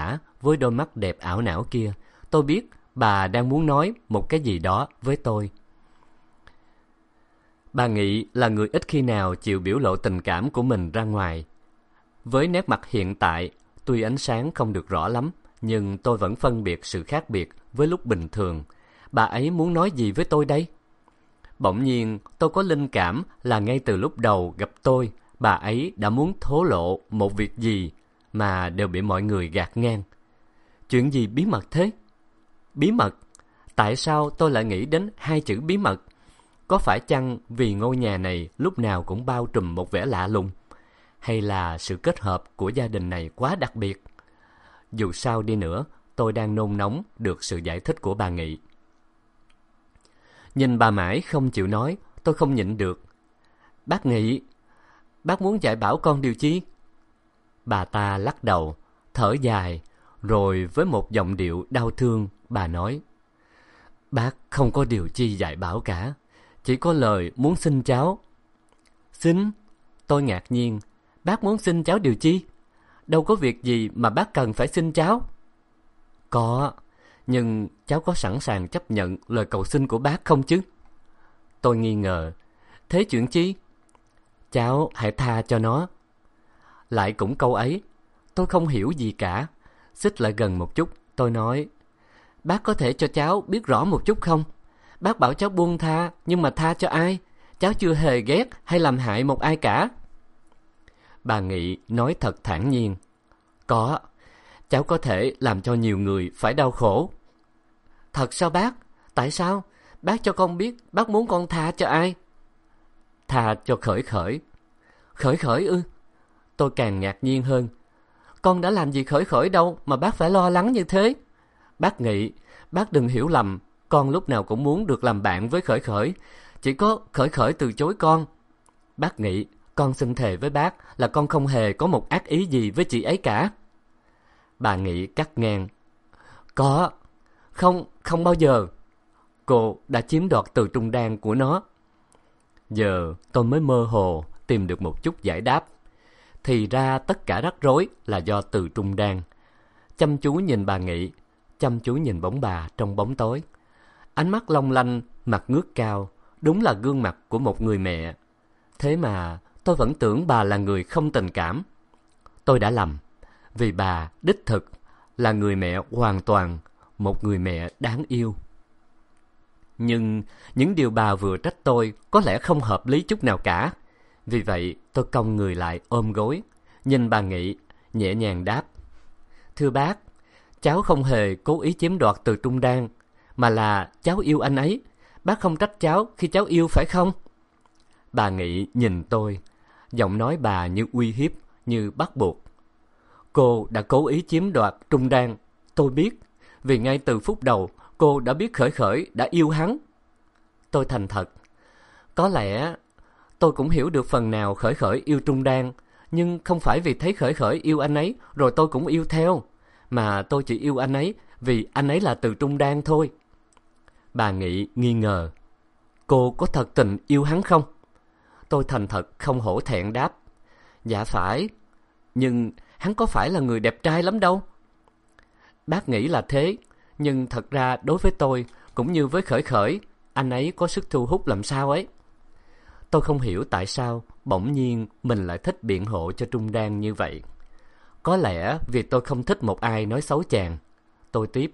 tả với đôi mắt đẹp ảo não kia, tôi biết bà đang muốn nói một cái gì đó với tôi. Bà Nghị là người ít khi nào chịu biểu lộ tình cảm của mình ra ngoài. Với nét mặt hiện tại, tuy ánh sáng không được rõ lắm, nhưng tôi vẫn phân biệt sự khác biệt với lúc bình thường. Bà ấy muốn nói gì với tôi đây? Bỗng nhiên, tôi có linh cảm là ngay từ lúc đầu gặp tôi, bà ấy đã muốn thổ lộ một việc gì mà đều bị mọi người gạt ngang. Chuyện gì bí mật thế? Bí mật? Tại sao tôi lại nghĩ đến hai chữ bí mật? Có phải chăng vì ngôi nhà này lúc nào cũng bao trùm một vẻ lạ lùng? Hay là sự kết hợp của gia đình này quá đặc biệt? Dù sao đi nữa, tôi đang nôn nóng được sự giải thích của bà Nghị. Nhìn bà mãi không chịu nói, tôi không nhịn được. Bác Nghị, bác muốn dạy bảo con điều chi? Bà ta lắc đầu, thở dài, rồi với một giọng điệu đau thương, bà nói: Bác không có điều chi dạy bảo cả, chỉ có lời muốn xin cháu. Xin? Tôi ngạc nhiên. Bác muốn xin cháu điều chi? Đâu có việc gì mà bác cần phải xin cháu. Có, nhưng cháu có sẵn sàng chấp nhận lời cầu xin của bác không chứ? Tôi nghi ngờ. Thế chuyện chi? Cháu hãy tha cho nó. Lại cũng câu ấy, tôi không hiểu gì cả. Xích lại gần một chút, tôi nói: Bác có thể cho cháu biết rõ một chút không? Bác bảo cháu buông tha, nhưng mà tha cho ai? Cháu chưa hề ghét hay làm hại một ai cả. Bà Nghị nói thật thản nhiên: Có, cháu có thể làm cho nhiều người phải đau khổ. Thật sao bác? Tại sao? Bác cho con biết bác muốn con tha cho ai? Tha cho Khởi Khởi. Khởi Khởi ư? Tôi càng ngạc nhiên hơn. Con đã làm gì Khởi Khởi đâu mà bác phải lo lắng như thế? Bác Nghị, bác đừng hiểu lầm, con lúc nào cũng muốn được làm bạn với Khởi Khởi. Chỉ có Khởi Khởi từ chối con. Bác Nghị, con xin thề với bác là con không hề có một ác ý gì với chị ấy cả. Bà Nghị cắt ngang: Có, không bao giờ. Cô đã chiếm đoạt từ trung đan của nó. Giờ tôi mới mơ hồ tìm được một chút giải đáp. Thì ra tất cả rắc rối là do từ trung đan. Chăm chú nhìn bà Nghị, chăm chú nhìn bóng bà trong bóng tối. Ánh mắt long lanh, mặt ngước cao, đúng là gương mặt của một người mẹ. Thế mà tôi vẫn tưởng bà là người không tình cảm. Tôi đã lầm, vì bà đích thực là người mẹ hoàn toàn, một người mẹ đáng yêu. Nhưng những điều bà vừa trách tôi có lẽ không hợp lý chút nào cả. Vì vậy tôi cong người lại ôm gối, nhìn bà Nghị, nhẹ nhàng đáp: Thưa bác, cháu không hề cố ý chiếm đoạt từ trung đan, mà là cháu yêu anh ấy. Bác không trách cháu khi cháu yêu phải không? Bà Nghị nhìn tôi, giọng nói bà như uy hiếp, như bắt buộc. Cô đã cố ý chiếm đoạt trung đan, tôi biết, vì ngay từ phút đầu cô đã biết Khởi Khởi đã yêu hắn. Tôi thành thật: Có lẽ tôi cũng hiểu được phần nào Khởi Khởi yêu trung đan, nhưng không phải vì thấy Khởi Khởi yêu anh ấy rồi tôi cũng yêu theo, mà tôi chỉ yêu anh ấy vì anh ấy là từ trung đan thôi. Bà Nghị nghi ngờ: Cô có thật tình yêu hắn không? Tôi thành thật không hổ thẹn đáp: Dạ phải, nhưng hắn có phải là người đẹp trai lắm đâu. Bác nghĩ là thế, nhưng thật ra đối với tôi, cũng như với Khởi Khởi, anh ấy có sức thu hút làm sao ấy. Tôi không hiểu tại sao bỗng nhiên mình lại thích biện hộ cho trung đan như vậy. Có lẽ vì tôi không thích một ai nói xấu chàng. Tôi tiếp: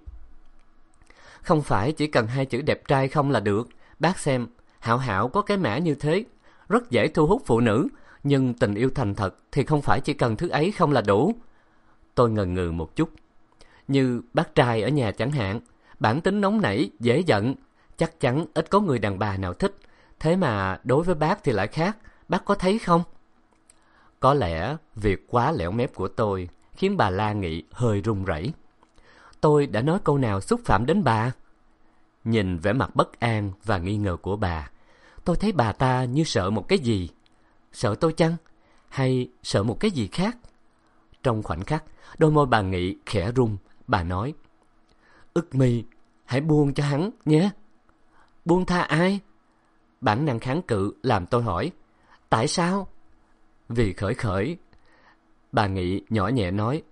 Không phải chỉ cần hai chữ đẹp trai không là được. Bác xem, Hảo Hảo có cái mã như thế, rất dễ thu hút phụ nữ, nhưng tình yêu thành thật thì không phải chỉ cần thứ ấy không là đủ. Tôi ngần ngừ một chút. Như bác trai ở nhà chẳng hạn, bản tính nóng nảy, dễ giận, chắc chắn ít có người đàn bà nào thích. Thế mà đối với bác thì lại khác, bác có thấy không? Có lẽ việc quá lẻo mép của tôi khiến bà La Nghị hơi run rẩy. Tôi đã nói câu nào xúc phạm đến bà? Nhìn vẻ mặt bất an và nghi ngờ của bà, tôi thấy bà ta như sợ một cái gì. Sợ tôi chăng? Hay sợ một cái gì khác? Trong khoảnh khắc, đôi môi bà Nghị khẽ rung. Bà nói: Ức Mi, hãy buông cho hắn nhé. Buông tha ai? Bản năng kháng cự làm tôi hỏi: Tại sao? Vì Khởi Khởi. Bà Nghị nhỏ nhẹ nói: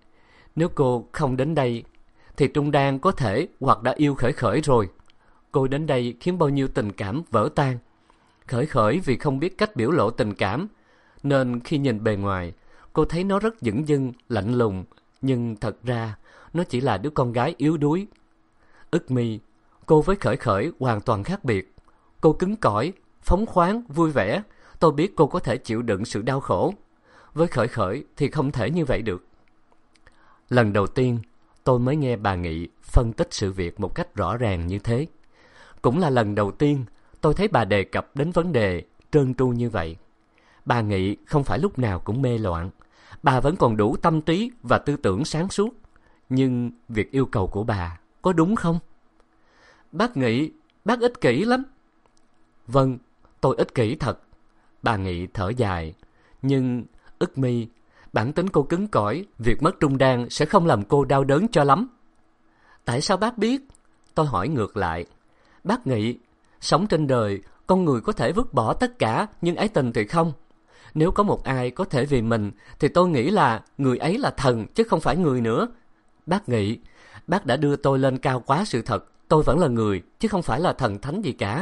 Nếu cô không đến đây thì Trung Đan có thể hoặc đã yêu Khởi Khởi rồi. Cô đến đây khiến bao nhiêu tình cảm vỡ tan. Khởi Khởi vì không biết cách biểu lộ tình cảm, nên khi nhìn bề ngoài, cô thấy nó rất dửng dưng, lạnh lùng, nhưng thật ra nó chỉ là đứa con gái yếu đuối. Ức Mi, cô với Khởi Khởi hoàn toàn khác biệt. Cô cứng cỏi, phóng khoáng, vui vẻ. Tôi biết cô có thể chịu đựng sự đau khổ. Với Khởi Khởi thì không thể như vậy được. Lần đầu tiên, tôi mới nghe bà Nghị phân tích sự việc một cách rõ ràng như thế. Cũng là lần đầu tiên tôi thấy bà đề cập đến vấn đề trơn tru như vậy. Bà Nghị không phải lúc nào cũng mê loạn. Bà vẫn còn đủ tâm trí và tư tưởng sáng suốt. Nhưng việc yêu cầu của bà có đúng không? Bác Nghị, bác ích kỷ lắm. Vâng, tôi ích kỷ thật. Bà Nghị thở dài. Nhưng Ức Mi, bản tính cô cứng cỏi, việc mất Trung Đan sẽ không làm cô đau đớn cho lắm. Tại sao bác biết? Tôi hỏi ngược lại. Bác Nghị, sống trên đời, con người có thể vứt bỏ tất cả, nhưng ái tình thì không. Nếu có một ai có thể vì mình, thì tôi nghĩ là người ấy là thần, chứ không phải người nữa. Bác Nghị, bác đã đưa tôi lên cao quá sự thật. Tôi vẫn là người, chứ không phải là thần thánh gì cả.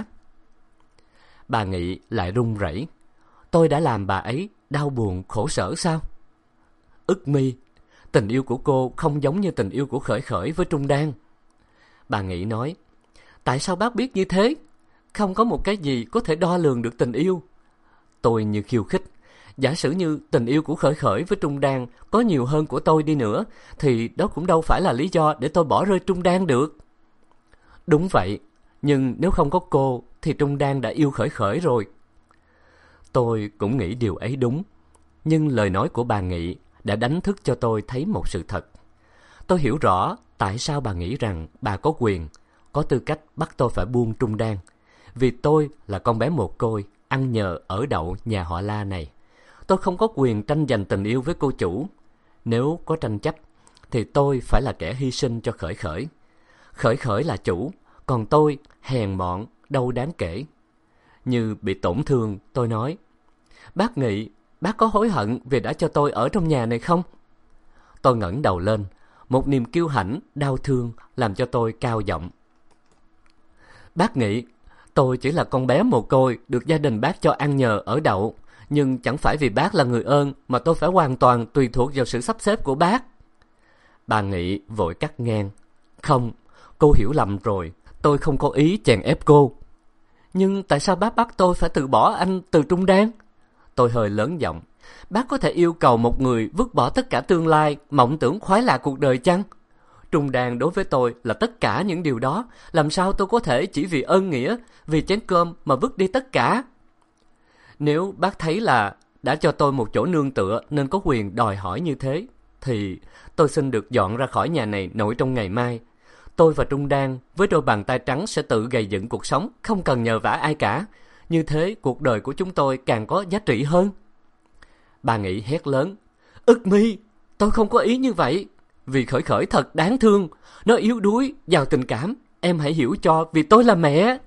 Bà Nghị lại run rẩy. Tôi đã làm bà ấy đau buồn, khổ sở sao? Ức Mi, tình yêu của cô không giống như tình yêu của Khởi Khởi với Trung Đan. Bà Nghị nói, tại sao bác biết như thế? Không có một cái gì có thể đo lường được tình yêu. Tôi như khiêu khích. Giả sử như tình yêu của Khởi Khởi với Trung Đan có nhiều hơn của tôi đi nữa, thì đó cũng đâu phải là lý do để tôi bỏ rơi Trung Đan được. Đúng vậy, nhưng nếu không có cô thì Trung Đan đã yêu Khởi Khởi rồi. Tôi cũng nghĩ điều ấy đúng, nhưng lời nói của bà Nghị đã đánh thức cho tôi thấy một sự thật. Tôi hiểu rõ tại sao bà nghĩ rằng bà có quyền, có tư cách bắt tôi phải buông Trung Đan. Vì tôi là con bé mồ côi, ăn nhờ ở đậu nhà họ La này. Tôi không có quyền tranh giành tình yêu với cô chủ. Nếu có tranh chấp, thì tôi phải là kẻ hy sinh cho Khởi Khởi. Khởi Khởi là chủ, còn tôi hèn mọn, đâu đáng kể. Như bị tổn thương, tôi nói, bác Nghị, bác có hối hận vì đã cho tôi ở trong nhà này không? Tôi ngẩng đầu lên, một niềm kiêu hãnh, đau thương làm cho tôi cao giọng. Bác Nghị, tôi chỉ là con bé mồ côi được gia đình bác cho ăn nhờ ở đậu, nhưng chẳng phải vì bác là người ơn mà tôi phải hoàn toàn tùy thuộc vào sự sắp xếp của bác. Bà Nghị vội cắt ngang. Không, cô hiểu lầm rồi, tôi không có ý chèn ép cô. Nhưng tại sao bác bắt tôi phải từ bỏ anh từ Trung Đan? Tôi hơi lớn giọng. Bác có thể yêu cầu một người vứt bỏ tất cả tương lai, mộng tưởng khoái lạc cuộc đời chăng? Trung Đan đối với tôi là tất cả những điều đó. Làm sao tôi có thể chỉ vì ơn nghĩa, vì chén cơm mà vứt đi tất cả? Nếu bác thấy là đã cho tôi một chỗ nương tựa nên có quyền đòi hỏi như thế, thì tôi xin được dọn ra khỏi nhà này nội trong ngày mai. Tôi và Trung Đan với đôi bàn tay trắng sẽ tự gầy dựng cuộc sống, không cần nhờ vả ai cả. Như thế cuộc đời của chúng tôi càng có giá trị hơn. Bà Nghị hét lớn. Ức Mi, tôi không có ý như vậy. Vì Khởi Khởi thật đáng thương. Nó yếu đuối, giàu tình cảm. Em hãy hiểu cho vì tôi là mẹ.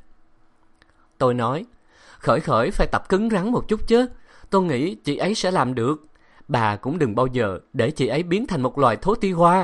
Tôi nói, Khởi Khởi phải tập cứng rắn một chút chứ. Tôi nghĩ chị ấy sẽ làm được. Bà cũng đừng bao giờ để chị ấy biến thành một loài thố ti hoa.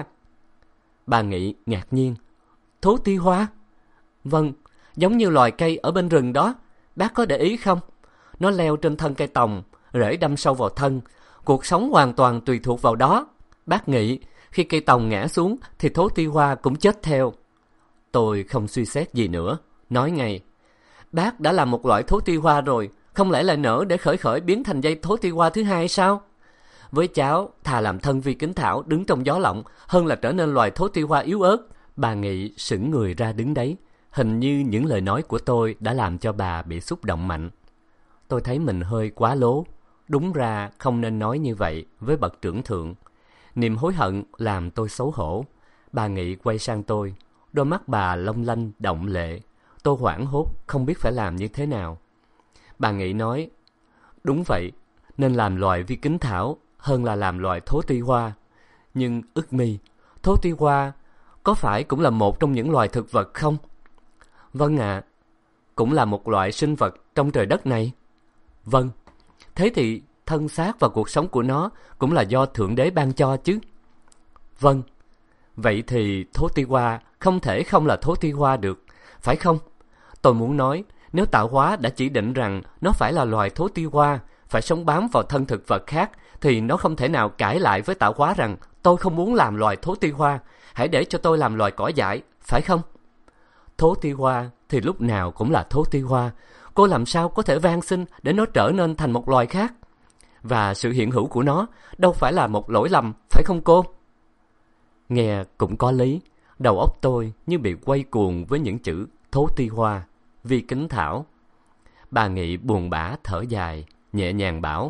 Bà Nghị ngạc nhiên. Thố ti hoa? Vâng, giống như loài cây ở bên rừng đó. Bác có để ý không? Nó leo trên thân cây tòng, rễ đâm sâu vào thân. Cuộc sống hoàn toàn tùy thuộc vào đó. Bác nghĩ khi cây tòng ngã xuống thì thố ti hoa cũng chết theo. Tôi không suy xét gì nữa, nói ngay. Bác đã là một loại thố ti hoa rồi, không lẽ lại nỡ để Khởi Khởi biến thành dây thố ti hoa thứ hai sao? Với cháu, thà làm thân vi kính thảo đứng trong gió lộng hơn là trở nên loài thố ti hoa yếu ớt. Bà Nghị sững người ra đứng đấy. Hình như những lời nói của tôi đã làm cho bà bị xúc động mạnh. Tôi thấy mình hơi quá lố. Đúng ra không nên nói như vậy với bậc trưởng thượng. Niềm hối hận làm tôi xấu hổ. Bà Nghị quay sang tôi. Đôi mắt bà long lanh động lệ. Tôi hoảng hốt không biết phải làm như thế nào. Bà Nghị nói, đúng vậy, nên làm loài vi kính thảo hơn là làm loài thố ti hoa. Nhưng Ức Mi, thố ti hoa có phải cũng là một trong những loài thực vật không? Vâng ạ, cũng là một loại sinh vật trong trời đất này. Vâng, thế thì thân xác và cuộc sống của nó cũng là do Thượng Đế ban cho chứ. Vâng. Vậy thì Thố Ti Hoa không thể không là Thố Ti Hoa được, phải không? Tôi muốn nói, nếu tạo hóa đã chỉ định rằng nó phải là loài Thố Ti Hoa, phải sống bám vào thân thực vật khác, thì nó không thể nào cãi lại với tạo hóa rằng tôi không muốn làm loài Thố Ti Hoa, hãy để cho tôi làm loài cỏ dại, phải không? Thố Ti Hoa thì lúc nào cũng là Thố Ti Hoa, cô làm sao có thể van xin để nó trở nên thành một loài khác? Và sự hiện hữu của nó đâu phải là một lỗi lầm, phải không cô? Nghe cũng có lý, đầu óc tôi như bị quay cuồng với những chữ Thố Ti Hoa, Vi Kính Thảo. Bà Nghị buồn bã thở dài, nhẹ nhàng bảo: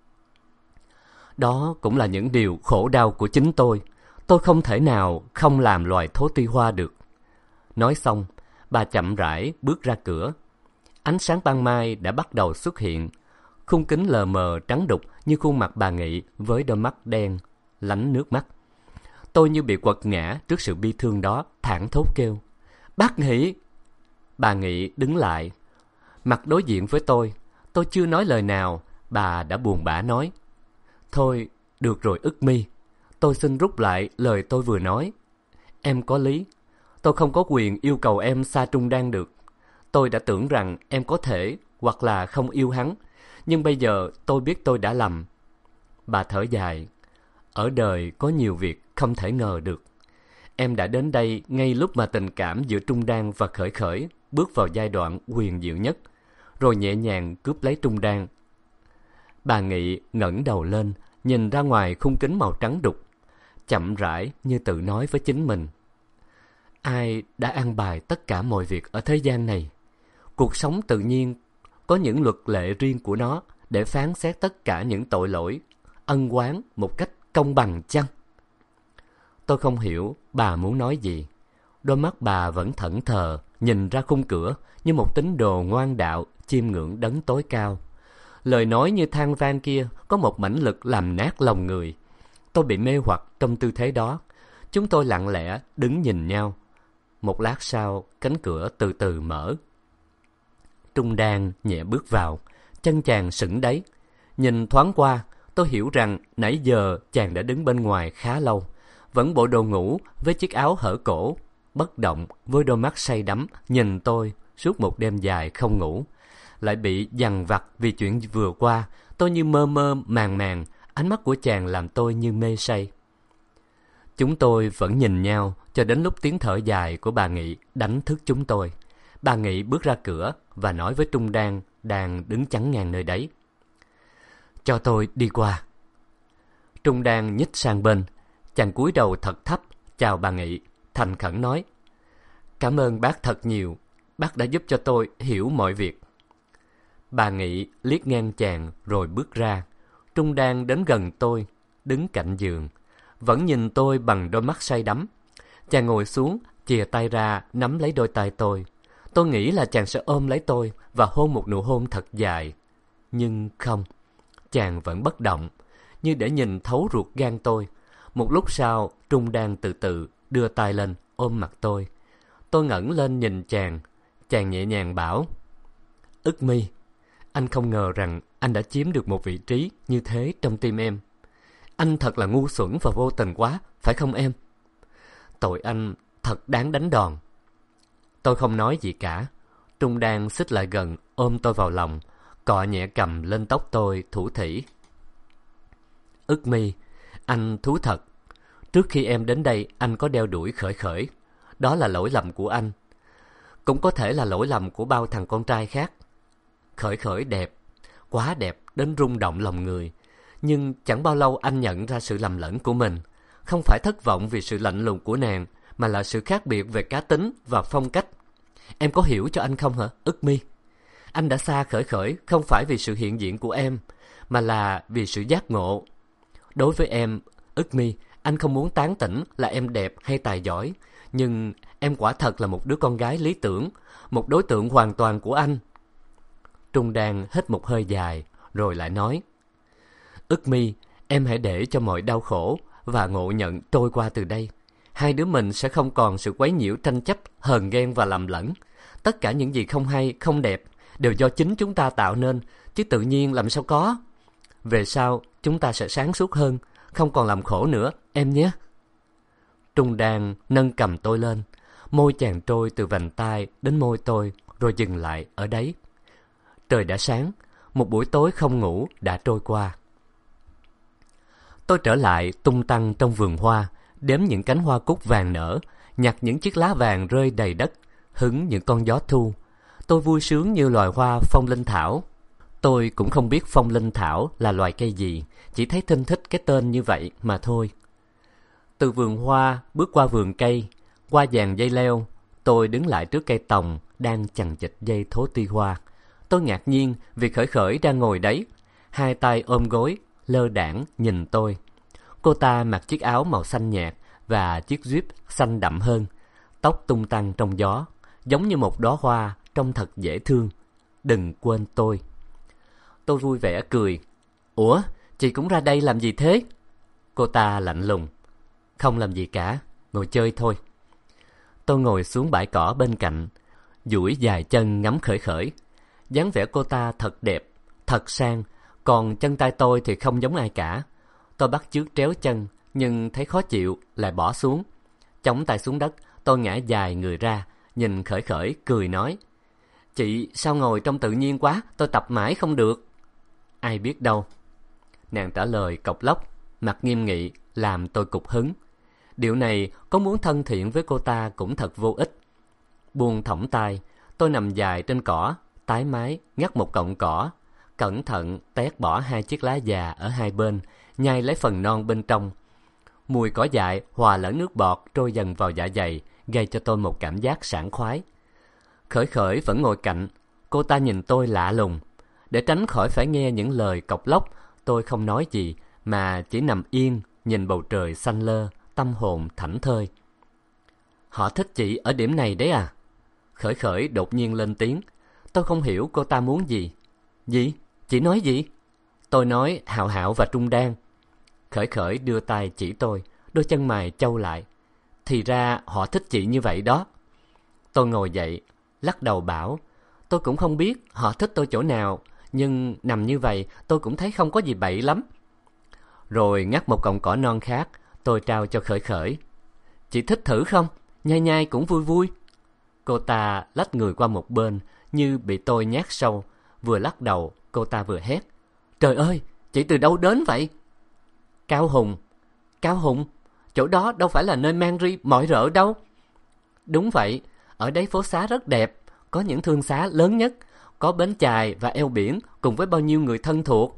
đó cũng là những điều khổ đau của chính tôi không thể nào không làm loài Thố Ti Hoa được. Nói xong, bà chậm rãi bước ra cửa. Ánh sáng ban mai đã bắt đầu xuất hiện, khung kính lờ mờ trắng đục như khuôn mặt bà Nghị với đôi mắt đen lánh nước mắt. Tôi như bị quật ngã trước sự bi thương đó, thảng thốt kêu: bác Nghị! Bà Nghị đứng lại, mặt đối diện với tôi chưa nói lời nào, bà đã buồn bã nói: thôi, được rồi Ức Mi, tôi xin rút lại lời tôi vừa nói. Em có lý, tôi không có quyền yêu cầu em xa Trung Đan được. Tôi đã tưởng rằng em có thể hoặc là không yêu hắn, nhưng bây giờ tôi biết tôi đã lầm. Bà thở dài: ở đời có nhiều việc không thể ngờ được. Em đã đến đây ngay lúc mà tình cảm giữa Trung Đan và Khởi Khởi bước vào giai đoạn huyền diệu nhất, rồi nhẹ nhàng cướp lấy Trung Đan. Bà Nghị ngẩng đầu lên, nhìn ra ngoài khung kính màu trắng đục, chậm rãi như tự nói với chính mình: ai đã an bài tất cả mọi việc ở thế gian này? Cuộc sống tự nhiên có những luật lệ riêng của nó để phán xét tất cả những tội lỗi, ân oán một cách công bằng chăng? Tôi không hiểu bà muốn nói gì. Đôi mắt bà vẫn thẫn thờ nhìn ra khung cửa như một tín đồ ngoan đạo chiêm ngưỡng đấng tối cao. Lời nói như than van kia có một mãnh lực làm nát lòng người. Tôi bị mê hoặc trong tư thế đó. Chúng tôi lặng lẽ đứng nhìn nhau. Một lát sau, cánh cửa từ từ mở. Trung Đan nhẹ bước vào, chân chàng sững đấy. Nhìn thoáng qua, tôi hiểu rằng nãy giờ chàng đã đứng bên ngoài khá lâu, vẫn bộ đồ ngủ với chiếc áo hở cổ, bất động với đôi mắt say đắm nhìn tôi suốt một đêm dài không ngủ. Lại bị dằn vặt vì chuyện vừa qua, tôi như mơ mơ màng màng, ánh mắt của chàng làm tôi như mê say. Chúng tôi vẫn nhìn nhau cho đến lúc tiếng thở dài của bà Nghị đánh thức chúng tôi. Bà Nghị bước ra cửa và nói với Trung Đan đang đứng chắn ngang nơi đấy: cho tôi đi qua. Trung Đan nhích sang bên, chàng cúi đầu thật thấp chào bà Nghị, thành khẩn nói: cảm ơn bác thật nhiều, bác đã giúp cho tôi hiểu mọi việc. Bà Nghị liếc ngang chàng rồi bước ra. Trung Đan đến gần tôi, đứng cạnh giường, vẫn nhìn tôi bằng đôi mắt say đắm. Chàng ngồi xuống, chìa tay ra nắm lấy đôi tay tôi. Tôi nghĩ là chàng sẽ ôm lấy tôi và hôn một nụ hôn thật dài. Nhưng không, chàng vẫn bất động, như để nhìn thấu ruột gan tôi. Một lúc sau, Trung Đan từ từ đưa tay lên ôm mặt tôi. Tôi ngẩng lên nhìn chàng. Chàng nhẹ nhàng bảo: Ức Mi, anh không ngờ rằng anh đã chiếm được một vị trí như thế trong tim em. Anh thật là ngu xuẩn và vô tình quá, phải không em? Tội anh thật đáng đánh đòn. Tôi không nói gì cả. Trung Đan xích lại gần ôm tôi vào lòng, cọ nhẹ cầm lên tóc tôi thủ thỉ: Ức Mi, anh thú thật. Trước khi em đến đây anh có đeo đuổi Khởi Khởi. Đó là lỗi lầm của anh. Cũng có thể là lỗi lầm của bao thằng con trai khác. Khởi Khởi đẹp, quá đẹp đến rung động lòng người. Nhưng chẳng bao lâu anh nhận ra sự lầm lẫn của mình. Không phải thất vọng vì sự lạnh lùng của nàng, mà là sự khác biệt về cá tính và phong cách. Em có hiểu cho anh không hả, Ức Mi? Anh đã xa Khởi Khởi không phải vì sự hiện diện của em, mà là vì sự giác ngộ. Đối với em, Ức Mi, anh không muốn tán tỉnh là em đẹp hay tài giỏi, nhưng em quả thật là một đứa con gái lý tưởng, một đối tượng hoàn toàn của anh. Trung Đan hít một hơi dài, rồi lại nói: Ức Mi, em hãy để cho mọi đau khổ và ngộ nhận trôi qua từ đây. Hai đứa mình sẽ không còn sự quấy nhiễu tranh chấp, hờn ghen và lầm lẫn. Tất cả những gì không hay, không đẹp đều do chính chúng ta tạo nên, chứ tự nhiên làm sao có. Về sau, chúng ta sẽ sáng suốt hơn, không còn làm khổ nữa, em nhé. Trung Đan nâng cầm tôi lên, môi chàng trôi từ vành tai đến môi tôi, rồi dừng lại ở đấy. Trời đã sáng, một buổi tối không ngủ đã trôi qua. Tôi trở lại tung tăng trong vườn hoa, đếm những cánh hoa cúc vàng nở, nhặt những chiếc lá vàng rơi đầy đất, hứng những con gió thu. Tôi vui sướng như loài hoa phong linh thảo. Tôi cũng không biết phong linh thảo là loài cây gì, chỉ thấy thinh thích cái tên như vậy mà thôi. Từ vườn hoa bước qua vườn cây, qua dàn dây leo, tôi đứng lại trước cây tòng đang chằng chịt dây thố ti hoa. Tôi ngạc nhiên vì Khởi Khởi đang ngồi đấy, hai tay ôm gối, lơ đãng nhìn tôi. Cô ta mặc chiếc áo màu xanh nhạt và chiếc jupe xanh đậm hơn, tóc tung tăng trong gió, giống như một đóa hoa trông thật dễ thương. Đừng quên tôi. Tôi vui vẻ cười. Ủa, chị cũng ra đây làm gì thế? Cô ta lạnh lùng. Không làm gì cả, ngồi chơi thôi. Tôi ngồi xuống bãi cỏ bên cạnh, duỗi dài chân ngắm Khởi Khởi. Dáng vẻ cô ta thật đẹp, thật sang, còn chân tay tôi thì không giống ai cả. Tôi bắt chước tréo chân, nhưng thấy khó chịu, lại bỏ xuống. Chống tay xuống đất, tôi ngã dài người ra, nhìn Khởi Khởi cười nói. Chị sao ngồi trông tự nhiên quá, tôi tập mãi không được. Ai biết đâu. Nàng trả lời cộc lốc, mặt nghiêm nghị, làm tôi cục hứng. Điều này có muốn thân thiện với cô ta cũng thật vô ích. Buông thõng tay, tôi nằm dài trên cỏ, tái mái ngắt một cọng cỏ, cẩn thận tét bỏ hai chiếc lá già ở hai bên, nhai lấy phần non bên trong. Mùi cỏ dại hòa lẫn nước bọt trôi dần vào dạ dày, gây cho tôi một cảm giác sảng khoái. Khởi Khởi vẫn ngồi cạnh, cô ta nhìn tôi lạ lùng. Để tránh khỏi phải nghe những lời cộc lốc, tôi không nói gì mà chỉ nằm yên nhìn bầu trời xanh lơ, tâm hồn thảnh thơi. Họ thích chị ở điểm này đấy à? Khởi Khởi đột nhiên lên tiếng. Tôi không hiểu cô ta muốn gì. Gì? Chị nói gì? Tôi nói Hạo Hạo và Trung Đan. Khởi Khởi đưa tay chỉ tôi, đôi chân mày chau lại. Thì ra họ thích chị như vậy đó. Tôi ngồi dậy, lắc đầu bảo. Tôi cũng không biết họ thích tôi chỗ nào, nhưng nằm như vậy tôi cũng thấy không có gì bậy lắm. Rồi ngắt một cọng cỏ non khác, tôi trao cho Khởi Khởi. Chị thích thử không? Nhai nhai cũng vui vui. Cô ta lách người qua một bên như bị tôi nhát sâu. Vừa lắc đầu, cô ta vừa hét. Trời ơi, chị từ đâu đến vậy? Cao Hùng. Cao Hùng? Chỗ đó đâu phải là nơi mang ri mọi rợ đâu. Đúng vậy, ở đấy phố xá rất đẹp, có những thương xá lớn nhất, có bến chài và eo biển cùng với bao nhiêu người thân thuộc.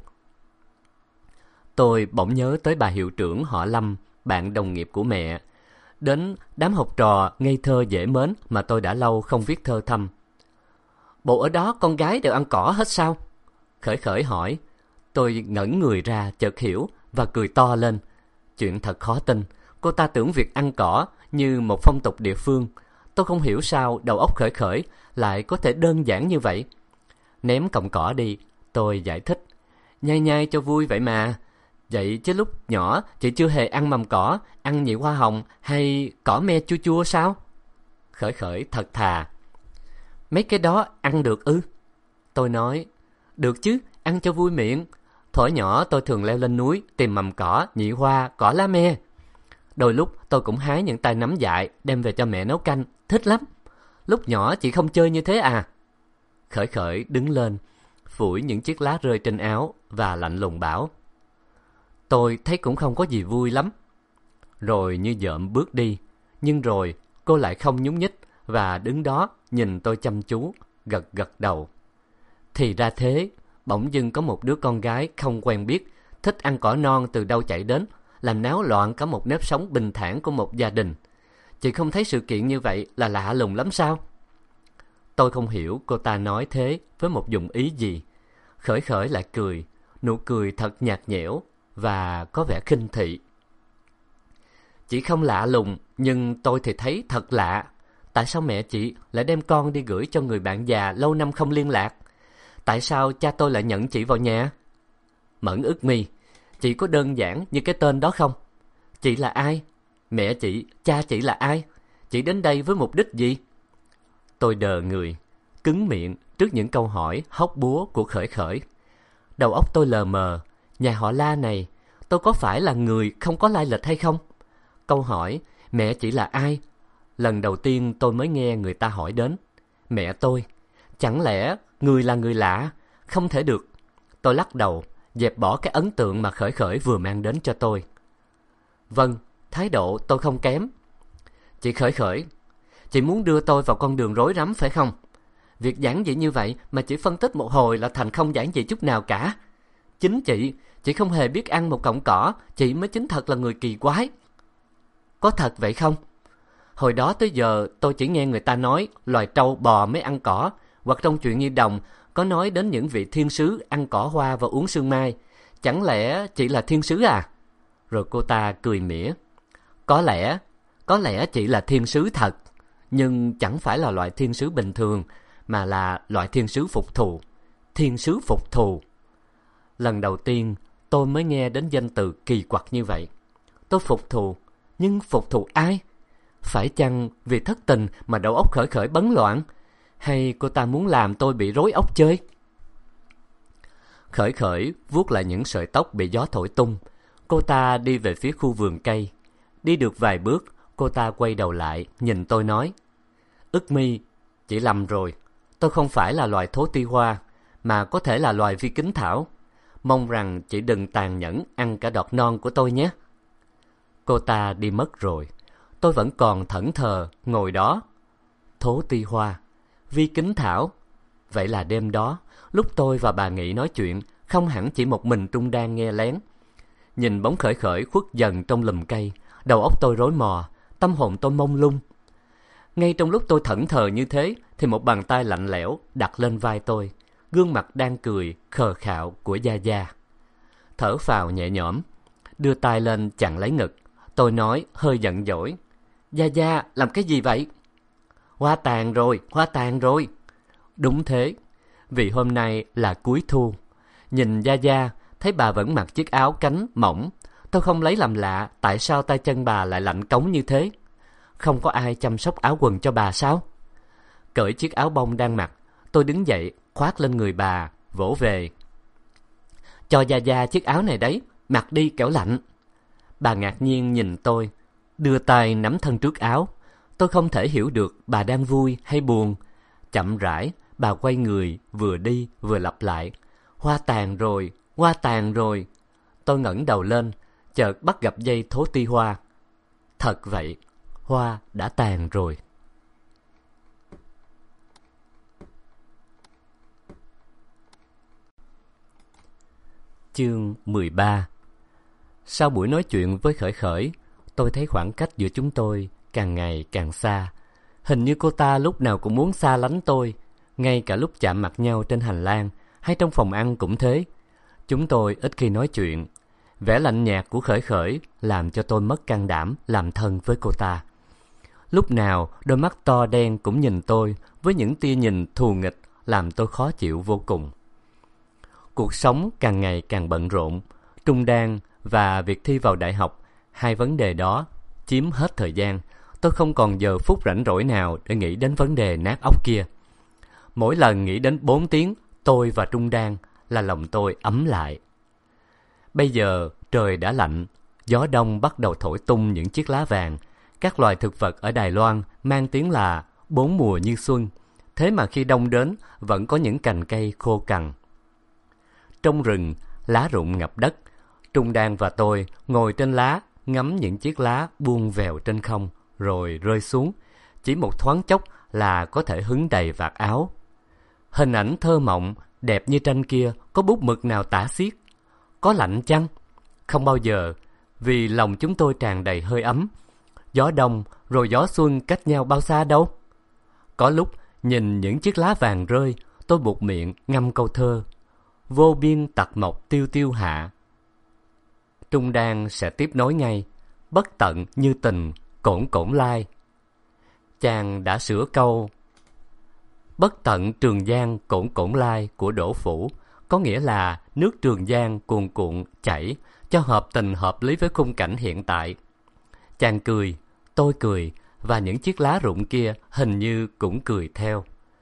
Tôi bỗng nhớ tới bà hiệu trưởng họ Lâm, bạn đồng nghiệp của mẹ, đến đám học trò ngây thơ dễ mến mà tôi đã lâu không viết thơ thăm. Bộ ở đó con gái đều ăn cỏ hết sao? Khởi Khởi hỏi. Tôi ngẩn người ra chợt hiểu và cười to lên. Chuyện thật khó tin, cô ta tưởng việc ăn cỏ như một phong tục địa phương. Tôi không hiểu sao đầu óc Khởi Khởi lại có thể đơn giản như vậy. Ném cọng cỏ đi, tôi giải thích. Nhai nhai cho vui vậy mà. Vậy chứ lúc nhỏ chị chưa hề ăn mầm cỏ, ăn nhị hoa hồng hay cỏ me chua chua sao? Khởi Khởi thật thà. Mấy cái đó ăn được ư? Tôi nói. Được chứ, ăn cho vui miệng. Thuở nhỏ tôi thường leo lên núi tìm mầm cỏ, nhị hoa, cỏ lá me. Đôi lúc tôi cũng hái những tay nấm dại đem về cho mẹ nấu canh, thích lắm. Lúc nhỏ chị không chơi như thế à? Khởi Khởi đứng lên, phủi những chiếc lá rơi trên áo và lạnh lùng bảo. Tôi thấy cũng không có gì vui lắm. Rồi như dợm bước đi, nhưng rồi cô lại không nhúc nhích và đứng đó nhìn tôi chăm chú, gật gật đầu. Thì ra thế, bỗng dưng có một đứa con gái không quen biết, thích ăn cỏ non từ đâu chạy đến, làm náo loạn cả một nếp sống bình thản của một gia đình. Chị không thấy sự kiện như vậy là lạ lùng lắm sao? Tôi không hiểu cô ta nói thế với một dụng ý gì. Khởi Khởi lại cười, nụ cười thật nhạt nhẽo và có vẻ khinh thị. Chị không lạ lùng, nhưng tôi thì thấy thật lạ. Tại sao mẹ chị lại đem con đi gửi cho người bạn già lâu năm không liên lạc? Tại sao cha tôi lại nhận chị vào nhà? Mẫn ức mi, chị có đơn giản như cái tên đó không? Chị là ai? Mẹ chị, cha chị là ai? Chị đến đây với mục đích gì? Tôi đờ người, cứng miệng trước những câu hỏi hóc búa của Khởi Khởi. Đầu óc tôi lờ mờ. Nhà họ La này, tôi có phải là người không có lai lịch hay không? Câu hỏi Mẹ chị là ai? Lần đầu tiên tôi mới nghe người ta hỏi đến. Mẹ tôi. Chẳng lẽ người là người lạ? Không thể được. Tôi lắc đầu, dẹp bỏ cái ấn tượng mà Khởi Khởi vừa mang đến cho tôi. Vâng, thái độ tôi không kém. Chị Khởi Khởi, chị muốn đưa tôi vào con đường rối rắm phải không? Việc giản dị như vậy mà chỉ phân tích một hồi là thành không giản dị chút nào cả. Chính chị không hề biết ăn một cọng cỏ, chị mới chính thật là người kỳ quái. Có thật vậy không? Hồi đó tới giờ tôi chỉ nghe người ta nói loài trâu bò mới ăn cỏ, hoặc trong chuyện Nhi Đồng có nói đến những vị thiên sứ ăn cỏ hoa và uống sương mai. Chẳng lẽ chị là thiên sứ à? Rồi cô ta cười mỉa. Có lẽ chị là thiên sứ thật, nhưng chẳng phải là loại thiên sứ bình thường, mà là loại thiên sứ phục thù. Thiên sứ phục thù. Lần đầu tiên tôi mới nghe đến danh từ kỳ quặc như vậy. Tôi phục thù, nhưng phục thù ai? Phải chăng vì thất tình mà đầu óc Khởi Khởi bấn loạn? Hay cô ta muốn làm tôi bị rối óc chơi? Khởi Khởi vuốt lại những sợi tóc bị gió thổi tung. Cô ta đi về phía khu vườn cây. Đi được vài bước, cô ta quay đầu lại, nhìn tôi nói. Ức Mi, chị lầm rồi. Tôi không phải là loài thố ti hoa, mà có thể là loài vi kính thảo. Mong rằng chị đừng tàn nhẫn ăn cả đọt non của tôi nhé. Cô ta đi mất rồi. Tôi vẫn còn thẫn thờ ngồi đó. Thố ti hoa, vi kính thảo. Vậy là đêm đó, lúc tôi và bà Nghị nói chuyện, không hẳn chỉ một mình Trung đang nghe lén. Nhìn bóng Khởi Khởi khuất dần trong lùm cây, đầu óc tôi rối mò, tâm hồn tôi mông lung. Ngay trong lúc tôi thẫn thờ như thế, thì một bàn tay lạnh lẽo đặt lên vai tôi, gương mặt đang cười khờ khạo của Gia Gia. Thở phào nhẹ nhõm, đưa tay lên chặn lấy ngực. Tôi nói hơi giận dỗi. Gia Gia, làm cái gì vậy? Hoa tàn rồi. Đúng thế, vì hôm nay là cuối thu. Nhìn Gia Gia, thấy bà vẫn mặc chiếc áo cánh mỏng. Tôi không lấy làm lạ tại sao tay chân bà lại lạnh cống như thế. Không có ai chăm sóc áo quần cho bà sao? Cởi chiếc áo bông đang mặc, tôi đứng dậy, khoác lên người bà, vỗ về. Cho Gia Gia chiếc áo này đấy, mặc đi kẻo lạnh. Bà ngạc nhiên nhìn tôi, đưa tay nắm thân trước áo. Tôi không thể hiểu được bà đang vui hay buồn. Chậm rãi, bà quay người, vừa đi vừa lặp lại. Hoa tàn rồi. Tôi ngẩng đầu lên, chợt bắt gặp dây thố ti hoa. Thật vậy, hoa đã tàn rồi. Chương 13. Sau buổi nói chuyện với Khởi Khởi, tôi thấy khoảng cách giữa chúng tôi càng ngày càng xa. Hình như cô ta lúc nào cũng muốn xa lánh tôi, ngay cả lúc chạm mặt nhau trên hành lang hay trong phòng ăn cũng thế. Chúng tôi ít khi nói chuyện. Vẻ lạnh nhạt của Khởi Khởi làm cho tôi mất can đảm làm thân với cô ta. Lúc nào đôi mắt to đen cũng nhìn tôi với những tia nhìn thù nghịch, làm tôi khó chịu vô cùng. Cuộc sống càng ngày càng bận rộn. Trung đan và việc thi vào đại học, hai vấn đề đó chiếm hết thời gian. Tôi không còn giờ phút rảnh rỗi nào để nghĩ đến vấn đề nát óc kia. Mỗi lần nghĩ đến 4 tiếng tôi và Trung đan là lòng tôi ấm lại. Bây giờ trời đã lạnh, gió đông bắt đầu thổi tung những chiếc lá vàng. Các loài thực vật ở Đài Loan mang tiếng là 4 mùa như xuân. Thế mà khi đông đến vẫn có những cành cây khô cằn. Trong rừng, lá rụng ngập đất. Trung đan và tôi ngồi trên lá, ngắm những chiếc lá buông vèo trên không rồi rơi xuống. Chỉ một thoáng chốc là có thể hứng đầy vạt áo. Hình ảnh thơ mộng, đẹp như tranh kia có bút mực nào tả xiết? Có lạnh chăng? Không bao giờ, vì lòng chúng tôi tràn đầy hơi ấm. Gió đông rồi gió xuân cách nhau bao xa đâu. Có lúc nhìn những chiếc lá vàng rơi, tôi buột miệng ngâm câu thơ. Vô biên tặc mộc tiêu tiêu hạ. Trung đan sẽ tiếp nối ngay. Bất tận như tình cổn cổn lai. Chàng đã sửa câu bất tận Trường Giang cổn cổn lai của Đỗ Phủ, có nghĩa là nước Trường Giang cuồn cuộn chảy, cho hợp tình hợp lý với khung cảnh hiện tại. Chàng cười, tôi cười, và những chiếc lá rụng kia hình như cũng cười theo.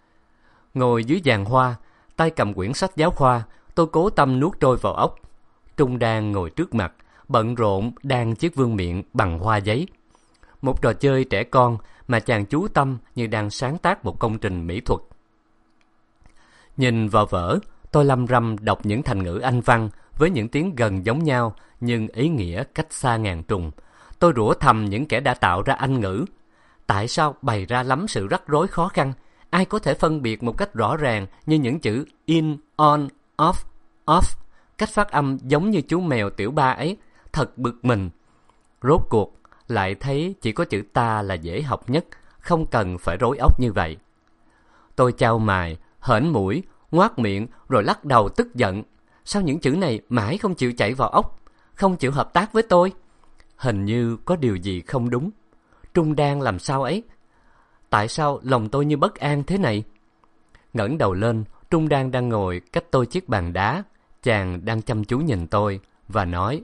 Ngồi dưới giàn hoa, tay cầm quyển sách giáo khoa, tôi cố tâm nuốt trôi vào óc. Trung đan ngồi trước mặt, bận rộn đan chiếc vương miện bằng hoa giấy. một trò chơi trẻ con mà chàng chú tâm như đang sáng tác một công trình mỹ thuật. Nhìn vào vở, tôi lăm răm đọc những thành ngữ Anh văn với những tiếng gần giống nhau nhưng ý nghĩa cách xa ngàn trùng. Tôi rủa thầm những kẻ đã tạo ra Anh ngữ. Tại sao bày ra lắm sự rắc rối khó khăn? Ai có thể phân biệt một cách rõ ràng như những chữ in, on, off, cách phát âm giống như chú mèo tiểu ba ấy? Thật bực mình. Rốt cuộc lại thấy chỉ có chữ ta là dễ học nhất, không cần phải rối óc như vậy. Tôi chau mày, hởn mũi, ngoác miệng rồi lắc đầu tức giận. Sao những chữ này mãi không chịu chạy vào óc, không chịu hợp tác với tôi? Hình như có điều gì không đúng. Trung Đan làm sao ấy? Tại sao lòng tôi như bất an thế này? Ngẩng đầu lên, Trung Đan đang ngồi cách tôi chiếc bàn đá. Chàng đang chăm chú nhìn tôi và nói: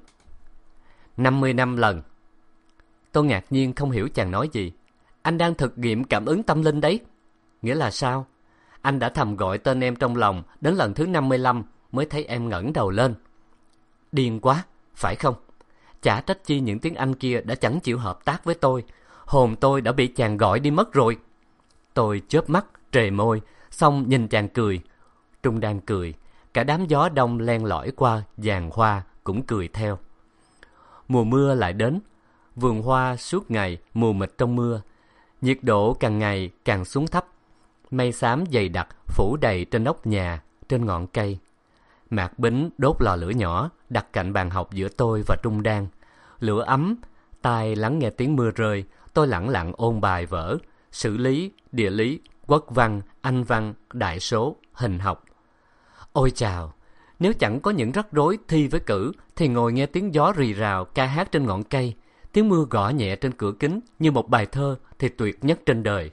50 năm lần. Tôi ngạc nhiên không hiểu chàng nói gì. Anh đang thực nghiệm cảm ứng tâm linh đấy. Nghĩa là sao? Anh đã thầm gọi tên em trong lòng đến lần thứ 55 mới thấy em ngẩng đầu lên. Điên quá, phải không? Chả trách chi những tiếng Anh kia đã chẳng chịu hợp tác với tôi. Hồn tôi đã bị chàng gọi đi mất rồi. Tôi chớp mắt, trề môi, xong nhìn chàng cười. Trung đang cười. Cả đám gió đông len lỏi qua giàn hoa cũng cười theo. Mùa mưa lại đến. Vườn hoa suốt ngày mù mịt trong mưa. Nhiệt độ càng ngày càng xuống thấp. Mây xám dày đặc phủ đầy trên nóc nhà, trên ngọn cây. Mạc Bính đốt lò lửa nhỏ đặt cạnh bàn học giữa tôi và Trung Đan. Lửa ấm, tai lắng nghe tiếng mưa rơi. Tôi lẳng lặng ôn bài vở sử lý, địa lý, quốc văn, Anh văn, đại số, hình học. Ôi chào! Nếu chẳng có những rắc rối thi với cử thì ngồi nghe tiếng gió rì rào ca hát trên ngọn cây, tiếng mưa gõ nhẹ trên cửa kính như một bài thơ thì tuyệt nhất trên đời.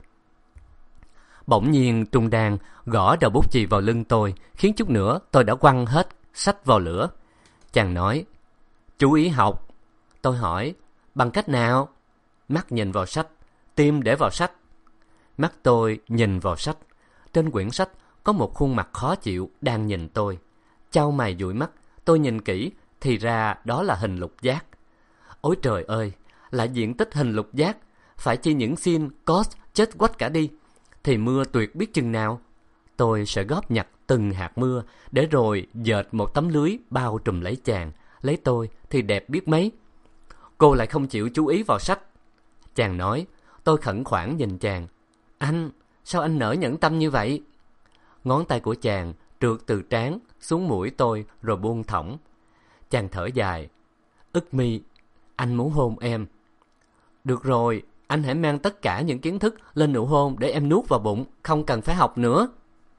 Bỗng nhiên Trung Đan gõ đầu bút chì vào lưng tôi, khiến chút nữa tôi đã quăng hết sách vào lửa. Chàng nói: chú ý học. Tôi hỏi: bằng cách nào? Mắt nhìn vào sách, tim để vào sách. Mắt tôi nhìn vào sách. Trên quyển sách có một khuôn mặt khó chịu đang nhìn tôi. Chau mày dụi mắt, tôi nhìn kỹ thì ra đó là hình lục giác. Ôi trời ơi, là diện tích hình lục giác. Phải chi những sin, cos chết quách cả đi thì mưa tuyệt biết chừng nào. Tôi sẽ góp nhặt từng hạt mưa để rồi dệt một tấm lưới bao trùm lấy chàng. Lấy tôi thì đẹp biết mấy. Cô lại không chịu chú ý vào sách. Chàng nói. Tôi khẩn khoản nhìn chàng. Anh, sao anh nỡ nhẫn tâm như vậy? Ngón tay của chàng trượt từ trán xuống mũi tôi rồi buông thõng. Chàng thở dài. Ức mi, anh muốn hôn em. Được rồi, anh hãy mang tất cả những kiến thức lên nụ hôn để em nuốt vào bụng, không cần phải học nữa.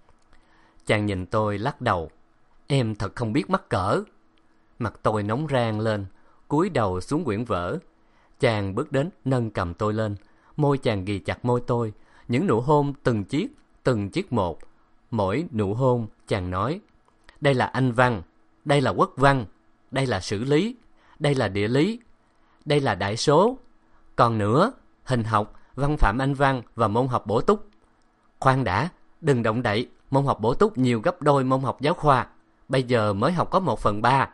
Chàng nhìn tôi lắc đầu. Em thật không biết mắc cỡ. Mặt tôi nóng rang lên, cúi đầu xuống quyển vở. Chàng bước đến nâng cầm tôi lên. Môi chàng ghì chặt môi tôi. Những nụ hôn từng chiếc một. Mỗi nụ hôn chàng nói: đây là Anh văn, đây là quốc văn, đây là sử lý, đây là địa lý, đây là đại số. Còn nữa, hình học, văn phạm Anh văn và môn học bổ túc. Khoan đã, đừng động đậy, môn học bổ túc nhiều gấp đôi môn học giáo khoa. Bây giờ mới học có 1/3.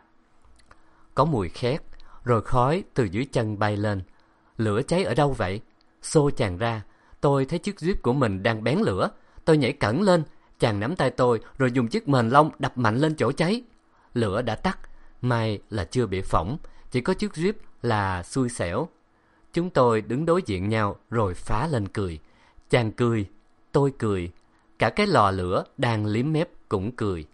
Có mùi khét, rồi khói từ dưới chân bay lên. Lửa cháy ở đâu vậy? Xô chàng ra, tôi thấy chiếc jeep của mình đang bén lửa. Tôi nhảy cẩn lên, chàng nắm tay tôi rồi dùng chiếc mền lông đập mạnh lên chỗ cháy. Lửa đã tắt, may là chưa bị phỏng, chỉ có chiếc jeep là xui xẻo. Chúng tôi đứng đối diện nhau rồi phá lên cười. Chàng cười, tôi cười, cả cái lò lửa đang liếm mép cũng cười.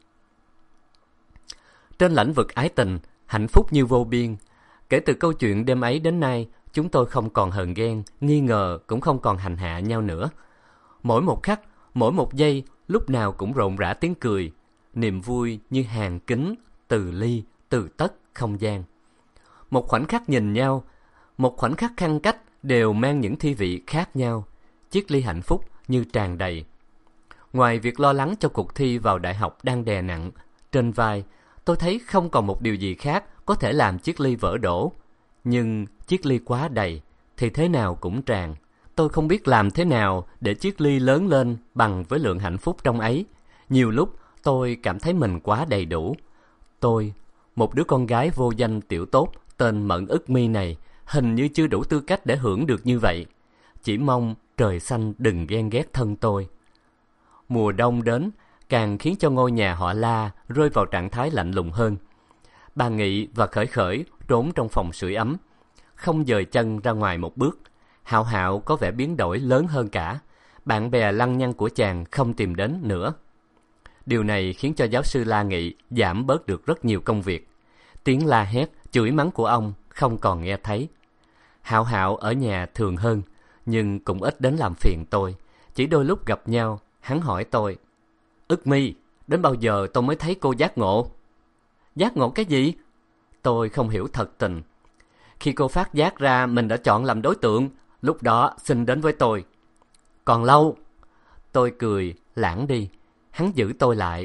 Trên lĩnh vực ái tình, hạnh phúc như vô biên. Kể từ câu chuyện đêm ấy đến nay, chúng tôi không còn hờn ghen, nghi ngờ, cũng không còn hành hạ nhau nữa. Mỗi một khắc, mỗi một giây, lúc nào cũng rộn rã tiếng cười. Niềm vui như hàng kính, từ ly, từ tất không gian. Một khoảnh khắc nhìn nhau, một khoảnh khắc khăn cách đều mang những thi vị khác nhau. Chiếc ly hạnh phúc như tràn đầy. Ngoài việc lo lắng cho cuộc thi vào đại học đang đè nặng trên vai, tôi thấy không còn một điều gì khác có thể làm chiếc ly vỡ đổ. Nhưng chiếc ly quá đầy thì thế nào cũng tràn. Tôi không biết làm thế nào để chiếc ly lớn lên bằng với lượng hạnh phúc trong ấy. Nhiều lúc tôi cảm thấy mình quá đầy đủ. Tôi, một đứa con gái vô danh tiểu tốt tên Mận Ức Mi này, hình như chưa đủ tư cách để hưởng được như vậy. Chỉ mong trời xanh đừng ghen ghét thân tôi. Mùa đông đến càng khiến cho ngôi nhà họ La rơi vào trạng thái lạnh lùng hơn. Bà Nghị và Khởi Khởi trốn trong phòng sưởi ấm, không dời chân ra ngoài một bước. Hạo Hạo có vẻ biến đổi lớn hơn cả. Bạn bè lăng nhăng của chàng không tìm đến nữa. Điều này khiến cho giáo sư La Nghị giảm bớt được rất nhiều công việc. Tiếng la hét, chửi mắng của ông không còn nghe thấy. Hạo Hạo ở nhà thường hơn, nhưng cũng ít đến làm phiền tôi. Chỉ đôi lúc gặp nhau, hắn hỏi tôi: Ức Mi, đến bao giờ tôi mới thấy cô giác ngộ? Giác ngộ cái gì? Tôi không hiểu thật tình. Khi cô phát giác ra mình đã chọn làm đối tượng, lúc đó xin đến với tôi. Còn lâu. Tôi cười, lãng đi. Hắn giữ tôi lại.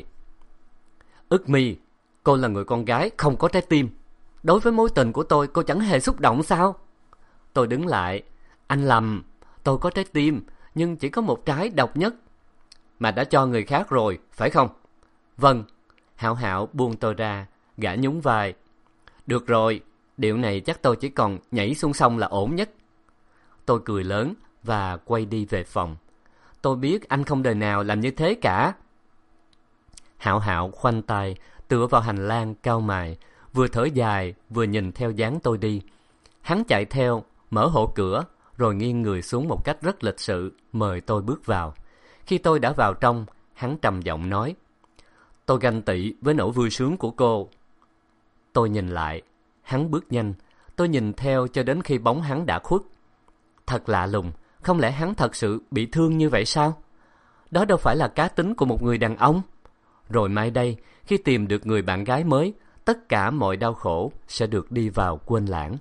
Ức Mi, cô là người con gái không có trái tim. Đối với mối tình của tôi, cô chẳng hề xúc động sao? Tôi đứng lại. Anh lầm, tôi có trái tim, nhưng chỉ có một trái độc nhất. Mà đã cho người khác rồi, phải không? Vâng. Hạo Hạo buông tôi ra, gã nhún vai. Được rồi, điệu này chắc tôi chỉ còn nhảy xuống sông là ổn nhất. Tôi cười lớn và quay đi về phòng. Tôi biết anh không đời nào làm như thế cả. Hạo Hạo khoanh tay, tựa vào hành lang cau mày, vừa thở dài vừa nhìn theo dáng tôi đi. Hắn chạy theo, mở hộ cửa, rồi nghiêng người xuống một cách rất lịch sự, mời tôi bước vào. Khi tôi đã vào trong, hắn trầm giọng nói: Tôi ganh tị với nỗi vui sướng của cô. Tôi nhìn lại, hắn bước nhanh. Tôi nhìn theo cho đến khi bóng hắn đã khuất. Thật lạ lùng, không lẽ hắn thật sự bị thương như vậy sao? Đó đâu phải là cá tính của một người đàn ông. Rồi mai đây, khi tìm được người bạn gái mới, tất cả mọi đau khổ sẽ được đi vào quên lãng.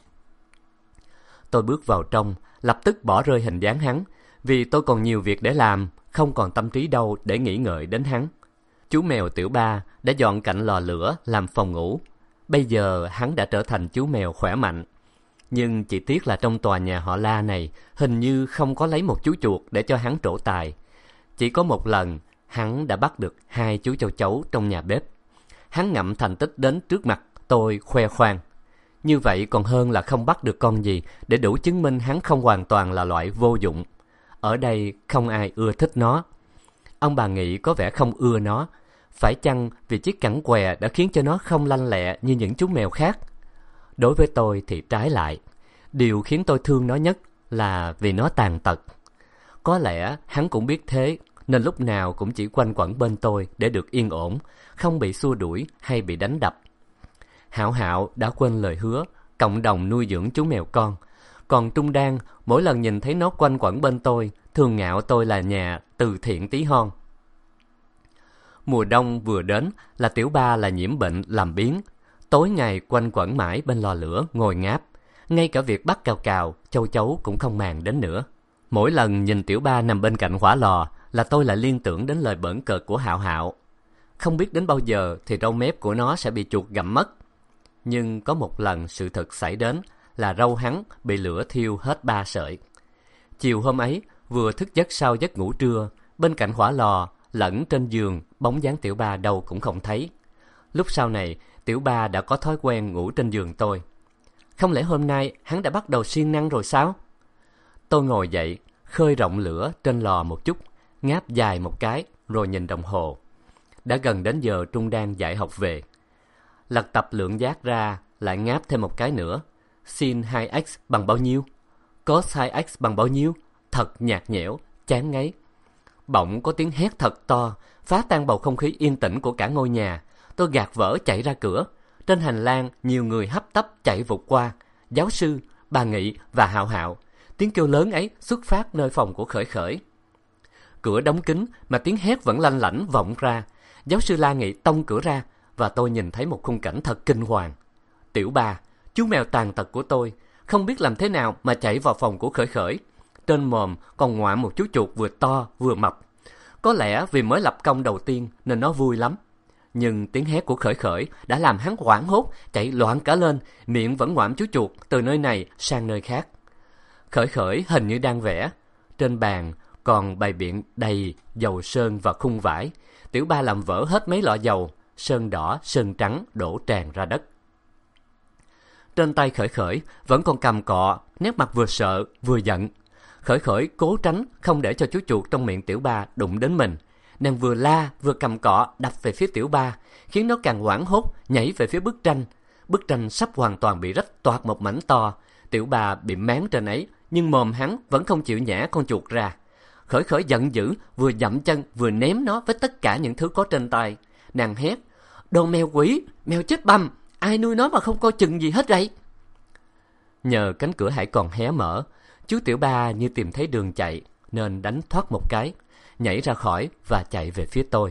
Tôi bước vào trong, lập tức bỏ rơi hình dáng hắn, vì tôi còn nhiều việc để làm, không còn tâm trí đâu để nghĩ ngợi đến hắn. Chú mèo Tiểu Ba đã dọn cạnh lò lửa làm phòng ngủ. Bây giờ hắn đã trở thành chú mèo khỏe mạnh. Nhưng chỉ tiếc là trong tòa nhà họ La này hình như không có lấy một chú chuột để cho hắn trổ tài. Chỉ có một lần hắn đã bắt được 2 chú châu chấu trong nhà bếp. Hắn ngậm thành tích đến trước mặt tôi khoe khoang. Như vậy còn hơn là không bắt được con gì, để đủ chứng minh hắn không hoàn toàn là loại vô dụng. Ở đây không ai ưa thích nó. Ông bà Nghị có vẻ không ưa nó. Phải chăng vì chiếc cẳng què đã khiến cho nó không lanh lẹ như những chú mèo khác? Đối với tôi thì trái lại. Điều khiến tôi thương nó nhất là vì nó tàn tật. Có lẽ hắn cũng biết thế, nên lúc nào cũng chỉ quanh quẩn bên tôi để được yên ổn, không bị xua đuổi hay bị đánh đập. Hạo Hạo đã quên lời hứa cộng đồng nuôi dưỡng chú mèo con. Còn Trung Đan, mỗi lần nhìn thấy nó quanh quẩn bên tôi, thường ngạo tôi là nhà từ thiện tí hon. Mùa đông vừa đến là Tiểu Ba là nhiễm bệnh làm biếng. Tối ngày quanh quẩn mãi bên lò lửa ngồi ngáp. Ngay cả việc bắt cào cào, châu chấu cũng không màng đến nữa. Mỗi lần nhìn Tiểu Ba nằm bên cạnh hỏa lò là tôi lại liên tưởng đến lời bỡn cợt của Hạo Hạo. Không biết đến bao giờ thì râu mép của nó sẽ bị chuột gặm mất. Nhưng có một lần sự thật xảy đến là râu hắn bị lửa thiêu hết 3 sợi. Chiều hôm ấy, vừa thức giấc sau giấc ngủ trưa, bên cạnh hỏa lò lẫn trên giường, bóng dáng Tiểu Ba đâu cũng không thấy. Lúc sau này, Tiểu Ba đã có thói quen ngủ trên giường tôi. Không lẽ hôm nay hắn đã bắt đầu siêng năng rồi sao? Tôi ngồi dậy, khơi rộng lửa trên lò một chút, ngáp dài một cái, rồi nhìn đồng hồ. Đã gần đến giờ Trung Đan dạy học về. Lật tập lượng giác ra, lại ngáp thêm một cái nữa. Sin 2x bằng bao nhiêu? Cos 2x bằng bao nhiêu? Thật nhạt nhẽo, chán ngấy. Bỗng có tiếng hét thật to, phá tan bầu không khí yên tĩnh của cả ngôi nhà. Tôi gạt vỡ chạy ra cửa. Trên hành lang, nhiều người hấp tấp chạy vụt qua. Giáo sư, bà Nghị và Hạo Hạo. Tiếng kêu lớn ấy xuất phát nơi phòng của Khởi Khởi. Cửa đóng kín mà tiếng hét vẫn lanh lảnh vọng ra. Giáo sư La Nghị tông cửa ra và tôi nhìn thấy một khung cảnh thật kinh hoàng. Tiểu Ba, chú mèo tàn tật của tôi, không biết làm thế nào mà chạy vào phòng của Khởi Khởi. Trên mồm còn ngoạm một chú chuột vừa to vừa mập. Có lẽ vì mới lập công đầu tiên nên nó vui lắm. Nhưng tiếng hét của Khởi Khởi đã làm hắn hoảng hốt, chạy loạn cả lên, miệng vẫn ngoạm chú chuột từ nơi này sang nơi khác. Khởi Khởi hình như đang vẽ. Trên bàn còn bày biện đầy dầu sơn và khung vải. Tiểu Ba làm vỡ hết mấy lọ dầu, sơn đỏ, sơn trắng đổ tràn ra đất. trên tay Khởi Khởi vẫn còn cằm cọ, nét mặt vừa sợ vừa giận. Khởi Khởi cố tránh không để cho chú chuột trong miệng Tiểu Ba đụng đến mình. Nàng vừa la vừa cầm cọ đập về phía Tiểu Ba, khiến nó càng hoảng hốt nhảy về phía bức tranh. Bức tranh sắp hoàn toàn bị rách toạc một mảnh to. Tiểu Ba bị máng trên ấy, nhưng mồm hắn vẫn không chịu nhả con chuột ra. Khởi Khởi giận dữ, vừa dậm chân vừa ném nó với tất cả những thứ có trên tay. Nàng hét: "Đồ mèo quỷ, mèo chết băm, ai nuôi nó mà không coi chừng gì hết vậy?" Nhờ cánh cửa hãy còn hé mở, chú Tiểu Ba như tìm thấy đường chạy nên đánh thoát một cái, nhảy ra khỏi và chạy về phía tôi.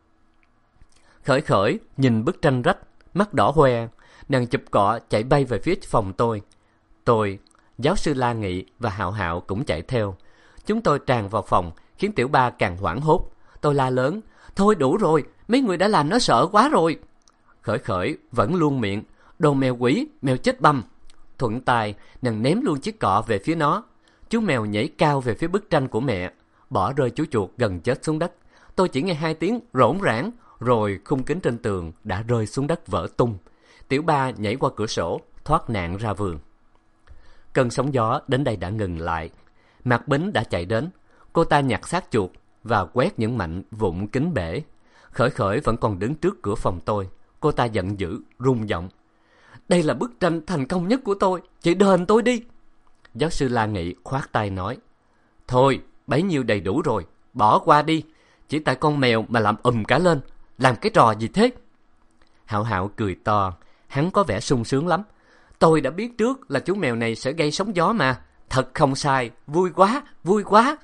Khởi Khởi nhìn bức tranh rách, mắt đỏ hoe, nàng chụp cọ chạy bay về phía phòng tôi. Tôi, giáo sư La Nghị và Hạo Hạo cũng chạy theo. Chúng tôi tràn vào phòng, khiến Tiểu Ba càng hoảng hốt. Tôi la lớn: "Thôi đủ rồi, mấy người đã làm nó sợ quá rồi." Khởi Khởi vẫn luôn miệng: "Đồ mèo quỷ, mèo chết băm." Thuận tay, nàng ném luôn chiếc cọ về phía nó. Chú mèo nhảy cao về phía bức tranh của mẹ, bỏ rơi chú chuột gần chết xuống đất. Tôi chỉ nghe 2 tiếng rỗng rãng, rồi khung kính trên tường đã rơi xuống đất vỡ tung. Tiểu Ba nhảy qua cửa sổ, thoát nạn ra vườn. Cơn sóng gió đến đây đã ngừng lại. Mạc Bính đã chạy đến. Cô ta nhặt xác chuột và quét những mảnh vụn kính bể. Khởi Khởi vẫn còn đứng trước cửa phòng tôi. Cô ta giận dữ, rung giọng: "Đây là bức tranh thành công nhất của tôi, chị đền tôi đi." Giáo sư La Nghị khoát tay nói: "Thôi, bấy nhiêu đầy đủ rồi, bỏ qua đi. Chỉ tại con mèo mà làm cả lên, làm cái trò gì thế?" Hạo Hạo cười to, hắn có vẻ sung sướng lắm. "Tôi đã biết trước là chú mèo này sẽ gây sóng gió mà. Thật không sai, vui quá, vui quá."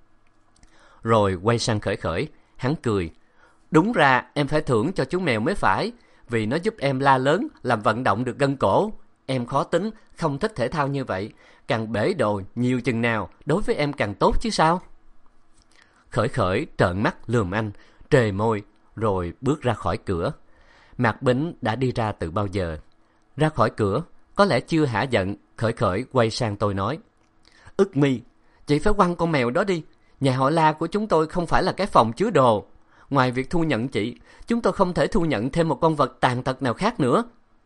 Rồi quay sang Khởi Khởi, hắn cười: "Đúng ra em phải thưởng cho chú mèo mới phải, vì nó giúp em la lớn, làm vận động được gân cổ. Em khó tính, không thích thể thao như vậy. Càng bể đồ nhiều chừng nào, đối với em càng tốt chứ sao." Khởi Khởi trợn mắt lườm anh, trề môi, rồi bước ra khỏi cửa. Mạc Bính đã đi ra từ bao giờ. Ra khỏi cửa, có lẽ chưa hả giận, Khởi Khởi quay sang tôi nói: "Ức Mi, chị phải quăng con mèo đó đi. Nhà họ La của chúng tôi không phải là cái phòng chứa đồ. Ngoài việc thu nhận chị, chúng tôi không thể thu nhận thêm một con vật tàn tật nào khác nữa."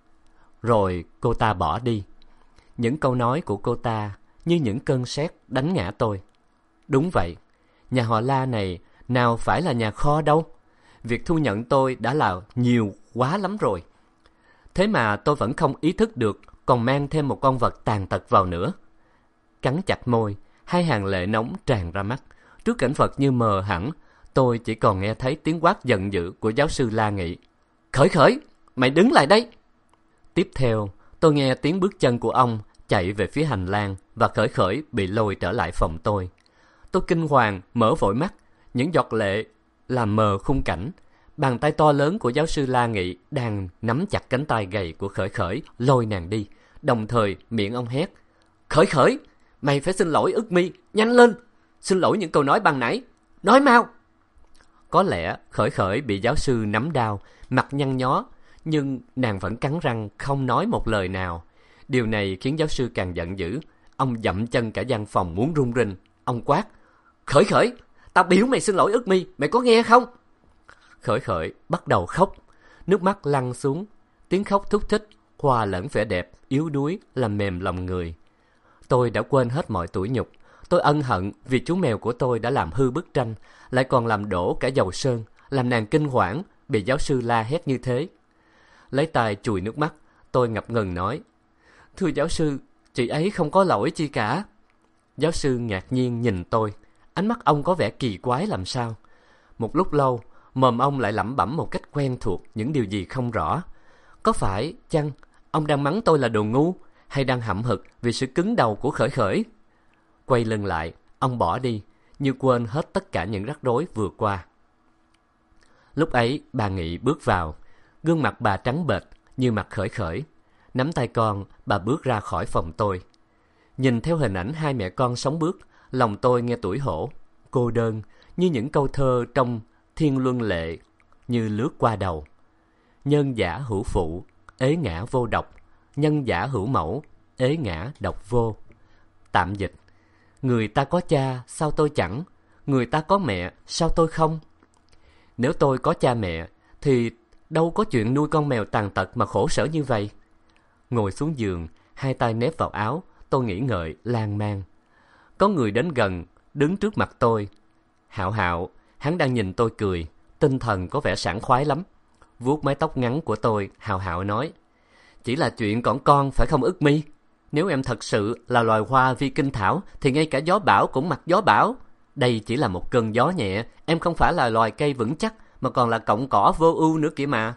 Rồi cô ta bỏ đi. Những câu nói của cô ta như những cơn sét đánh ngã tôi. Đúng vậy, nhà họ La này nào phải là nhà kho đâu. Việc thu nhận tôi đã là nhiều quá lắm rồi. Thế mà tôi vẫn không ý thức được còn mang thêm một con vật tàn tật vào nữa. Cắn chặt môi, 2 hàng lệ nóng tràn ra mắt. Trước cảnh vật như mờ hẳn, tôi chỉ còn nghe thấy tiếng quát giận dữ của giáo sư La Nghị: "Khởi Khởi, mày đứng lại đây!" Tiếp theo, tôi nghe tiếng bước chân của ông chạy về phía hành lang và Khởi Khởi bị lôi trở lại phòng tôi. Tôi kinh hoàng, mở vội mắt, những giọt lệ làm mờ khung cảnh. Bàn tay to lớn của giáo sư La Nghị đang nắm chặt cánh tay gầy của Khởi Khởi, lôi nàng đi. Đồng thời miệng ông hét: "Khởi Khởi, mày phải xin lỗi Ức Mi, nhanh lên! Xin lỗi những câu nói ban nãy, nói mau!" Có lẽ Khởi Khởi bị giáo sư nắm đau, mặt nhăn nhó, nhưng nàng vẫn cắn răng không nói một lời nào. Điều này khiến giáo sư càng giận dữ. Ông dậm chân cả gian phòng muốn rung rinh. Ông quát: "Khởi Khởi, tao biểu mày xin lỗi Ức Mi, mày có nghe không?" Khởi Khởi bắt đầu khóc, nước mắt lăn xuống. Tiếng khóc thúc thích hòa lẫn vẻ đẹp yếu đuối làm mềm lòng người. Tôi đã quên hết mọi tủi nhục. Tôi ân hận vì chú mèo của tôi đã làm hư bức tranh, lại còn làm đổ cả dầu sơn, làm nàng kinh hoảng bị giáo sư la hét như thế. Lấy tay chùi nước mắt, tôi ngập ngừng nói: "Thưa giáo sư, chị ấy không có lỗi chi cả." Giáo sư ngạc nhiên nhìn tôi, ánh mắt ông có vẻ kỳ quái làm sao. Một lúc lâu, mồm ông lại lẩm bẩm một cách quen thuộc những điều gì không rõ. Có phải chăng ông đang mắng tôi là đồ ngu, hay đang hậm hực vì sự cứng đầu của Khởi Khởi? Quay lưng lại, ông bỏ đi, như quên hết tất cả những rắc rối vừa qua. Lúc ấy, bà Nghị bước vào. Gương mặt bà trắng bệch như mặt Khởi Khởi. Nắm tay con, bà bước ra khỏi phòng tôi. Nhìn theo hình ảnh 2 mẹ con sống bước, lòng tôi nghe tủi hổ, cô đơn, như những câu thơ trong Thiên Luân Lệ như lướt qua đầu. Nhân giả hữu phụ, ế ngã vô độc. Nhân giả hữu mẫu, ế ngã độc vô. Tạm dịch: người ta có cha, sao tôi chẳng? Người ta có mẹ, sao tôi không? Nếu tôi có cha mẹ, thì đâu có chuyện nuôi con mèo tàn tật mà khổ sở như vậy. Ngồi xuống giường, hai tay nép vào áo, tôi nghĩ ngợi lan man. Có người đến gần, đứng trước mặt tôi. Hạo Hạo, hắn đang nhìn tôi cười, tinh thần có vẻ sảng khoái lắm. Vuốt mái tóc ngắn của tôi, Hạo Hạo nói: chỉ là chuyện còn con phải không Ức Mi? Nếu em thật sự là loài hoa vi kinh thảo thì ngay cả gió bão cũng mặc gió bão. Đây chỉ là một cơn gió nhẹ, em không phải là loài cây vững chắc mà còn là cọng cỏ vô ưu nữa kìa mà.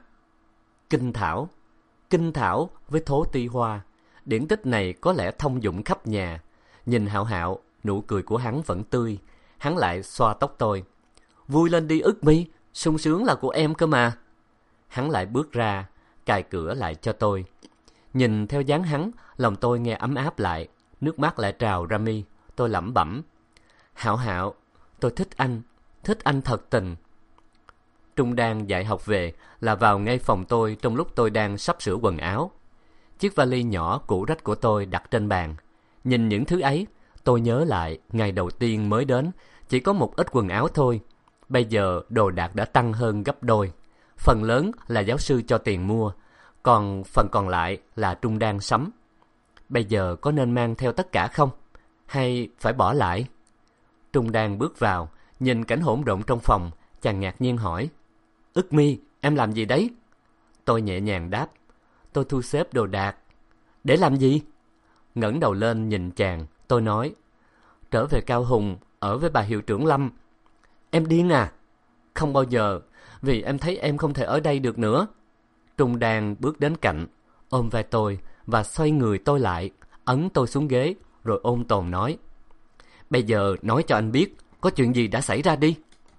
Kinh thảo với thố ti hoa, điển tích này có lẽ thông dụng khắp nhà. Nhìn Hạo Hạo, nụ cười của hắn vẫn tươi. Hắn lại xoa tóc tôi: vui lên đi Ức Mi, sung sướng là của em cơ mà. Hắn lại bước ra, cài cửa lại cho tôi. Nhìn theo dáng hắn, lòng tôi nghe ấm áp lại, nước mắt lại trào ra mi. Tôi lẩm bẩm: Hạo Hạo, tôi thích anh thật tình. Trung Đan dạy học về là vào ngay phòng tôi trong lúc tôi đang sắp sửa quần áo. Chiếc vali nhỏ cũ rách của tôi đặt trên bàn. Nhìn những thứ ấy, tôi nhớ lại ngày đầu tiên mới đến, chỉ có một ít quần áo thôi. Bây giờ đồ đạc đã tăng hơn gấp đôi. Phần lớn là giáo sư cho tiền mua, còn phần còn lại là Trung Đan sắm. Bây giờ có nên mang theo tất cả không? Hay phải bỏ lại? Trung Đan bước vào, nhìn cảnh hỗn độn trong phòng, chàng ngạc nhiên hỏi: Ức Mi, em làm gì đấy? Tôi nhẹ nhàng đáp: tôi thu xếp đồ đạc. Để làm gì? Ngẩng đầu lên nhìn chàng, tôi nói: trở về Cao Hùng, ở với bà hiệu trưởng Lâm. Em điên à? Không bao giờ, vì em thấy em không thể ở đây được nữa. Trung Đan bước đến cạnh, ôm vai tôi và xoay người tôi lại, ấn tôi xuống ghế, rồi ôn tồn nói: bây giờ nói cho anh biết, có chuyện gì đã xảy ra đi.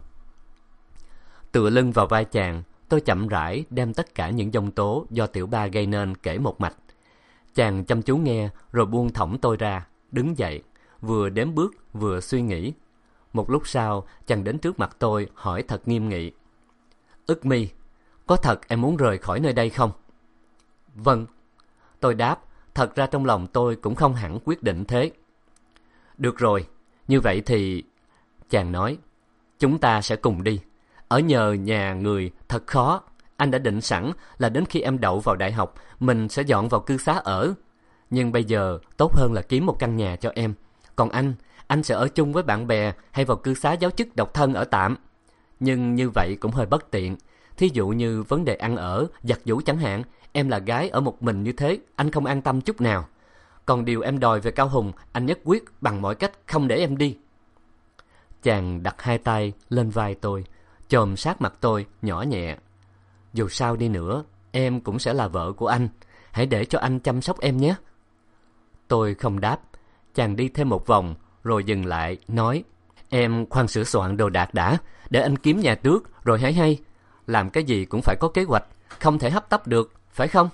Tựa lưng vào vai chàng, tôi chậm rãi đem tất cả những dông tố do tiểu ba gây nên kể một mạch. Chàng chăm chú nghe, rồi buông thõng tôi ra, đứng dậy, vừa đếm bước vừa suy nghĩ. Một lúc sau, chàng đến trước mặt tôi, hỏi thật nghiêm nghị: Ức Mi, có thật em muốn rời khỏi nơi đây không? Vâng. Tôi đáp, thật ra trong lòng tôi cũng không hẳn quyết định thế. Được rồi, như vậy thì... Chàng nói: chúng ta sẽ cùng đi. Ở nhờ nhà người thật khó. Anh đã định sẵn là đến khi em đậu vào đại học, mình sẽ dọn vào cư xá ở. Nhưng bây giờ tốt hơn là kiếm một căn nhà cho em. Còn anh sẽ ở chung với bạn bè hay vào cư xá giáo chức độc thân ở tạm. Nhưng như vậy cũng hơi bất tiện. Thí dụ như vấn đề ăn ở, giặt giũ chẳng hạn, em là gái ở một mình như thế, anh không an tâm chút nào. Còn điều em đòi về Cao Hùng, anh nhất quyết bằng mọi cách không để em đi. Chàng đặt hai tay lên vai tôi, chồm sát mặt tôi, nhỏ nhẹ: dù sao đi nữa, em cũng sẽ là vợ của anh. Hãy để cho anh chăm sóc em nhé. Tôi không đáp. Chàng đi thêm một vòng, rồi dừng lại, nói: em khoan sửa soạn đồ đạc đã, để anh kiếm nhà trước, rồi hãy hay. Làm cái gì cũng phải có kế hoạch, không thể hấp tấp được, phải không?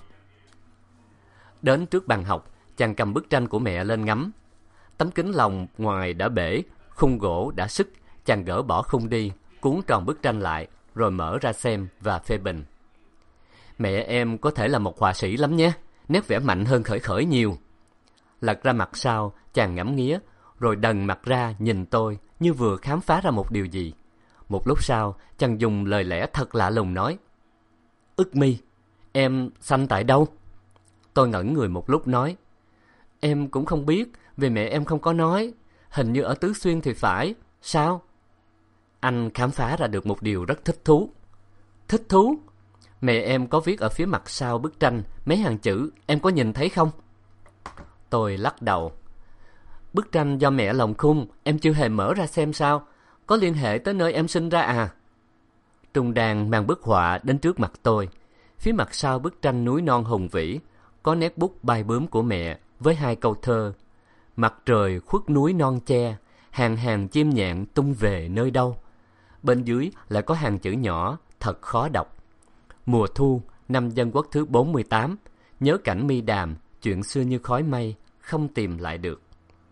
Đến trước bàn học, chàng cầm bức tranh của mẹ lên ngắm. Tấm kính lồng ngoài đã bể, khung gỗ đã sứt. Chàng gỡ bỏ khung đi, cuốn tròn bức tranh lại, rồi mở ra xem và phê bình. Mẹ em có thể là một họa sĩ lắm nhé, nét vẽ mạnh hơn Khởi Khởi nhiều. Lật ra mặt sau, chàng ngẫm nghía, rồi đần mặt ra nhìn tôi như vừa khám phá ra một điều gì. Một lúc sau, chàng dùng lời lẽ thật lạ lùng nói: Ức Mi, em sanh tại đâu? Tôi ngẩn người một lúc nói: em cũng không biết, vì mẹ em không có nói. Hình như ở Tứ Xuyên thì phải. Sao? Anh khám phá ra được một điều rất thích thú. Thích thú? Mẹ em có viết ở phía mặt sau bức tranh mấy hàng chữ, em có nhìn thấy không? Tôi lắc đầu. Bức tranh do mẹ lồng khung, em chưa hề mở ra xem sao? Có liên hệ tới nơi em sinh ra à? Trung Đan mang bức họa đến trước mặt tôi. Phía mặt sau bức tranh núi non hùng vĩ, có nét bút bay bướm của mẹ với hai câu thơ: mặt trời khuất núi non che, hàng hàng chim nhạn tung về nơi đâu. Bên dưới lại có hàng chữ nhỏ thật khó đọc: mùa thu, năm Dân Quốc thứ 48, nhớ cảnh mi đàm, chuyện xưa như khói mây, không tìm lại được.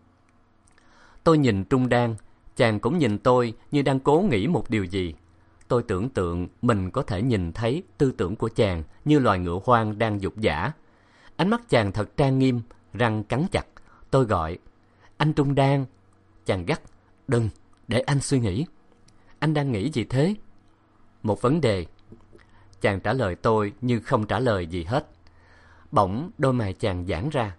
Tôi nhìn Trung Đan, chàng cũng nhìn tôi như đang cố nghĩ một điều gì. Tôi tưởng tượng mình có thể nhìn thấy tư tưởng của chàng như loài ngựa hoang đang dục dã. Ánh mắt chàng thật trang nghiêm, răng cắn chặt. Tôi gọi: anh Trung Đan. Chàng gắt: đừng, để anh suy nghĩ. Anh đang nghĩ gì thế? Một vấn đề. Chàng trả lời tôi như không trả lời gì hết. Bỗng đôi mày chàng giãn ra.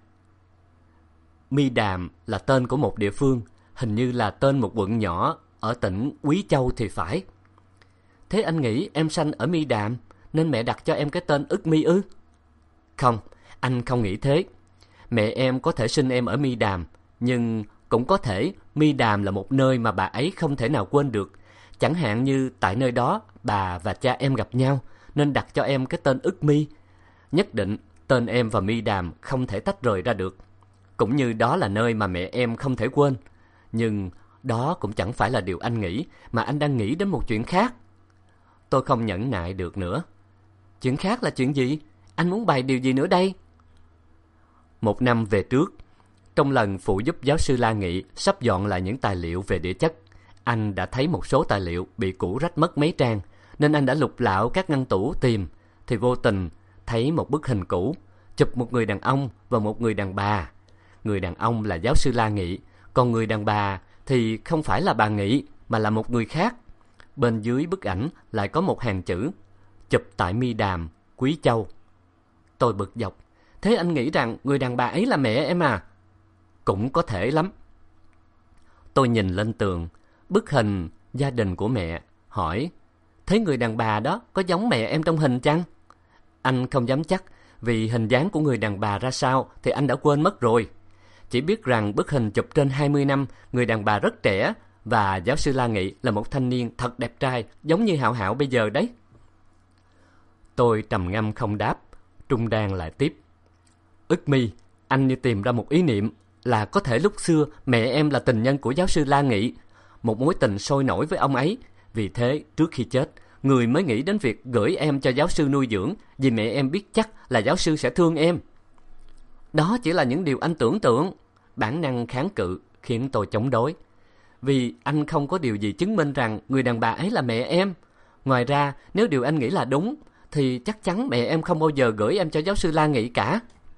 My Đàm là tên của một địa phương, hình như là tên một quận nhỏ ở tỉnh Quý Châu thì phải. Thế anh nghĩ em sanh ở My Đàm nên mẹ đặt cho em cái tên Ức My ư? Không, anh không nghĩ thế. Mẹ em có thể sinh em ở My Đàm, nhưng cũng có thể My Đàm là một nơi mà bà ấy không thể nào quên được. Chẳng hạn như tại nơi đó bà và cha em gặp nhau nên đặt cho em cái tên Ức My. Nhất định tên em và My Đàm không thể tách rời ra được. Cũng như đó là nơi mà mẹ em không thể quên. Nhưng đó cũng chẳng phải là điều anh nghĩ, mà anh đang nghĩ đến một chuyện khác. Tôi không nhẫn nại được nữa. Chuyện khác là chuyện gì? Anh muốn bày điều gì nữa đây? Một năm về trước, trong lần phụ giúp giáo sư La Nghị sắp dọn lại những tài liệu về địa chất, anh đã thấy một số tài liệu bị cũ rách mất mấy trang, nên anh đã lục lạo các ngăn tủ tìm, thì vô tình thấy một bức hình cũ, chụp một người đàn ông và một người đàn bà. Người đàn ông là giáo sư La Nghị, còn người đàn bà thì không phải là bà Nghị mà là một người khác. Bên dưới bức ảnh lại có một hàng chữ: chụp tại My Đàm, Quý Châu. Tôi bực dọc. Thế anh nghĩ rằng người đàn bà ấy là mẹ em à? Cũng có thể lắm. Tôi nhìn lên tường bức hình gia đình của mẹ, hỏi: thế người đàn bà đó có giống mẹ em trong hình chăng? Anh không dám chắc, vì hình dáng của người đàn bà ra sao thì anh đã quên mất rồi. Chỉ biết rằng bức hình chụp trên 20 năm, người đàn bà rất trẻ, và giáo sư La Nghị là một thanh niên thật đẹp trai, giống như Hạo Hạo bây giờ đấy. Tôi trầm ngâm không đáp. Trung Đan lại tiếp: Ức My, anh như tìm ra một ý niệm, là có thể lúc xưa mẹ em là tình nhân của giáo sư La Nghị, một mối tình sôi nổi với ông ấy. Vì thế trước khi chết, người mới nghĩ đến việc gửi em cho giáo sư nuôi dưỡng, vì mẹ em biết chắc là giáo sư sẽ thương em. Đó chỉ là những điều anh tưởng tượng. Bản năng kháng cự khiến tôi chống đối, vì anh không có điều gì chứng minh rằng người đàn bà ấy là mẹ em. Ngoài ra, nếu điều anh nghĩ là đúng, thì chắc chắn mẹ em không bao giờ gửi em cho giáo sư La Nghị cả.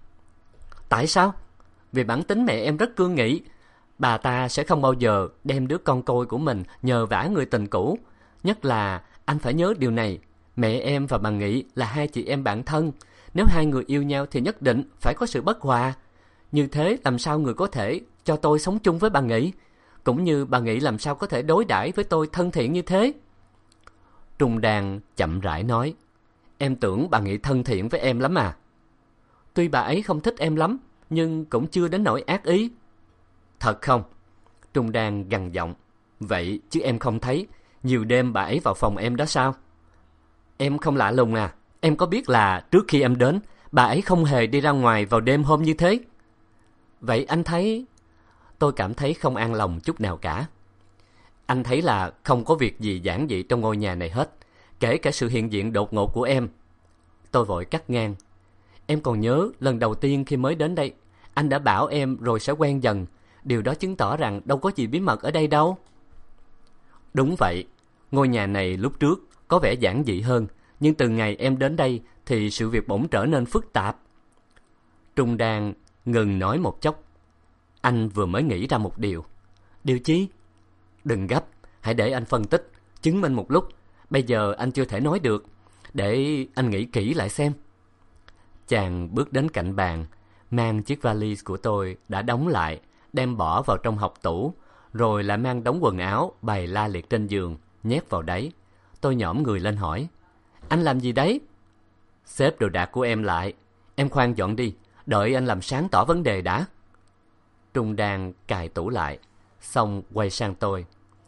Tại sao? Vì bản tính mẹ em rất cương nghị. Bà ta sẽ không bao giờ đem đứa con côi của mình nhờ vả người tình cũ. Nhất là anh phải nhớ điều này, mẹ em và bà Nghị là hai chị em bạn thân. Nếu hai người yêu nhau thì nhất định phải có sự bất hòa. Như thế làm sao người có thể cho tôi sống chung với bà Nghị? Cũng như bà Nghị làm sao có thể đối đãi với tôi thân thiện như thế? Trung Đan chậm rãi nói: Em tưởng bà Nghị thân thiện với em lắm à? Tuy bà ấy không thích em lắm, nhưng cũng chưa đến nỗi ác ý. Thật không? Trung Đan gằn giọng. Vậy chứ em không thấy nhiều đêm bà ấy vào phòng em đó sao? Em không lạ lùng à? Em có biết là trước khi em đến, bà ấy không hề đi ra ngoài vào đêm hôm như thế? Vậy anh thấy... Tôi cảm thấy không an lòng chút nào cả. Anh thấy là không có việc gì giản dị trong ngôi nhà này hết, kể cả sự hiện diện đột ngột của em. Tôi vội cắt ngang. Em còn nhớ lần đầu tiên khi mới đến đây, anh đã bảo em rồi sẽ quen dần. Điều đó chứng tỏ rằng đâu có gì bí mật ở đây đâu. Đúng vậy, ngôi nhà này lúc trước có vẻ giản dị hơn, nhưng từ ngày em đến đây thì sự việc bỗng trở nên phức tạp. Trung Đan ngừng nói một chốc. Anh vừa mới nghĩ ra một điều. Điều chi? Đừng gấp, hãy để anh phân tích, chứng minh một lúc. Bây giờ anh chưa thể nói được. Để anh nghĩ kỹ lại xem. Chàng bước đến cạnh bàn, mang chiếc vali của tôi đã đóng lại, đem bỏ vào trong hộc tủ, rồi lại mang đống quần áo bày la liệt trên giường, nhét vào đấy. Tôi nhõm người lên hỏi: Anh làm gì đấy? Xếp đồ đạc của em lại. Em khoan dọn đi, đợi anh làm sáng tỏ vấn đề đã. Trung Đan cài tủ lại, xong quay sang tôi: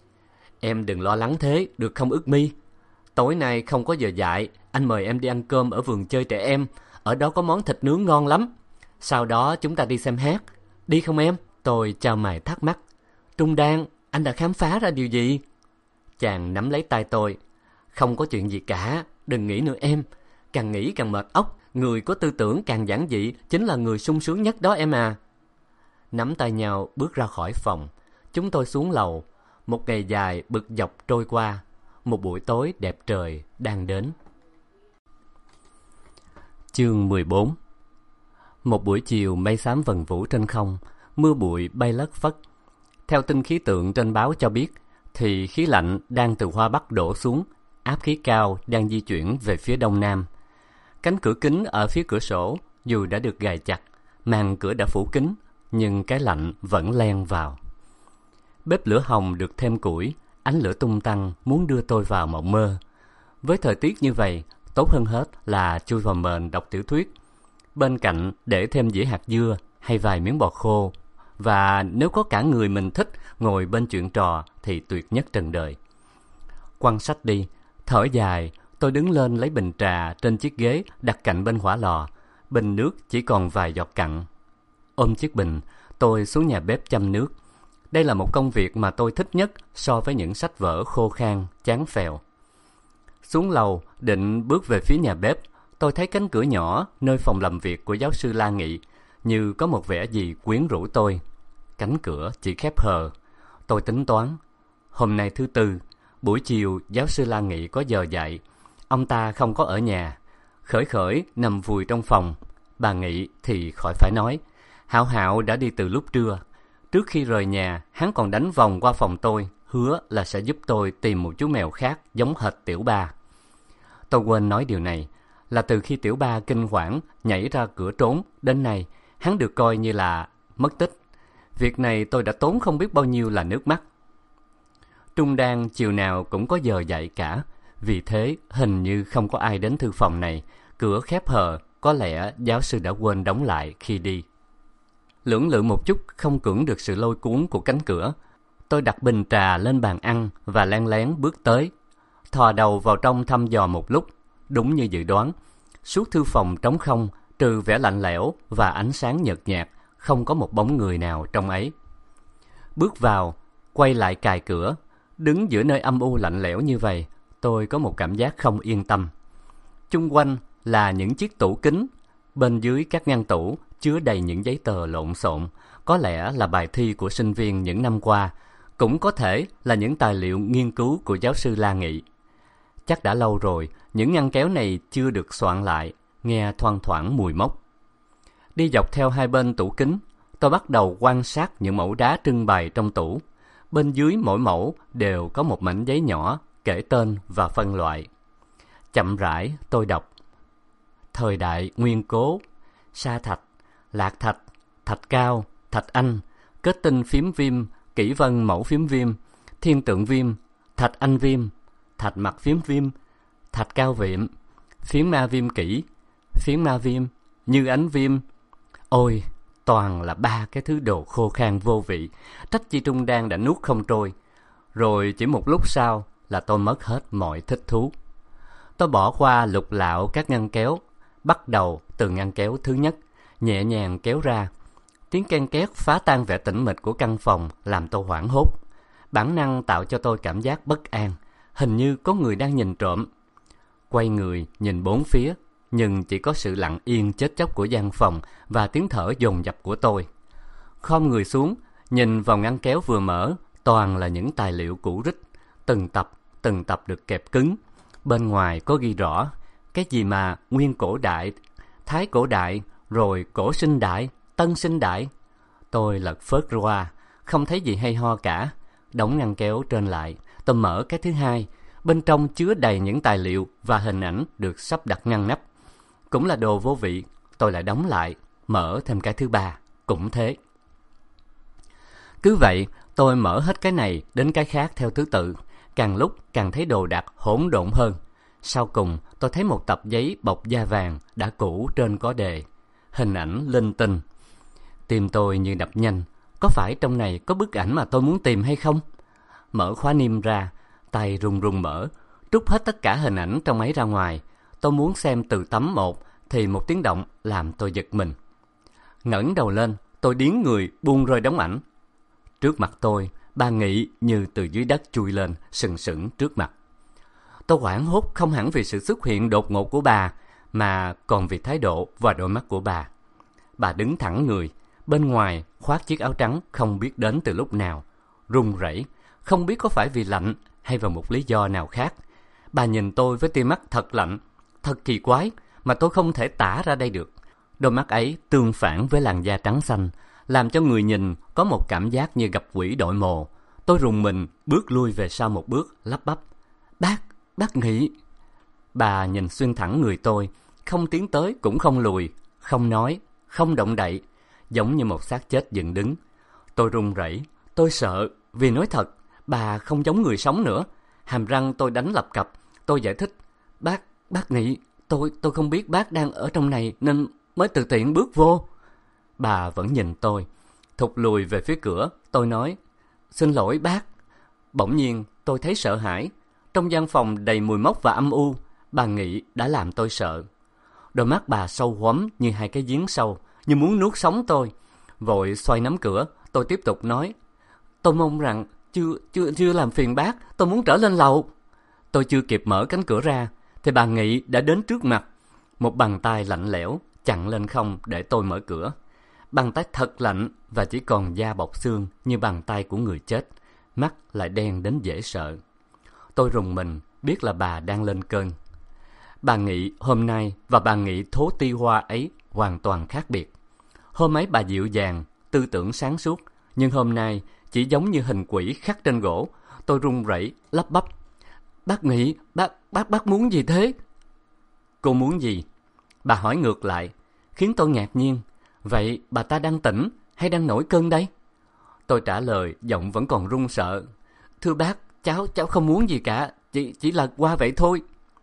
Em đừng lo lắng thế, được không Ức My? Tối nay không có giờ dạy, anh mời em đi ăn cơm ở vườn chơi trẻ em. Ở đó có món thịt nướng ngon lắm. Sau đó chúng ta đi xem hát. Đi không em? Tôi chau mày thắc mắc. Trung Đan, anh đã khám phá ra điều gì? Chàng nắm lấy tay tôi. Không có chuyện gì cả, đừng nghĩ nữa em. Càng nghĩ càng mệt óc. Người có tư tưởng càng giản dị chính là người sung sướng nhất đó em à. Nắm tay nhau bước ra khỏi phòng. Chúng tôi xuống lầu. Một ngày dài bực dọc trôi qua. Một buổi tối đẹp trời đang đến. Chương 14. Một buổi chiều mây xám vần vũ trên không, mưa bụi bay lất phất. Theo tin khí tượng trên báo cho biết, thì khí lạnh đang từ Hoa Bắc đổ xuống, áp khí cao đang di chuyển về phía đông nam. Cánh cửa kính ở phía cửa sổ dù đã được gài chặt, màn cửa đã phủ kín, nhưng cái lạnh vẫn len vào. Bếp lửa hồng được thêm củi, ánh lửa tung tăng muốn đưa tôi vào mộng mơ. Với thời tiết như vậy, tốt hơn hết là chui vào mền đọc tiểu thuyết. Bên cạnh để thêm dĩa hạt dưa hay vài miếng bò khô, và nếu có cả người mình thích ngồi bên chuyện trò thì tuyệt nhất trần đời. Quăng sách đi, thở dài, tôi đứng lên lấy bình trà trên chiếc ghế đặt cạnh bên hỏa lò. Bình nước chỉ còn vài giọt cặn. Ôm chiếc bình, tôi xuống nhà bếp châm nước. Đây là một công việc mà tôi thích nhất so với những sách vở khô khan, chán phèo. Xuống lầu, định bước về phía nhà bếp, tôi thấy cánh cửa nhỏ nơi phòng làm việc của giáo sư La Nghị, như có một vẻ gì quyến rũ tôi. Cánh cửa chỉ khép hờ. Tôi tính toán, hôm nay thứ Tư, buổi chiều giáo sư La Nghị có giờ dạy. Ông ta không có ở nhà. Khởi khởi nằm vùi trong phòng. Bà Nghị thì khỏi phải nói. Hạo Hạo đã đi từ lúc trưa. Trước khi rời nhà, hắn còn đánh vòng qua phòng tôi, hứa là sẽ giúp tôi tìm một chú mèo khác giống hệt Tiểu Ba. Tôi quên nói điều này, là từ khi Tiểu Ba kinh hoảng nhảy ra cửa trốn đến nay, hắn được coi như là mất tích. Việc này tôi đã tốn không biết bao nhiêu là nước mắt. Trung Đan chiều nào cũng có giờ dạy cả, vì thế hình như không có ai đến thư phòng này. Cửa khép hờ, có lẽ giáo sư đã quên đóng lại khi đi. Lưỡng lự một chút không cưỡng được sự lôi cuốn của cánh cửa. Tôi đặt bình trà lên bàn ăn và len lén bước tới. Thò đầu vào trong thăm dò một lúc. Đúng như dự đoán, suốt thư phòng trống không, trừ vẻ lạnh lẽo và ánh sáng nhợt nhạt, không có một bóng người nào trong ấy. Bước vào, quay lại cài cửa. Đứng giữa nơi âm u lạnh lẽo như vậy, tôi có một cảm giác không yên tâm. Chung quanh là những chiếc tủ kính. Bên dưới các ngăn tủ chứa đầy những giấy tờ lộn xộn, có lẽ là bài thi của sinh viên những năm qua, cũng có thể là những tài liệu nghiên cứu của giáo sư La Nghị. Chắc đã lâu rồi, những ngăn kéo này chưa được soạn lại, nghe thoang thoảng mùi mốc. Đi dọc theo hai bên tủ kính, tôi bắt đầu quan sát những mẫu đá trưng bày trong tủ. Bên dưới mỗi mẫu đều có một mảnh giấy nhỏ kể tên và phân loại. Chậm rãi tôi đọc: thời đại nguyên cố, sa thạch, lạc thạch, thạch cao, thạch anh, kết tinh phiếm viêm, kỷ vân mẫu phiếm viêm, thiên tượng viêm, thạch anh viêm, thạch mặt phiếm viêm, thạch cao việm, phiến ma viêm kỷ, phiến ma viêm, như ánh viêm. Ôi, toàn là ba cái thứ đồ khô khan vô vị, trách chi Trung Đan đã nuốt không trôi. Rồi chỉ một lúc sau là tôi mất hết mọi thích thú. Tôi bỏ qua lục lạo các ngăn kéo, bắt đầu từ ngăn kéo thứ nhất, nhẹ nhàng kéo ra. Tiếng ken két phá tan vẻ tĩnh mịch của căn phòng làm tôi hoảng hốt. Bản năng tạo cho tôi cảm giác bất an, hình như có người đang nhìn trộm. Quay người nhìn bốn phía, nhưng chỉ có sự lặng yên chết chóc của gian phòng và tiếng thở dồn dập của tôi. Khom người xuống, nhìn vào ngăn kéo vừa mở, toàn là những tài liệu cũ rích, từng tập được kẹp cứng. Bên ngoài có ghi rõ cái gì mà nguyên cổ đại, thái cổ đại, rồi cổ sinh đại, tân sinh đại. Tôi lật phớt qua, không thấy gì hay ho cả. Đóng ngăn kéo trên lại, tôi mở cái thứ hai. Bên trong chứa đầy những tài liệu và hình ảnh được sắp đặt ngăn nắp. Cũng là đồ vô vị, tôi lại đóng lại, mở thêm cái thứ ba, cũng thế. Cứ vậy, tôi mở hết cái này đến cái khác theo thứ tự, càng lúc càng thấy đồ đạc hỗn độn hơn. Sau cùng, tôi thấy một tập giấy bọc da vàng đã cũ, trên có đề hình ảnh linh tinh. Tim tôi như đập nhanh, có phải trong này có bức ảnh mà tôi muốn tìm hay không? Mở khóa niêm ra, tay run run mở, trút hết tất cả hình ảnh trong ấy ra ngoài. Tôi muốn xem từ tấm một thì một tiếng động làm tôi giật mình. Ngẩng đầu lên, tôi điếng người buông rơi đống ảnh. Trước mặt tôi, bà Nghị như từ dưới đất chui lên, sừng sững trước mặt. Tôi hoảng hốt không hẳn vì sự xuất hiện đột ngột của bà, mà còn vì thái độ và đôi mắt của bà. Bà đứng thẳng người, bên ngoài khoác chiếc áo trắng không biết đến từ lúc nào, run rẩy, không biết có phải vì lạnh hay vì một lý do nào khác. Bà nhìn tôi với tia mắt thật lạnh, thật kỳ quái mà tôi không thể tả ra đây được. Đôi mắt ấy tương phản với làn da trắng xanh, làm cho người nhìn có một cảm giác như gặp quỷ đội mồ. Tôi rùng mình bước lui về sau một bước, lắp bắp: Bác Nghị. Bà nhìn xuyên thẳng người tôi, không tiến tới cũng không lùi, không nói, không động đậy, giống như một xác chết dựng đứng. Tôi run rẩy, tôi sợ, vì nói thật, bà không giống người sống nữa. Hàm răng tôi đánh lập cập, tôi giải thích, bác nghĩ tôi không biết bác đang ở trong này nên mới tự tiện bước vô. Bà vẫn nhìn tôi, thụt lùi về phía cửa. Tôi nói, xin lỗi bác. Bỗng nhiên tôi thấy sợ hãi. Trong gian phòng đầy mùi mốc và âm u, bà Nghị đã làm tôi sợ. Đôi mắt bà sâu hoắm như hai cái giếng sâu, như muốn nuốt sống tôi. Vội xoay nắm cửa, tôi tiếp tục nói, tôi mong rằng chưa làm phiền bác, tôi muốn trở lên lầu. Tôi chưa kịp mở cánh cửa ra thì bà Nghị đã đến trước mặt. Một bàn tay lạnh lẽo chặn lên không để tôi mở cửa. Bàn tay thật lạnh và chỉ còn da bọc xương như bàn tay của người chết. Mắt lại đen đến dễ sợ. Tôi rùng mình biết là bà đang lên cơn. Bà Nghị hôm nay và bà Nghị Thố Ti Hoa ấy hoàn toàn khác biệt. Hôm ấy bà dịu dàng, tư tưởng sáng suốt, nhưng hôm nay chỉ giống như hình quỷ khắc trên gỗ. Tôi run rẩy lắp bắp, bác Nghị, bác muốn gì thế? Cô muốn gì? Bà hỏi ngược lại, khiến tôi ngạc nhiên. Vậy bà ta đang tỉnh hay đang nổi cơn đây? Tôi trả lời, giọng vẫn còn run sợ. Thưa bác, cháu không muốn gì cả, chỉ là qua vậy thôi.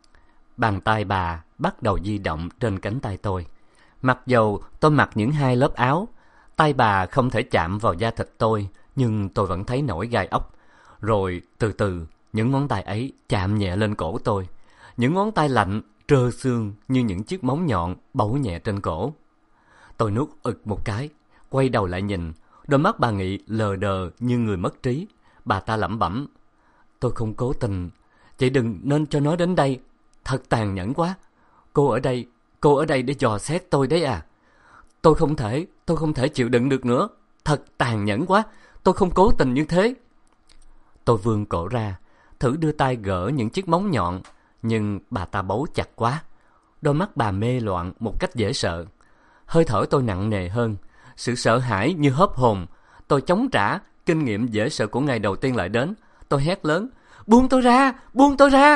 Bàn tay bà bắt đầu di động trên cánh tay tôi. Mặc dầu tôi mặc những hai lớp áo, tay bà không thể chạm vào da thịt tôi, nhưng tôi vẫn thấy nổi gai ốc. Rồi từ từ, những ngón tay ấy chạm nhẹ lên cổ tôi. Những ngón tay lạnh, trơ xương như những chiếc móng nhọn bấu nhẹ trên cổ. Tôi nuốt ực một cái, quay đầu lại nhìn. Đôi mắt bà Nghị lờ đờ như người mất trí. Bà ta lẩm bẩm, tôi không cố tình, chị đừng nên cho nó đến đây. Thật tàn nhẫn quá. Cô ở đây để dò xét tôi đấy à? Tôi không thể chịu đựng được nữa. Thật tàn nhẫn quá. Tôi không cố tình như thế. Tôi vươn cổ ra, thử đưa tay gỡ những chiếc móng nhọn, nhưng bà ta bấu chặt quá. Đôi mắt bà mê loạn một cách dễ sợ. Hơi thở tôi nặng nề hơn, sự sợ hãi như hớp hồn. Tôi chống trả, kinh nghiệm dễ sợ của ngày đầu tiên lại đến. Tôi hét lớn, buông tôi ra, buông tôi ra.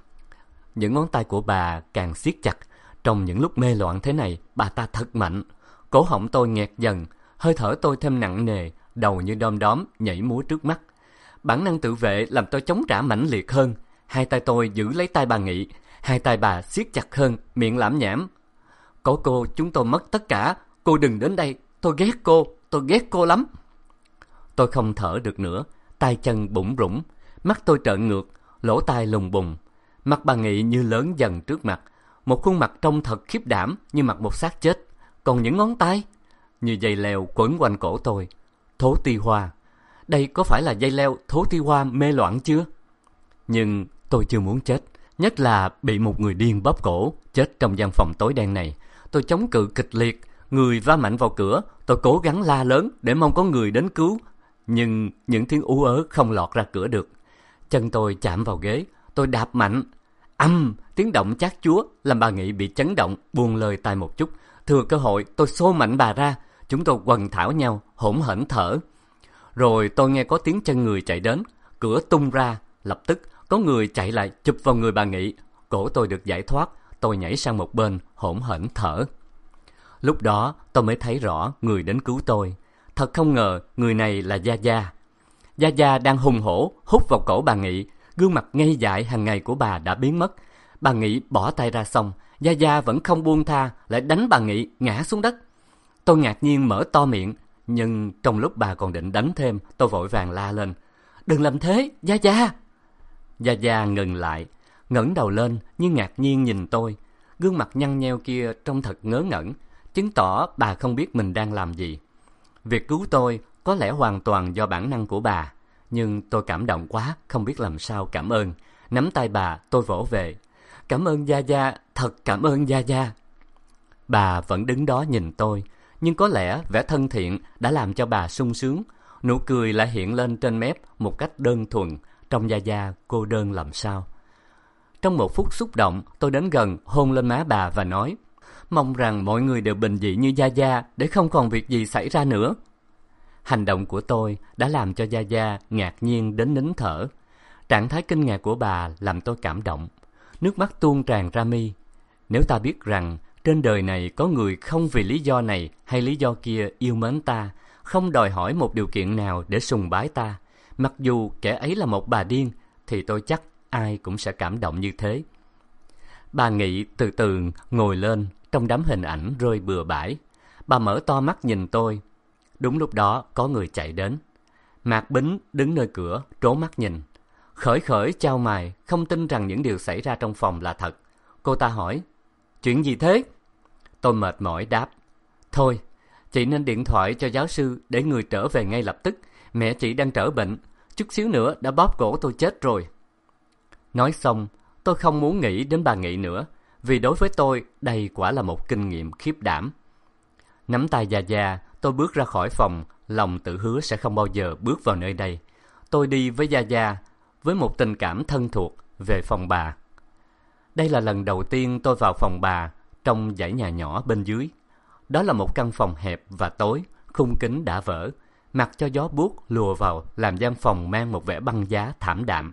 Những ngón tay của bà càng siết chặt. Trong những lúc mê loạn thế này, bà ta thật mạnh. Cổ họng tôi nghẹt dần, hơi thở tôi thêm nặng nề, đầu như đom đóm nhảy múa trước mắt. Bản năng tự vệ làm tôi chống trả mãnh liệt hơn. Hai tay tôi giữ lấy tay bà Nghị, hai tay bà siết chặt hơn, miệng lảm nhảm. Có cô chúng tôi mất tất cả, cô đừng đến đây, tôi ghét cô lắm. Tôi không thở được nữa, tay chân bủn rủn, mắt tôi trợn ngược, lỗ tai lùng bùng. Mặt bà Nghị như lớn dần trước mặt, một khuôn mặt trông thật khiếp đảm như mặt một xác chết. Còn những ngón tay như dây leo quấn quanh cổ tôi. Thố Ti Hoa, đây có phải là dây leo Thố Ti Hoa mê loạn chưa? Nhưng tôi chưa muốn chết, nhất là bị một người điên bóp cổ, chết trong gian phòng tối đen này. Tôi chống cự kịch liệt, người va mạnh vào cửa. Tôi cố gắng la lớn để mong có người đến cứu, nhưng những tiếng ú ớ không lọt ra cửa được. Chân tôi chạm vào ghế, tôi đạp mạnh. Tiếng động chát chúa làm bà Nghị bị chấn động, buông lời tay một chút. Thừa cơ hội tôi xô mạnh bà ra. Chúng tôi quần thảo nhau, hỗn hển thở. Rồi tôi nghe có tiếng chân người chạy đến, cửa tung ra. Lập tức có người chạy lại chụp vào người bà Nghị. Cổ tôi được giải thoát, tôi nhảy sang một bên, hỗn hển thở. Lúc đó tôi mới thấy rõ người đến cứu tôi. Thật không ngờ người này là Gia Gia. Gia Gia đang hùng hổ hút vào cổ bà Nghị. Gương mặt ngây dại hàng ngày của bà đã biến mất. Bà Nghị bỏ tay ra xong, Gia Gia vẫn không buông tha, lại đánh bà Nghị ngã xuống đất. Tôi ngạc nhiên mở to miệng, nhưng trong lúc bà còn định đánh thêm, tôi vội vàng la lên, đừng làm thế, Gia Gia. Gia Gia ngừng lại, ngẩng đầu lên như ngạc nhiên nhìn tôi. Gương mặt nhăn nheo kia trông thật ngớ ngẩn, chứng tỏ bà không biết mình đang làm gì. Việc cứu tôi có lẽ hoàn toàn do bản năng của bà, nhưng tôi cảm động quá, không biết làm sao cảm ơn. Nắm tay bà, tôi vỗ về. Cảm ơn Gia Gia, thật cảm ơn Gia Gia. Bà vẫn đứng đó nhìn tôi, nhưng có lẽ vẻ thân thiện đã làm cho bà sung sướng. Nụ cười lại hiện lên trên mép một cách đơn thuần, trong Gia Gia cô đơn làm sao. Trong một phút xúc động, tôi đến gần hôn lên má bà và nói, mong rằng mọi người đều bình dị như Gia Gia để không còn việc gì xảy ra nữa. Hành động của tôi đã làm cho Gia Gia ngạc nhiên đến nín thở. Trạng thái kinh ngạc của bà làm tôi cảm động. Nước mắt tuôn tràn ra mi. Nếu ta biết rằng trên đời này có người không vì lý do này hay lý do kia yêu mến ta, không đòi hỏi một điều kiện nào để sùng bái ta. Mặc dù kẻ ấy là một bà điên, thì tôi chắc ai cũng sẽ cảm động như thế. Bà Nghị từ từ ngồi lên trong đám hình ảnh rơi bừa bãi. Bà mở to mắt nhìn tôi. Đúng lúc đó có người chạy đến. Mạc Bính đứng nơi cửa trố mắt nhìn. Khởi khởi chau mày, không tin rằng những điều xảy ra trong phòng là thật. Cô ta hỏi, chuyện gì thế? Tôi mệt mỏi đáp, thôi, chị nên điện thoại cho giáo sư để người trở về ngay lập tức. Mẹ chị đang trở bệnh, chút xíu nữa đã bóp cổ tôi chết rồi. Nói xong, tôi không muốn nghĩ đến bà Nghị nữa, vì đối với tôi đây quả là một kinh nghiệm khiếp đảm. Nắm tay Gia Gia, tôi bước ra khỏi phòng, lòng tự hứa sẽ không bao giờ bước vào nơi đây. Tôi đi với Gia Gia, với một tình cảm thân thuộc, về phòng bà. Đây là lần đầu tiên tôi vào phòng bà trong dãy nhà nhỏ bên dưới. Đó là một căn phòng hẹp và tối, khung kính đã vỡ, mặc cho gió buốt lùa vào làm gian phòng mang một vẻ băng giá thảm đạm.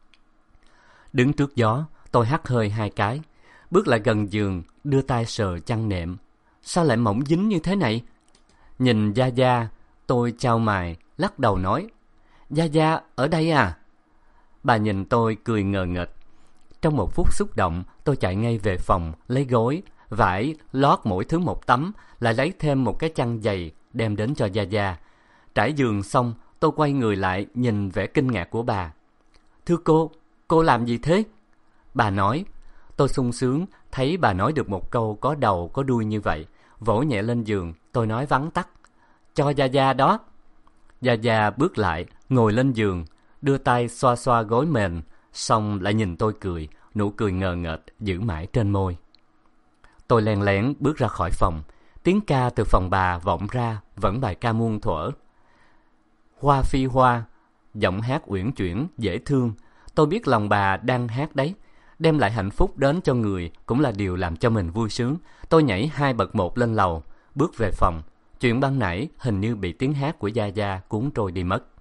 Đứng trước gió, tôi hắt hơi 2 cái, bước lại gần giường, đưa tay sờ chăn nệm. Sao lại mỏng dính như thế này? Nhìn Gia Gia, tôi chau mày, lắc đầu nói, Gia Gia ở đây à? Bà nhìn tôi cười ngờ nghệch. Trong một phút xúc động, tôi chạy ngay về phòng, lấy gối, vải, lót mỗi thứ một tấm, lại lấy thêm một cái chăn dày, đem đến cho Gia Gia. Trải giường xong, tôi quay người lại nhìn vẻ kinh ngạc của bà. Thưa cô làm gì thế? Bà nói. Tôi sung sướng, thấy bà nói được một câu có đầu có đuôi như vậy. Vỗ nhẹ lên giường, tôi nói vắn tắt, cho Gia Gia đó. Gia Gia bước lại, ngồi lên giường, đưa tay xoa xoa gối mền, xong lại nhìn tôi cười, nụ cười ngờ nghệch giữ mãi trên môi. Tôi len lén bước ra khỏi phòng, tiếng ca từ phòng bà vọng ra, vẫn bài ca muôn thuở. Hoa phi hoa, giọng hát uyển chuyển, dễ thương. Tôi biết lòng bà đang hát đấy. Đem lại hạnh phúc đến cho người cũng là điều làm cho mình vui sướng. Tôi nhảy 2 bậc 1 lên lầu, bước về phòng. Chuyện ban nãy hình như bị tiếng hát của Gia Gia cuốn trôi đi mất.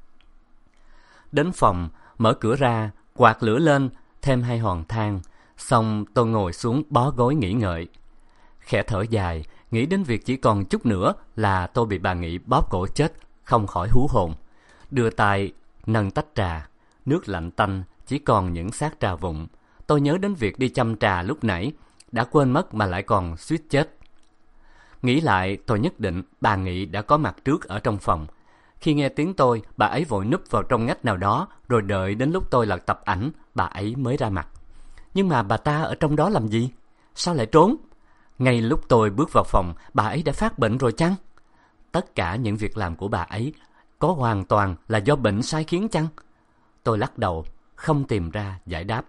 Đến phòng, mở cửa ra, quạt lửa lên, thêm 2 hòn than. Xong tôi ngồi xuống bó gối nghỉ ngợi. Khẽ thở dài, nghĩ đến việc chỉ còn chút nữa là tôi bị bà Nghị bóp cổ chết, không khỏi hú hồn. Đưa tay nâng tách trà, nước lạnh tanh, chỉ còn những xác trà vụn. Tôi nhớ đến việc đi chăm trà lúc nãy, đã quên mất mà lại còn suýt chết. Nghĩ lại, tôi nhất định bà Nghị đã có mặt trước ở trong phòng. Khi nghe tiếng tôi, bà ấy vội núp vào trong ngách nào đó, rồi đợi đến lúc tôi lật tập ảnh, bà ấy mới ra mặt. Nhưng mà bà ta ở trong đó làm gì? Sao lại trốn? Ngay lúc tôi bước vào phòng, bà ấy đã phát bệnh rồi chăng? Tất cả những việc làm của bà ấy có hoàn toàn là do bệnh sai khiến chăng? Tôi lắc đầu, không tìm ra giải đáp.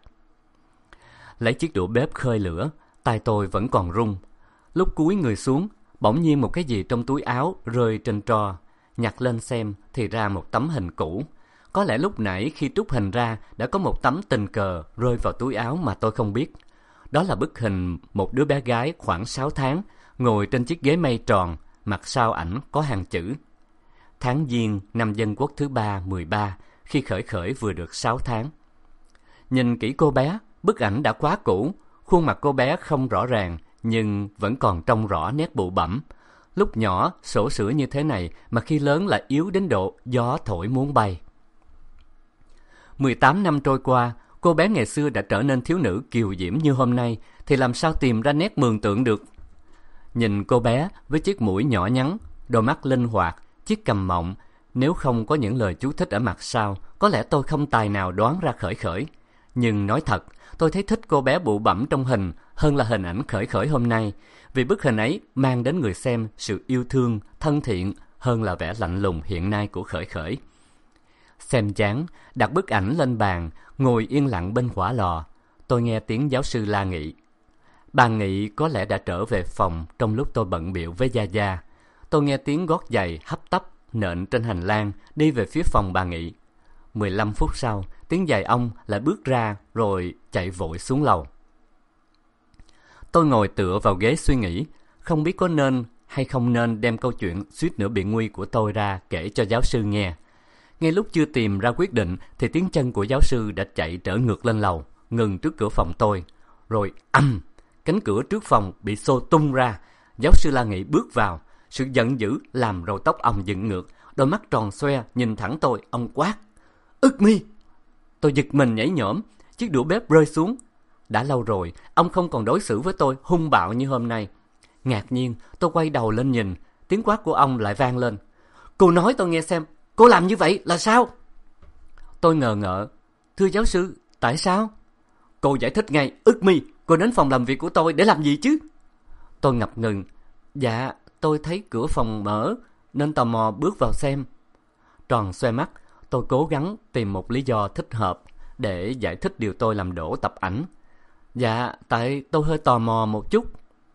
Lấy chiếc đũa bếp khơi lửa, tay tôi vẫn còn run. Lúc cúi người xuống, bỗng nhiên một cái gì trong túi áo rơi trên tro. Nhặt lên xem thì ra một tấm hình cũ. Có lẽ lúc nãy khi trút hình ra đã có một tấm tình cờ rơi vào túi áo mà tôi không biết. Đó là bức hình một đứa bé gái khoảng 6 tháng, ngồi trên chiếc ghế mây tròn, mặt sau ảnh có hàng chữ. Tháng Giêng năm Dân Quốc thứ 313, khi Khởi Khởi vừa được 6 tháng. Nhìn kỹ cô bé, bức ảnh đã quá cũ, khuôn mặt cô bé không rõ ràng, nhưng vẫn còn trông rõ nét bụ bẫm. Lúc nhỏ, sổ sữa như thế này mà khi lớn lại yếu đến độ gió thổi muốn bay. 18 năm trôi qua, cô bé ngày xưa đã trở nên thiếu nữ kiều diễm như hôm nay, thì làm sao tìm ra nét mường tượng được? Nhìn cô bé với chiếc mũi nhỏ nhắn, đôi mắt linh hoạt, chiếc cằm mọng, nếu không có những lời chú thích ở mặt sau, có lẽ tôi không tài nào đoán ra Khởi Khởi. Nhưng nói thật, tôi thấy thích cô bé bụ bẫm trong hình hơn là hình ảnh Khởi Khởi hôm nay, vì bức hình ấy mang đến người xem sự yêu thương, thân thiện hơn là vẻ lạnh lùng hiện nay của Khởi Khởi. Xem chán, đặt bức ảnh lên bàn, ngồi yên lặng bên hỏa lò, tôi nghe tiếng giáo sư la nghị. Bà Nghị có lẽ đã trở về phòng trong lúc tôi bận bịu với Gia Gia. Tôi nghe tiếng gót giày hấp tấp nện trên hành lang đi về phía phòng bà Nghị. 15 phút sau, tiếng giày ông lại bước ra rồi chạy vội xuống lầu. Tôi ngồi tựa vào ghế suy nghĩ, không biết có nên hay không nên đem câu chuyện suýt nữa bị nguy của tôi ra kể cho giáo sư nghe. Ngay lúc chưa tìm ra quyết định thì tiếng chân của giáo sư đã chạy trở ngược lên lầu, ngừng trước cửa phòng tôi. Rồi cánh cửa trước phòng bị xô tung ra. Giáo sư La Nghị bước vào. Sự giận dữ làm râu tóc ông dựng ngược, đôi mắt tròn xoe nhìn thẳng tôi. Ông quát: "Ức Mi!" Tôi giật mình nhảy nhổm, chiếc đũa bếp rơi xuống. Đã lâu rồi ông không còn đối xử với tôi hung bạo như hôm nay. Ngạc nhiên tôi quay đầu lên nhìn, tiếng quát của ông lại vang lên: "Cô nói tôi nghe xem, cô làm như vậy là sao?" Tôi ngờ ngợ: "Thưa giáo sư, tại sao?" "Cô giải thích ngay, Ức Mi, cô đến phòng làm việc của tôi để làm gì chứ?" Tôi ngập ngừng: "Dạ, tôi thấy cửa phòng mở nên tò mò bước vào xem." Tròn xoe mắt, tôi cố gắng tìm một lý do thích hợp để giải thích điều tôi làm đổ tập ảnh. "Dạ, tại tôi hơi tò mò một chút."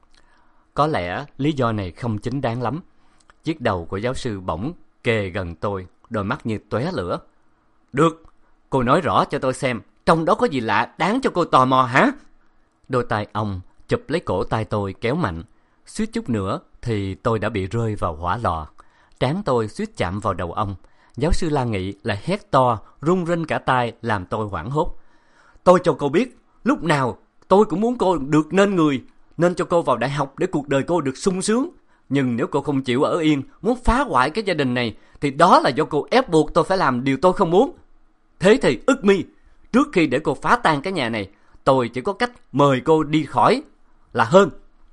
Có lẽ lý do này không chính đáng lắm. Chiếc đầu của giáo sư bỗng kề gần tôi, đôi mắt như tóe lửa. "Được, cô nói rõ cho tôi xem, trong đó có gì lạ đáng cho cô tò mò hả?" Đôi tay ông chụp lấy cổ tay tôi kéo mạnh. Suýt chút nữa thì tôi đã bị rơi vào hỏa lò. Trán tôi suýt chạm vào đầu ông. Giáo sư La Nghị lại hét to, rung rinh cả tai làm tôi hoảng hốt. "Tôi cho cô biết, lúc nào tôi cũng muốn cô được nên người, nên cho cô vào đại học để cuộc đời cô được sung sướng. Nhưng nếu cô không chịu ở yên, muốn phá hoại cái gia đình này, thì đó là do cô ép buộc tôi phải làm điều tôi không muốn. Thế thì Ức Mi, trước khi để cô phá tan cái nhà này, tôi chỉ có cách mời cô đi khỏi là hơn."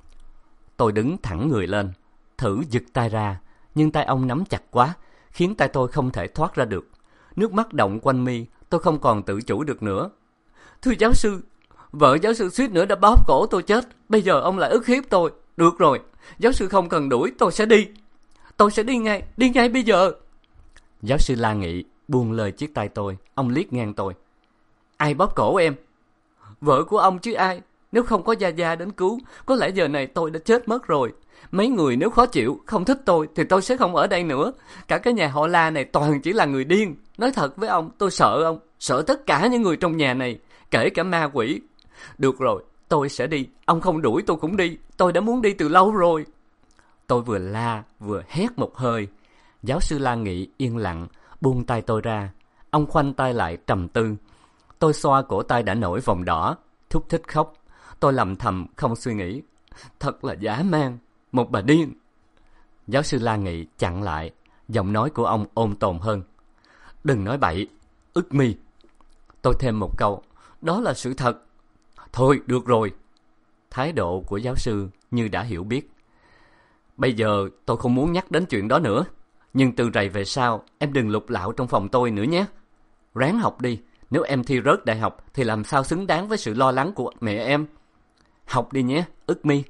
Tôi đứng thẳng người lên, thử giật tay ra, nhưng tay ông nắm chặt quá, khiến tay tôi không thể thoát ra được. Nước mắt đọng quanh mi, tôi không còn tự chủ được nữa. "Thưa giáo sư, vợ giáo sư suýt nữa đã bóp cổ tôi chết, bây giờ ông lại ức hiếp tôi. Được rồi, giáo sư không cần đuổi, tôi sẽ đi. Tôi sẽ đi ngay bây giờ." Giáo sư La Nghị buông lời chiếc tay tôi. Ông liếc ngang tôi: "Ai bóp cổ em?" "Vợ của ông chứ ai. Nếu không có Gia Gia đến cứu, có lẽ giờ này tôi đã chết mất rồi. Mấy người nếu khó chịu, không thích tôi thì tôi sẽ không ở đây nữa. Cả cái nhà họ La này toàn chỉ là người điên. Nói thật với ông, tôi sợ ông, sợ tất cả những người trong nhà này, kể cả ma quỷ. Được rồi, tôi sẽ đi. Ông không đuổi tôi cũng đi. Tôi đã muốn đi từ lâu rồi." Tôi vừa la vừa hét một hơi. Giáo sư La Nghị yên lặng buông tay tôi ra. Ông khoanh tay lại trầm tư. Tôi xoa cổ tay đã nổi vòng đỏ, thúc thích khóc. Tôi lầm thầm không suy nghĩ: thật là dã man, một bà điên. Giáo sư La Nghị chặn lại, giọng nói của ông ôn tồn hơn: "Đừng nói bậy, Ức Mi." Tôi thêm một câu: "Đó là sự thật." "Thôi được rồi." Thái độ của giáo sư như đã hiểu biết. "Bây giờ tôi không muốn nhắc đến chuyện đó nữa. Nhưng từ rày về sau, em đừng lục lạo trong phòng tôi nữa nhé. Ráng học đi. Nếu em thi rớt đại học thì làm sao xứng đáng với sự lo lắng của mẹ em. Học đi nhé, Ức Mi."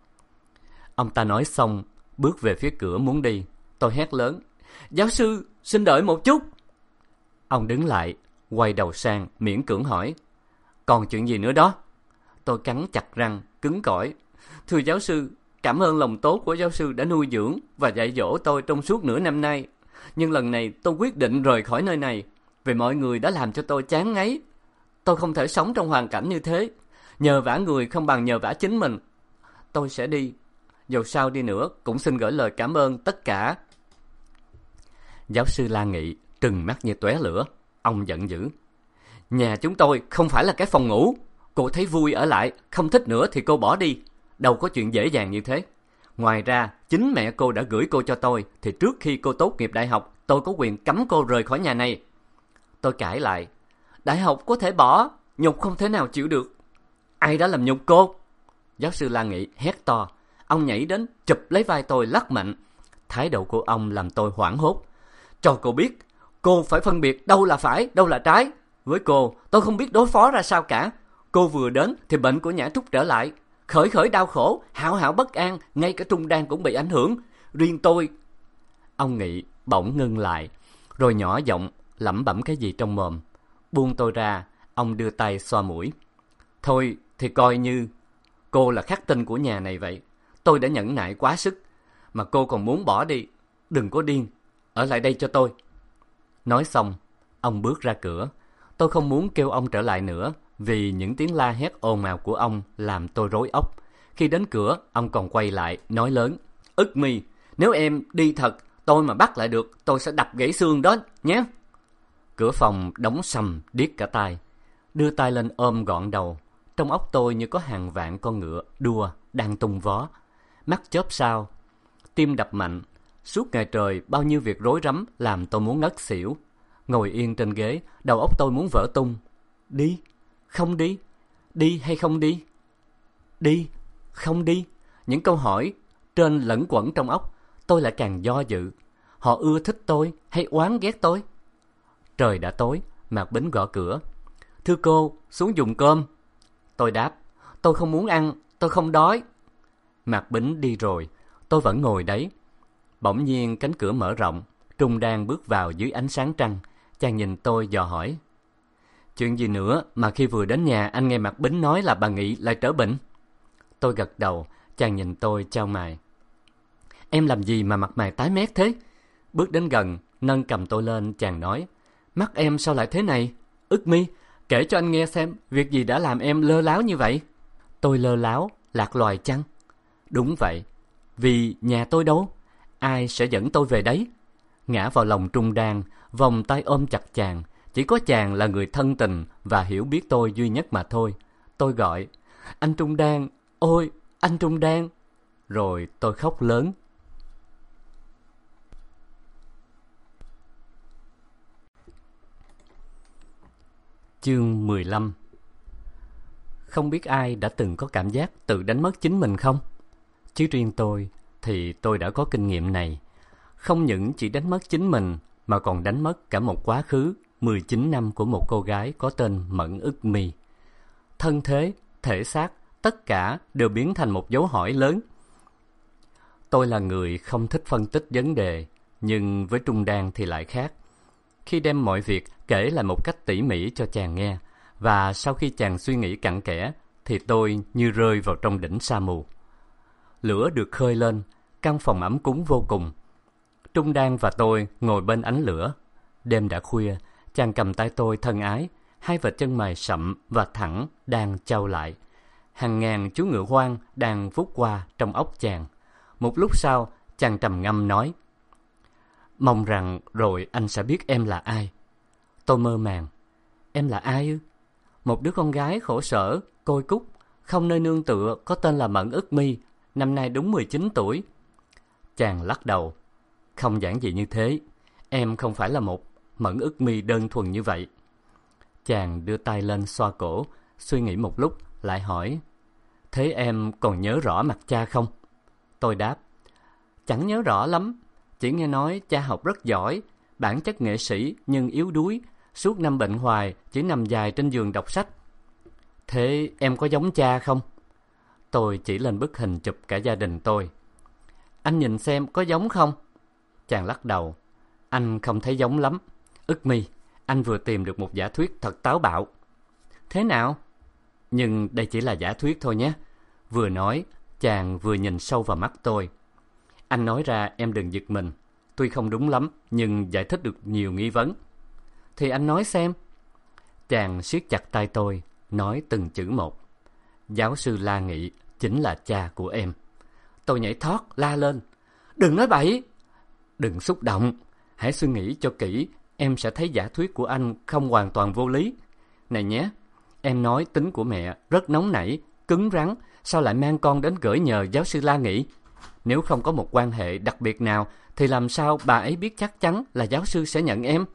Ông ta nói xong, bước về phía cửa muốn đi. Tôi hét lớn: "Giáo sư, xin đợi một chút." Ông đứng lại, quay đầu sang, miễn cưỡng hỏi: "Còn chuyện gì nữa đó?" Tôi cắn chặt răng, cứng cỏi: "Thưa giáo sư, cảm ơn lòng tốt của giáo sư đã nuôi dưỡng và dạy dỗ tôi trong suốt nửa năm nay. Nhưng lần này tôi quyết định rời khỏi nơi này, vì mọi người đã làm cho tôi chán ngấy. Tôi không thể sống trong hoàn cảnh như thế. Nhờ vả người không bằng nhờ vả chính mình. Tôi sẽ đi. Dù sao đi nữa cũng xin gửi lời cảm ơn tất cả." Giáo sư La Nghị trừng mắt như tóe lửa. Ông giận dữ: "Nhà chúng tôi không phải là cái phòng ngủ. Cô thấy vui ở lại, không thích nữa thì cô bỏ đi. Đâu có chuyện dễ dàng như thế. Ngoài ra, chính mẹ cô đã gửi cô cho tôi, thì trước khi cô tốt nghiệp đại học, tôi có quyền cấm cô rời khỏi nhà này." Tôi cãi lại: "Đại học có thể bỏ, nhục không thể nào chịu được." "Ai đã làm nhục cô?" Giáo sư La Nghị hét to. Ông nhảy đến chụp lấy vai tôi lắc mạnh. Thái độ của ông làm tôi hoảng hốt. "Cho cô biết, cô phải phân biệt đâu là phải, đâu là trái. Với cô, tôi không biết đối phó ra sao cả. Cô vừa đến thì bệnh của Nhã Trúc trở lại. Khởi khởi đau khổ, hão hão bất an, ngay cả trung đan cũng bị ảnh hưởng. Riêng tôi..." Ông Nghị bỗng ngưng lại, rồi nhỏ giọng lẩm bẩm cái gì trong mồm. Buông tôi ra, ông đưa tay xoa mũi. "Thôi thì coi như cô là khắc tinh của nhà này vậy. Tôi đã nhẫn nại quá sức, mà cô còn muốn bỏ đi. Đừng có điên, ở lại đây cho tôi." Nói xong, ông bước ra cửa. Tôi không muốn kêu ông trở lại nữa, vì những tiếng la hét ồn ào của ông làm tôi rối óc. Khi đến cửa, ông còn quay lại, nói lớn: "Ức Mi, nếu em đi thật, tôi mà bắt lại được, tôi sẽ đập gãy xương đó nhé." Cửa phòng đóng sầm, điếc cả tai. Đưa tay lên ôm gọn đầu. Trong óc tôi như có hàng vạn con ngựa đua đang tung vó, mắt chớp sao, tim đập mạnh. Suốt ngày trời bao nhiêu việc rối rắm làm tôi muốn ngất xỉu. Ngồi yên trên ghế, đầu óc tôi muốn vỡ tung. Đi, không đi, đi hay không đi, đi, không đi. Những câu hỏi trên lẫn quẩn trong óc. Tôi lại càng do dự. Họ ưa thích tôi hay oán ghét tôi? Trời đã tối, Mạc Bính gõ cửa. Thưa cô, xuống dùng cơm. Tôi đáp, tôi không muốn ăn, tôi không đói. Mạc Bính đi rồi, tôi vẫn ngồi đấy. Bỗng nhiên cánh cửa mở rộng, Trung đang bước vào dưới ánh sáng trăng. Chàng nhìn tôi dò hỏi, chuyện gì nữa mà khi vừa đến nhà anh nghe Mạc Bính nói là bà Nghị lại trở bệnh? Tôi gật đầu. Chàng nhìn tôi chau mày. Em làm gì mà mặt mày tái mét thế? Bước đến gần, nâng cầm tôi lên, chàng nói, mắt em sao lại thế này? Ức Mi, kể cho anh nghe xem, việc gì đã làm em lơ láo như vậy? Tôi lơ láo, lạc loài chăng? Đúng vậy, vì nhà tôi đâu, ai sẽ dẫn tôi về đấy? Ngã vào lòng Trung Đan, vòng tay ôm chặt chàng. Chỉ có chàng là người thân tình và hiểu biết tôi duy nhất mà thôi. Tôi gọi, anh Trung Đan, ôi, anh Trung Đan. Rồi tôi khóc lớn. Chương 15. Không biết ai đã từng có cảm giác tự đánh mất chính mình không? Chứ riêng tôi thì tôi đã có kinh nghiệm này. Không những chỉ đánh mất chính mình mà còn đánh mất cả một quá khứ 19 năm của một cô gái có tên Mẫn Ức Mi. Thân thế, thể xác, tất cả đều biến thành một dấu hỏi lớn. Tôi là người không thích phân tích vấn đề, nhưng với Trung Đan thì lại khác. Khi đem mọi việc kể lại một cách tỉ mỉ cho chàng nghe, và sau khi chàng suy nghĩ cặn kẽ, thì tôi như rơi vào trong đỉnh sa mù. Lửa được khơi lên, căn phòng ấm cúng vô cùng. Trung Đan và tôi ngồi bên ánh lửa. Đêm đã khuya, chàng cầm tay tôi thân ái, hai vệt chân mày sậm và thẳng đang chau lại. Hàng ngàn chú ngựa hoang đang vút qua trong óc chàng. Một lúc sau, chàng trầm ngâm nói, mong rằng rồi anh sẽ biết em là ai. Tôi mơ màng, em là ai ư? Một đứa con gái khổ sở, côi cút, không nơi nương tựa, có tên là Mẫn Ức Mi, năm nay đúng 19 tuổi. Chàng lắc đầu, không giản dị như thế, em không phải là một Mẫn Ức Mi đơn thuần như vậy. Chàng đưa tay lên xoa cổ, suy nghĩ một lúc, lại hỏi, thế em còn nhớ rõ mặt cha không? Tôi đáp, chẳng nhớ rõ lắm, chỉ nghe nói cha học rất giỏi, bản chất nghệ sĩ nhưng yếu đuối, suốt năm bệnh hoài, chỉ nằm dài trên giường đọc sách. Thế em có giống cha không? Tôi chỉ lên bức hình chụp cả gia đình tôi. Anh nhìn xem có giống không? Chàng lắc đầu, anh không thấy giống lắm. Ức Mi, anh vừa tìm được một giả thuyết thật táo bạo. Thế nào? Nhưng đây chỉ là giả thuyết thôi nhé. Vừa nói, chàng vừa nhìn sâu vào mắt tôi. Anh nói ra em đừng giật mình. Tuy không đúng lắm, nhưng giải thích được nhiều nghi vấn. Thì anh nói xem. Chàng siết chặt tay tôi, nói từng chữ một. Giáo sư La Nghị chính là cha của em. Tôi nhảy thoát, la lên. Đừng nói bậy! Đừng xúc động. Hãy suy nghĩ cho kỹ, em sẽ thấy giả thuyết của anh không hoàn toàn vô lý. Này nhé, em nói tính của mẹ rất nóng nảy, cứng rắn, sao lại mang con đến gửi nhờ giáo sư La Nghị? Nếu không có một quan hệ đặc biệt nào, thì làm sao bà ấy biết chắc chắn là giáo sư sẽ nhận em?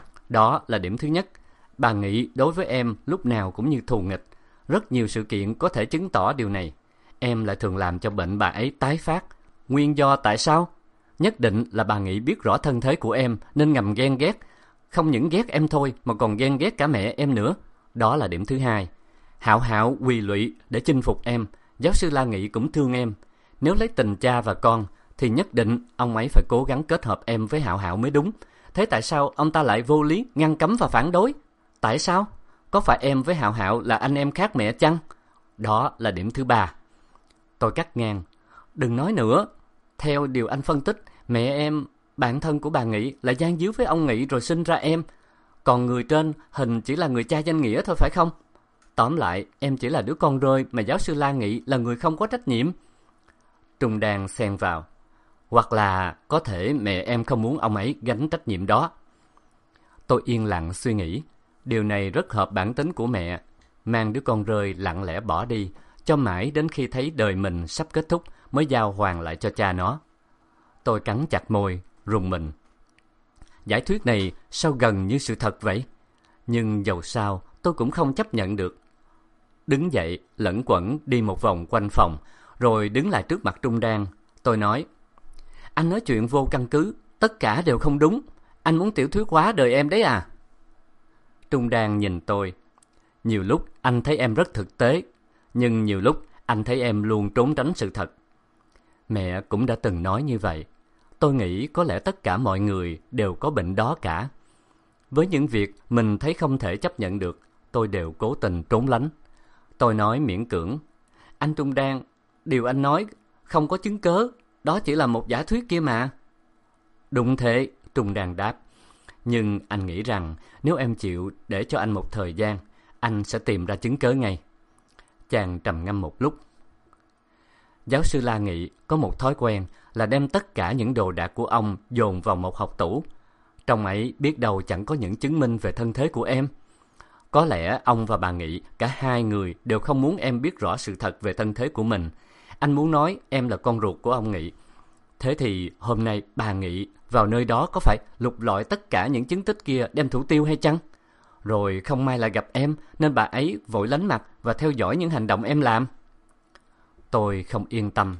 Đó là điểm thứ nhất. Bà Nghị đối với em lúc nào cũng như thù nghịch. Rất nhiều sự kiện có thể chứng tỏ điều này. Em lại thường làm cho bệnh bà ấy tái phát. Nguyên do tại sao? Nhất định là bà Nghị biết rõ thân thế của em nên ngầm ghen ghét. Không những ghét em thôi mà còn ghen ghét cả mẹ em nữa. Đó là điểm thứ hai. Hạo Hạo quỳ lụy để chinh phục em. Giáo sư La Nghị cũng thương em. Nếu lấy tình cha và con thì nhất định ông ấy phải cố gắng kết hợp em với Hạo Hạo mới đúng. Thế tại sao ông ta lại vô lý, ngăn cấm và phản đối? Tại sao? Có phải em với Hạo Hạo là anh em khác mẹ chăng? Đó là điểm thứ ba. Tôi cắt ngang. Đừng nói nữa. Theo điều anh phân tích, mẹ em, bạn thân của bà Nghị, là gian díu với ông Nghị rồi sinh ra em. Còn người trên hình chỉ là người cha danh nghĩa thôi phải không? Tóm lại, em chỉ là đứa con rơi mà giáo sư La Nghị là người không có trách nhiệm. Trung Đan xen vào. Hoặc là có thể mẹ em không muốn ông ấy gánh trách nhiệm đó. Tôi yên lặng suy nghĩ. Điều này rất hợp bản tính của mẹ. mang đứa con rơi lặng lẽ bỏ đi, cho mãi đến khi thấy đời mình sắp kết thúc mới giao hoàng lại cho cha nó. Tôi cắn chặt môi, rùng mình. Giả thuyết này sao gần như sự thật vậy? Nhưng dầu sao tôi cũng không chấp nhận được. Đứng dậy, lẩn quẩn đi một vòng quanh phòng, rồi đứng lại trước mặt Trung Đan. Tôi nói, anh nói chuyện vô căn cứ, tất cả đều không đúng. Anh muốn tiểu thuyết hóa đời em đấy à? Trung Đan nhìn tôi. Nhiều lúc anh thấy em rất thực tế, nhưng nhiều lúc anh thấy em luôn trốn tránh sự thật. Mẹ cũng đã từng nói như vậy. Tôi nghĩ có lẽ tất cả mọi người đều có bệnh đó cả. Với những việc mình thấy không thể chấp nhận được, tôi đều cố tình trốn lánh. Tôi nói miễn cưỡng, anh Trung Đan, điều anh nói không có chứng cớ, đó chỉ là một giả thuyết kia mà. Đúng thế, Trung Đan đáp. Nhưng anh nghĩ rằng nếu em chịu để cho anh một thời gian, anh sẽ tìm ra chứng cớ ngay. Chàng trầm ngâm một lúc. Giáo sư La Nghị có một thói quen là đem tất cả những đồ đạc của ông dồn vào một hộc tủ. Trong ấy biết đâu chẳng có những chứng minh về thân thế của em. Có lẽ ông và bà Nghị, cả hai người đều không muốn em biết rõ sự thật về thân thế của mình. Anh muốn nói em là con ruột của ông Nghị. Thế thì hôm nay bà Nghị vào nơi đó có phải lục lọi tất cả những chứng tích kia đem thủ tiêu hay chăng? Rồi không may lại gặp em nên bà ấy vội lánh mặt và theo dõi những hành động em làm. Tôi không yên tâm.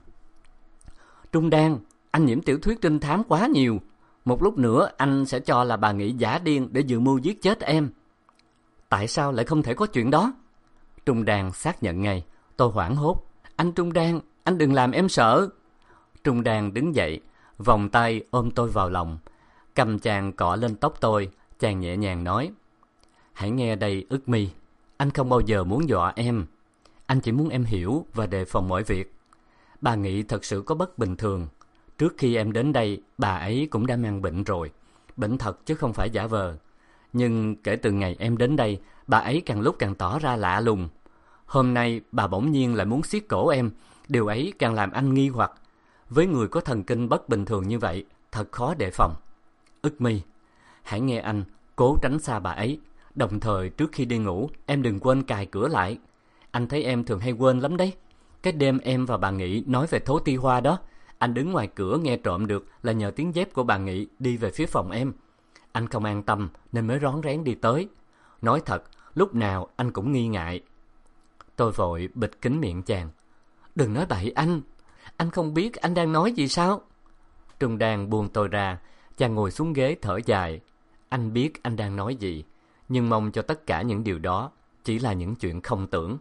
Trung Đan, anh nhiễm tiểu thuyết trinh thám quá nhiều. Một lúc nữa anh sẽ cho là bà Nghị giả điên để dự mưu giết chết em. Tại sao lại không thể có chuyện đó? Trung Đan xác nhận ngay. Tôi hoảng hốt. Anh Trung Đan, anh đừng làm em sợ. Trung Đan đứng dậy, vòng tay ôm tôi vào lòng. Cầm chàng cọ lên tóc tôi, chàng nhẹ nhàng nói, hãy nghe đây Ức Mi, anh không bao giờ muốn dọa em. Anh chỉ muốn em hiểu và đề phòng mọi việc. Bà Nghị thật sự có bất bình thường. Trước khi em đến đây, bà ấy cũng đã mang bệnh rồi. Bệnh thật chứ không phải giả vờ. Nhưng kể từ ngày em đến đây, bà ấy càng lúc càng tỏ ra lạ lùng. Hôm nay bà bỗng nhiên lại muốn siết cổ em. Điều ấy càng làm anh nghi hoặc. Với người có thần kinh bất bình thường như vậy, thật khó đề phòng. Ức Mi, hãy nghe anh, cố tránh xa bà ấy. Đồng thời trước khi đi ngủ, em đừng quên cài cửa lại. Anh thấy em thường hay quên lắm đấy. Cái đêm em và bà Nghị nói về Thố Ti Hoa đó, anh đứng ngoài cửa nghe trộm được là nhờ tiếng dép của bà Nghị đi về phía phòng em. Anh không an tâm nên mới rón rén đi tới. Nói thật, lúc nào anh cũng nghi ngại. Tôi vội bịt kín miệng chàng. Đừng nói bậy anh không biết anh đang nói gì sao? Trung Đan buông tôi ra, chàng ngồi xuống ghế thở dài. Anh biết anh đang nói gì, nhưng mong cho tất cả những điều đó chỉ là những chuyện không tưởng.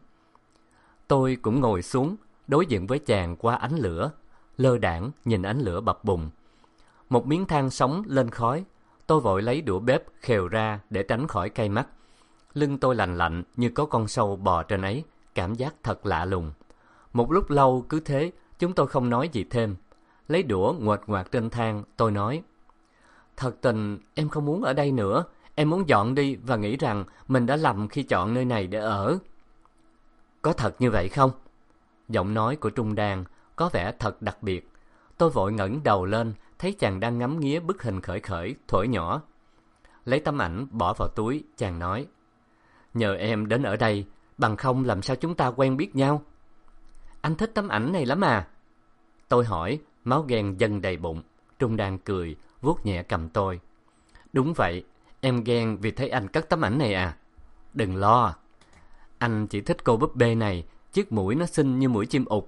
Tôi cũng ngồi xuống, đối diện với chàng qua ánh lửa, lơ đãng nhìn ánh lửa bập bùng. Một miếng than sống lên khói, tôi vội lấy đũa bếp khều ra để tránh khỏi cay mắt. Lưng tôi lành lạnh như có con sâu bò trên ấy, cảm giác thật lạ lùng. Một lúc lâu cứ thế, chúng tôi không nói gì thêm. Lấy đũa nguệch ngoạc trên than, tôi nói, thật tình em không muốn ở đây nữa. Em muốn dọn đi và nghĩ rằng mình đã lầm khi chọn nơi này để ở. Có thật như vậy không? Giọng nói của Trung Đan có vẻ thật đặc biệt. Tôi vội ngẩng đầu lên, thấy chàng đang ngắm nghía bức hình khởi khởi, thổi nhỏ. Lấy tấm ảnh bỏ vào túi, chàng nói, nhờ em đến ở đây, bằng không làm sao chúng ta quen biết nhau? Anh thích tấm ảnh này lắm à? Tôi hỏi, máu ghen dâng đầy bụng. Trung Đan cười, vuốt nhẹ cầm tôi. Đúng vậy, em ghen vì thấy anh cất tấm ảnh này à? Đừng lo, anh chỉ thích cô búp bê này, chiếc mũi nó xinh như mũi chim ụt.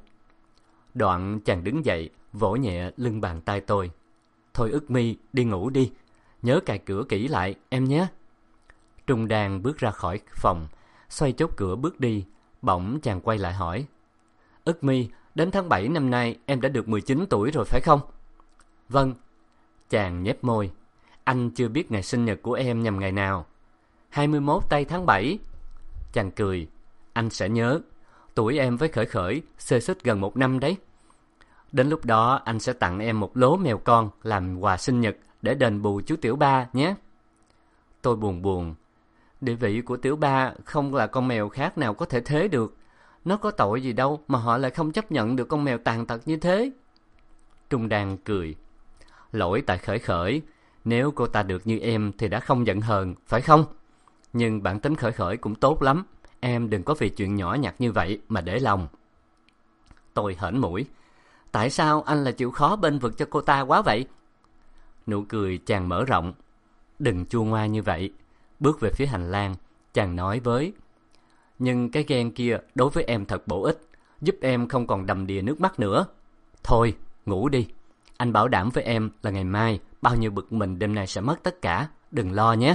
Đoạn chàng đứng dậy, vỗ nhẹ lưng bàn tay tôi. Thôi Ức Mi, đi ngủ đi. Nhớ cài cửa kỹ lại, em nhé. Trung Đan bước ra khỏi phòng, xoay chốt cửa bước đi. Bỗng chàng quay lại hỏi, Ức Mi, đến tháng 7 năm nay em đã được 19 tuổi rồi phải không? Vâng. Chàng nhếch môi. Anh chưa biết ngày sinh nhật của em nhằm ngày nào? 21 tây tháng 7. Chàng cười. Anh sẽ nhớ. Tuổi em với Khởi Khởi xê xích gần 1 năm đấy. Đến lúc đó anh sẽ tặng em một lố mèo con làm quà sinh nhật để đền bù chú Tiểu Ba nhé. Tôi buồn buồn. Địa vị của Tiểu Ba không là con mèo khác nào có thể thế được. Nó có tội gì đâu mà họ lại không chấp nhận được con mèo tàn tật như thế. Trung Đan cười. Lỗi tại Khởi Khởi. Nếu cô ta được như em thì đã không giận hờn, phải không? Nhưng bản tính Khởi Khởi cũng tốt lắm. em đừng có vì chuyện nhỏ nhặt như vậy mà để lòng. Tôi hởn mũi. Tại sao anh lại chịu khó bênh vực cho cô ta quá vậy? Nụ cười chàng mở rộng. Đừng chua ngoa như vậy. Bước về phía hành lang, chàng nói với: Nhưng cái ghen kia đối với em thật bổ ích, giúp em không còn đầm đìa nước mắt nữa. Thôi, ngủ đi. Anh bảo đảm với em là ngày mai bao nhiêu bực mình đêm nay sẽ mất tất cả. Đừng lo nhé.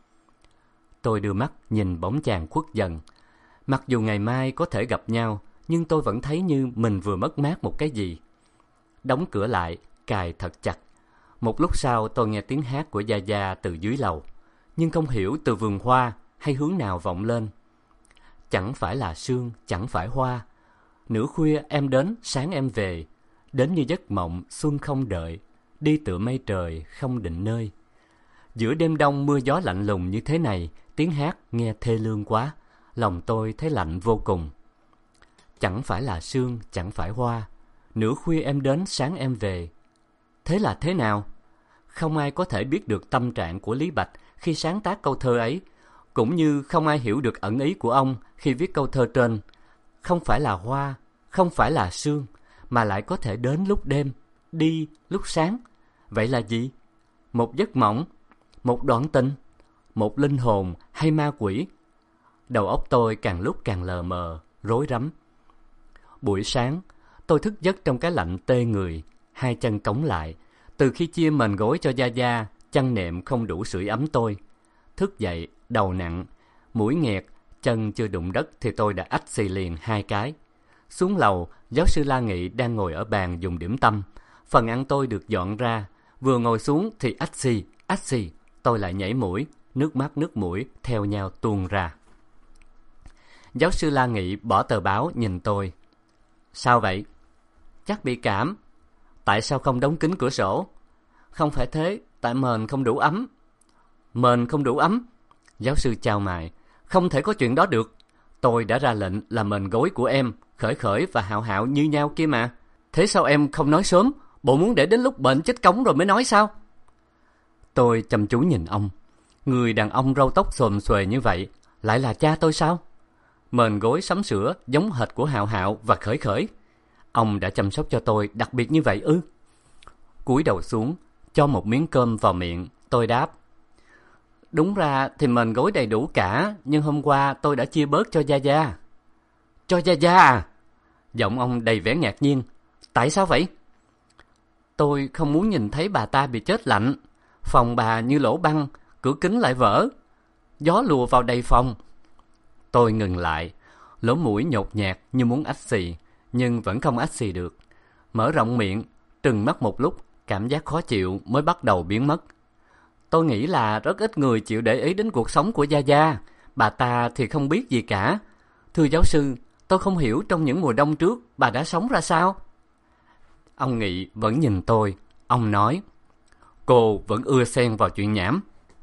Tôi đưa mắt nhìn bóng chàng khuất dần. Mặc dù ngày mai có thể gặp nhau, nhưng tôi vẫn thấy như mình vừa mất mát một cái gì. Đóng cửa lại, cài thật chặt. Một lúc sau tôi nghe tiếng hát của Gia Gia từ dưới lầu, nhưng không hiểu từ vườn hoa hay hướng nào vọng lên. Chẳng phải là sương, chẳng phải hoa. Nửa khuya em đến, sáng em về. Đến như giấc mộng, xuân không đợi. Đi tựa mây trời, không định nơi. Giữa đêm đông mưa gió lạnh lùng như thế này, tiếng hát nghe thê lương quá. Lòng tôi thấy lạnh vô cùng. Chẳng phải là sương, chẳng phải hoa. Nửa khuya em đến, sáng em về. Thế là thế nào? Không ai có thể biết được tâm trạng của Lý Bạch khi sáng tác câu thơ ấy, cũng như không ai hiểu được ẩn ý của ông khi viết câu thơ trên. Không phải là hoa, không phải là sương, mà lại có thể đến lúc đêm, đi lúc sáng. Vậy là gì? Một giấc mộng, một đoạn tình, một linh hồn hay ma quỷ? Đầu óc tôi càng lúc càng lờ mờ, rối rắm. Buổi sáng, tôi thức giấc trong cái lạnh tê người, hai chân cống lại. Từ khi chia mền gối cho Gia Gia, chăn nệm không đủ sưởi ấm tôi. Thức dậy, đầu nặng, mũi nghẹt, chân chưa đụng đất thì tôi đã ách xì liền 2 cái. Xuống lầu, giáo sư La Nghị đang ngồi ở bàn dùng điểm tâm. Phần ăn tôi được dọn ra. Vừa ngồi xuống thì ách xì, tôi lại nhảy mũi, nước mắt nước mũi theo nhau tuôn ra. Giáo sư La Nghị bỏ tờ báo nhìn tôi. Sao vậy? Chắc bị cảm. Tại sao không đóng kín cửa sổ? Không phải thế, tại mền không đủ ấm. Mền không đủ ấm? Giáo sư chau mày. Không thể có chuyện đó được. Tôi đã ra lệnh là mền gối của em, Khởi Khởi và Hạo Hạo như nhau kia mà. Thế sao em không nói sớm? Bộ muốn để đến lúc bệnh chết cống rồi mới nói sao? Tôi chăm chú nhìn ông. Người đàn ông râu tóc xồm xuề như vậy lại là cha tôi sao? Mền gối sắm sửa giống hệt của Hạo Hạo và Khởi Khởi. Ông đã chăm sóc cho tôi đặc biệt như vậy ư? Cúi đầu xuống, cho một miếng cơm vào miệng, tôi đáp. Đúng ra thì mền gối đầy đủ cả, nhưng hôm qua tôi đã chia bớt cho Gia Gia. Cho Gia Gia à? Giọng ông đầy vẻ ngạc nhiên. Tại sao vậy? Tôi không muốn nhìn thấy bà ta bị chết lạnh. Phòng bà như lỗ băng, cửa kính lại vỡ. Gió lùa vào đầy phòng. Tôi ngừng lại, lỗ mũi nhột nhạt như muốn ách xì, nhưng vẫn không ách xì được. Mở rộng miệng, trừng mắt một lúc, cảm giác khó chịu mới bắt đầu biến mất. Tôi nghĩ là rất ít người chịu để ý đến cuộc sống của Gia Gia. Bà ta thì không biết gì cả. Thưa giáo sư, tôi không hiểu trong những mùa đông trước bà đã sống ra sao. Ông Nghị vẫn nhìn tôi. Ông nói, cô vẫn ưa xen vào chuyện nhảm.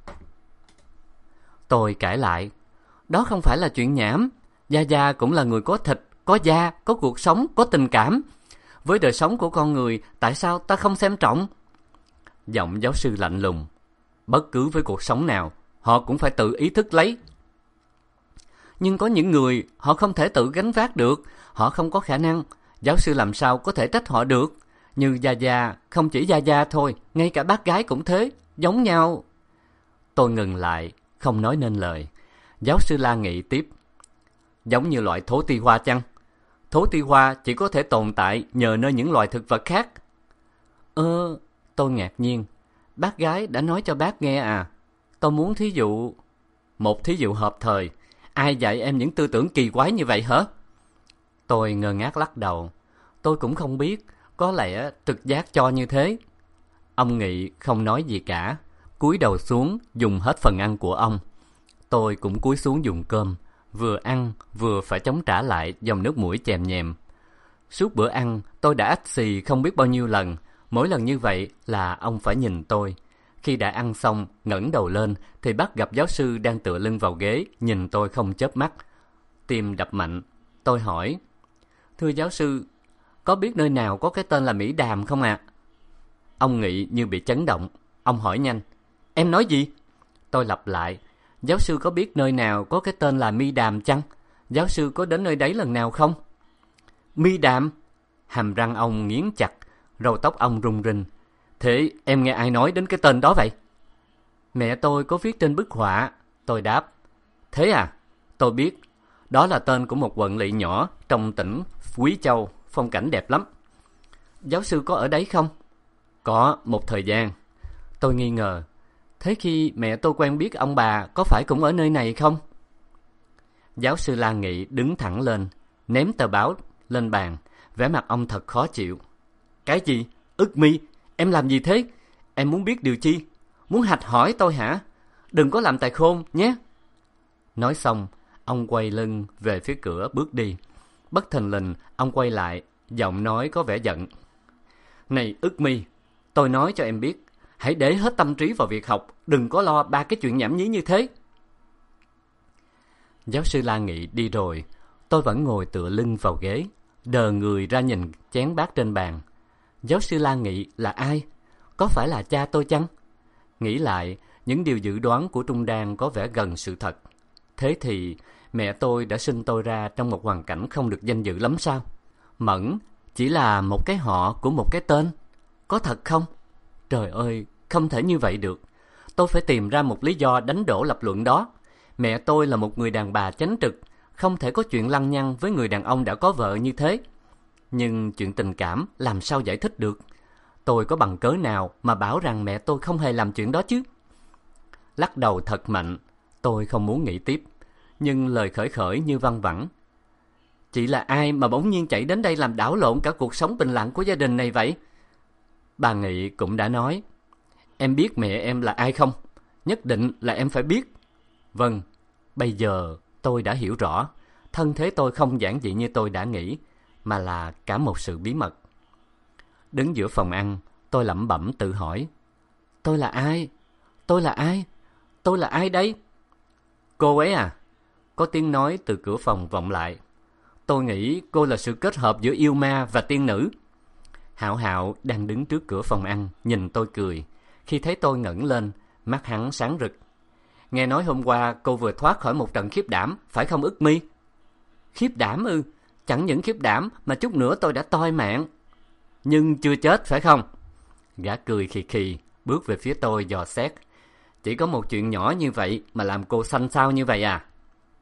Tôi cãi lại, đó không phải là chuyện nhảm. Gia Gia cũng là người có thịt, có da, có cuộc sống, có tình cảm. Với đời sống của con người, tại sao ta không xem trọng? Giọng giáo sư lạnh lùng. Bất cứ với cuộc sống nào, họ cũng phải tự ý thức lấy. Nhưng có những người họ không thể tự gánh vác được, họ không có khả năng. Giáo sư làm sao có thể trách họ được? Như Gia Gia, không chỉ Gia Gia thôi, ngay cả bác gái cũng thế, giống nhau. Tôi ngừng lại, không nói nên lời. Giáo sư La Nghị tiếp. Giống như loại thổ ti hoa chăng? Thổ ti hoa chỉ có thể tồn tại nhờ nơi những loài thực vật khác. Tôi ngạc nhiên. Bác gái đã nói cho bác nghe à? Tôi muốn thí dụ. Một thí dụ hợp thời. Ai dạy em những tư tưởng kỳ quái như vậy hả? Tôi ngơ ngác lắc đầu. Tôi cũng không biết. Có lẽ trực giác cho như thế. Ông Nghị không nói gì cả. Cúi đầu xuống dùng hết phần ăn của ông. Tôi cũng cúi xuống dùng cơm. Vừa ăn vừa phải chống trả lại dòng nước mũi chèm nhèm. Suốt bữa ăn tôi đã ách xì không biết bao nhiêu lần. Mỗi lần như vậy là ông phải nhìn tôi. Khi đã ăn xong ngẩng đầu lên thì bắt gặp giáo sư đang tựa lưng vào ghế, nhìn tôi không chớp mắt. Tim đập mạnh. Tôi hỏi, thưa giáo sư, có biết nơi nào có cái tên là Mỹ Đàm không ạ? Ông Nghị như bị chấn động. Ông hỏi nhanh, em nói gì? Tôi lặp lại, giáo sư có biết nơi nào có cái tên là Mi Đàm chăng? Giáo sư có đến nơi đấy lần nào không? Mi Đạm. Hàm răng ông nghiến chặt, râu tóc ông rung rinh. Thế em nghe ai nói đến cái tên đó vậy? Mẹ tôi có viết trên bức họa. Tôi đáp. Thế à? Tôi biết. Đó là tên của một quận lỵ nhỏ trong tỉnh Quý Châu, phong cảnh đẹp lắm. Giáo sư có ở đấy không? Có, một thời gian. Tôi nghi ngờ. Thế khi mẹ tôi quen biết ông bà có phải cũng ở nơi này không? Giáo sư La Nghị đứng thẳng lên, ném tờ báo lên bàn, vẻ mặt ông thật khó chịu. Cái gì? Ức Mi, em làm gì thế? Em muốn biết điều chi? Muốn hạch hỏi tôi hả? Đừng có làm tài khôn nhé. Nói xong, ông quay lưng về phía cửa bước đi. Bất thình lình, ông quay lại, giọng nói có vẻ giận. Này Ức Mi, tôi nói cho em biết, hãy để hết tâm trí vào việc học, đừng có lo ba cái chuyện nhảm nhí như thế. Giáo sư La Nghị đi rồi, tôi vẫn ngồi tựa lưng vào ghế, đờ người ra nhìn chén bát trên bàn. Giáo sư La Nghị là ai? Có phải là cha tôi chăng? Nghĩ lại, những điều dự đoán của Trung Đan có vẻ gần sự thật. Thế thì mẹ tôi đã sinh tôi ra trong một hoàn cảnh không được danh dự lắm sao? Mẫn chỉ là một cái họ của một cái tên. Có thật không? Trời ơi, không thể như vậy được. Tôi phải tìm ra một lý do đánh đổ lập luận đó. Mẹ tôi là một người đàn bà chánh trực, không thể có chuyện lăng nhăng với người đàn ông đã có vợ như thế. Nhưng chuyện tình cảm làm sao giải thích được? Tôi có bằng cớ nào mà bảo rằng mẹ tôi không hề làm chuyện đó chứ? Lắc đầu thật mạnh, tôi không muốn nghĩ tiếp. Nhưng lời khởi khởi như văng vẳng. Chị là ai mà bỗng nhiên chạy đến đây làm đảo lộn cả cuộc sống bình lặng của gia đình này vậy? Bà Nghị cũng đã nói. Em biết mẹ em là ai không? Nhất định là em phải biết. Vâng, bây giờ tôi đã hiểu rõ. Thân thế tôi không giản dị như tôi đã nghĩ, mà là cả một sự bí mật. Đứng giữa phòng ăn, tôi lẩm bẩm tự hỏi. Tôi là ai? Tôi là ai? Tôi là ai đây? Cô ấy à? Có tiếng nói từ cửa phòng vọng lại. Tôi nghĩ cô là sự kết hợp giữa yêu ma và tiên nữ. Hạo Hạo đang đứng trước cửa phòng ăn, nhìn tôi cười. Khi thấy tôi ngẩng lên, mắt hắn sáng rực. Nghe nói hôm qua cô vừa thoát khỏi một trận khiếp đảm, phải không Ức Mi? Khiếp đảm ư? Chẳng những khiếp đảm mà chút nữa tôi đã toi mạng. Nhưng chưa chết phải không? Gã cười khì khì, bước về phía tôi dò xét. Chỉ có một chuyện nhỏ như vậy mà làm cô xanh xao như vậy à?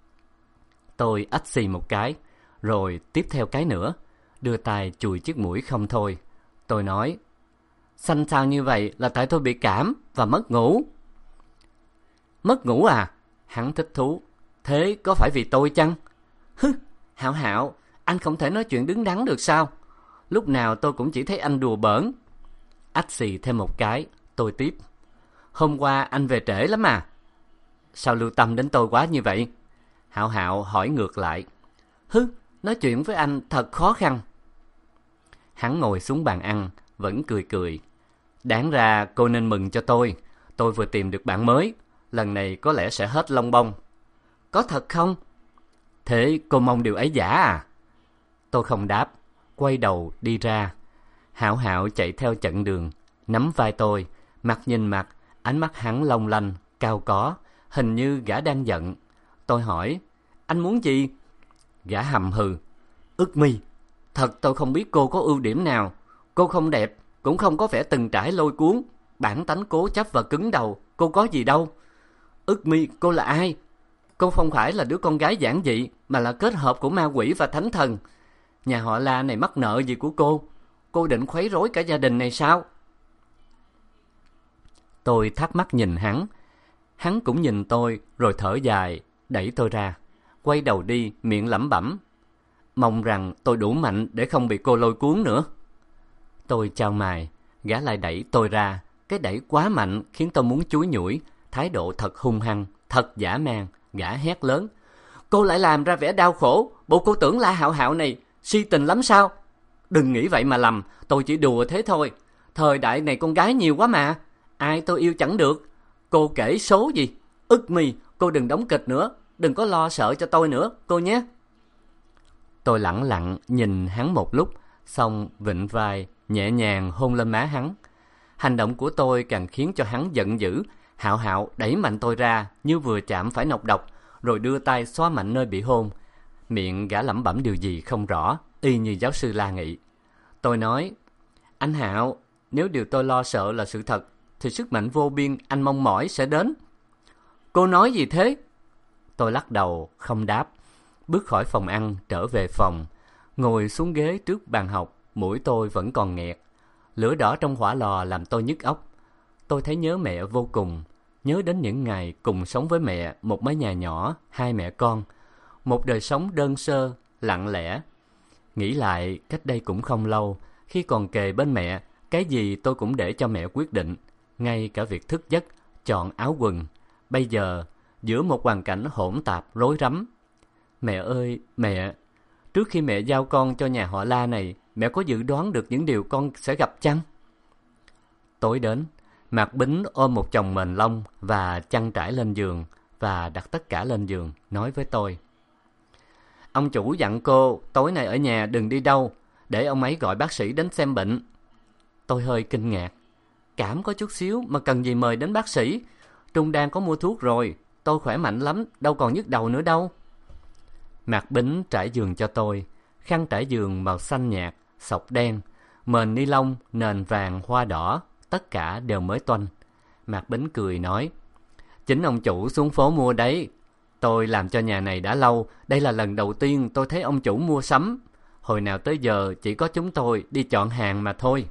Tôi ách xì một cái, rồi tiếp theo cái nữa, đưa tay chùi chiếc mũi không thôi. Tôi nói, xanh xao như vậy là tại tôi bị cảm và mất ngủ. Mất ngủ à? Hắn thích thú. Thế có phải vì tôi chăng? Hứ, Hạo Hạo, anh không thể nói chuyện đứng đắn được sao? Lúc nào tôi cũng chỉ thấy anh đùa bỡn. Ách xì thêm một cái, tôi tiếp. Hôm qua anh về trễ lắm à? Sao lưu tâm đến tôi quá như vậy? Hạo Hạo hỏi ngược lại. Hứ, nói chuyện với anh thật khó khăn. Hắn ngồi xuống bàn ăn, vẫn cười cười. Đáng ra cô nên mừng cho tôi. Tôi vừa tìm được bạn mới. Lần này có lẽ sẽ hết lông bông. Có thật không? Thế cô mong điều ấy giả à? Tôi không đáp, quay đầu đi ra. Hạo Hạo chạy theo chặn đường, nắm vai tôi, mặt nhìn mặt, ánh mắt hắn long lanh, cao có, hình như gã đang giận. Tôi hỏi, anh muốn gì? Gã hầm hừ. Ức Mi, thật tôi không biết cô có ưu điểm nào. Cô không đẹp, cũng không có vẻ từng trải lôi cuốn. Bản tánh cố chấp và cứng đầu, cô có gì đâu. Ức Mi, cô là ai? Cô không phải là đứa con gái giản dị, mà là kết hợp của ma quỷ và thánh thần. Nhà họ La này mắc nợ gì của cô? Cô định khuấy rối cả gia đình này sao? Tôi thắc mắc nhìn hắn. Hắn cũng nhìn tôi, rồi thở dài, đẩy tôi ra. Quay đầu đi, miệng lẩm bẩm. Mong rằng tôi đủ mạnh để không bị cô lôi cuốn nữa. Tôi chau mày, gã lại đẩy tôi ra. Cái đẩy quá mạnh khiến tôi muốn chúi nhủi. Thái độ thật hung hăng, thật dã man. Gã hét lớn. Cô lại làm ra vẻ đau khổ. Bộ cô tưởng La Hạo Hạo này si tình lắm sao? Đừng nghĩ vậy mà lầm. Tôi chỉ đùa thế thôi. Thời đại này con gái nhiều quá mà. Ai tôi yêu chẳng được. Cô kể số gì? Ức Mi, cô đừng đóng kịch nữa. Đừng có lo sợ cho tôi nữa, cô nhé. Tôi lẳng lặng nhìn hắn một lúc, xong vịn vai, nhẹ nhàng hôn lên má hắn. Hành động của tôi càng khiến cho hắn giận dữ. Hạo Hạo đẩy mạnh tôi ra như vừa chạm phải nọc độc, rồi đưa tay xoa mạnh nơi bị hôn. Miệng gã lẩm bẩm điều gì không rõ, y như giáo sư La Nghị. Tôi nói, anh Hạo, nếu điều tôi lo sợ là sự thật, thì sức mạnh vô biên anh mong mỏi sẽ đến. Cô nói gì thế? Tôi lắc đầu, không đáp. Bước khỏi phòng ăn, trở về phòng. Ngồi xuống ghế trước bàn học, mũi tôi vẫn còn nghẹt. Lửa đỏ trong hỏa lò làm tôi nhức óc. Tôi thấy nhớ mẹ vô cùng. Nhớ đến những ngày cùng sống với mẹ, một mái nhà nhỏ, hai mẹ con. Một đời sống đơn sơ, lặng lẽ. Nghĩ lại, cách đây cũng không lâu, khi còn kề bên mẹ, cái gì tôi cũng để cho mẹ quyết định. Ngay cả việc thức giấc, chọn áo quần. Bây giờ, giữa một hoàn cảnh hỗn tạp, rối rắm. Mẹ ơi, mẹ! Trước khi mẹ giao con cho nhà họ La này, mẹ có dự đoán được những điều con sẽ gặp chăng? Tối đến, Mạc Bính ôm một chồng mền lông và chăn trải lên giường và đặt tất cả lên giường, nói với tôi. Ông chủ dặn cô tối nay ở nhà đừng đi đâu, để ông ấy gọi bác sĩ đến xem bệnh. Tôi hơi kinh ngạc. Cảm có chút xíu mà cần gì mời đến bác sĩ? Trung đang có mua thuốc rồi, tôi khỏe mạnh lắm, đâu còn nhức đầu nữa đâu. Mạc Bính trải giường cho tôi, khăn trải giường màu xanh nhạt, sọc đen, mền ni lông, nền vàng hoa đỏ, tất cả đều mới toanh. Mạc Bính cười nói, chính ông chủ xuống phố mua đấy. Tôi làm cho nhà này đã lâu, đây là lần đầu tiên tôi thấy ông chủ mua sắm. Hồi nào tới giờ chỉ có chúng tôi đi chọn hàng mà thôi.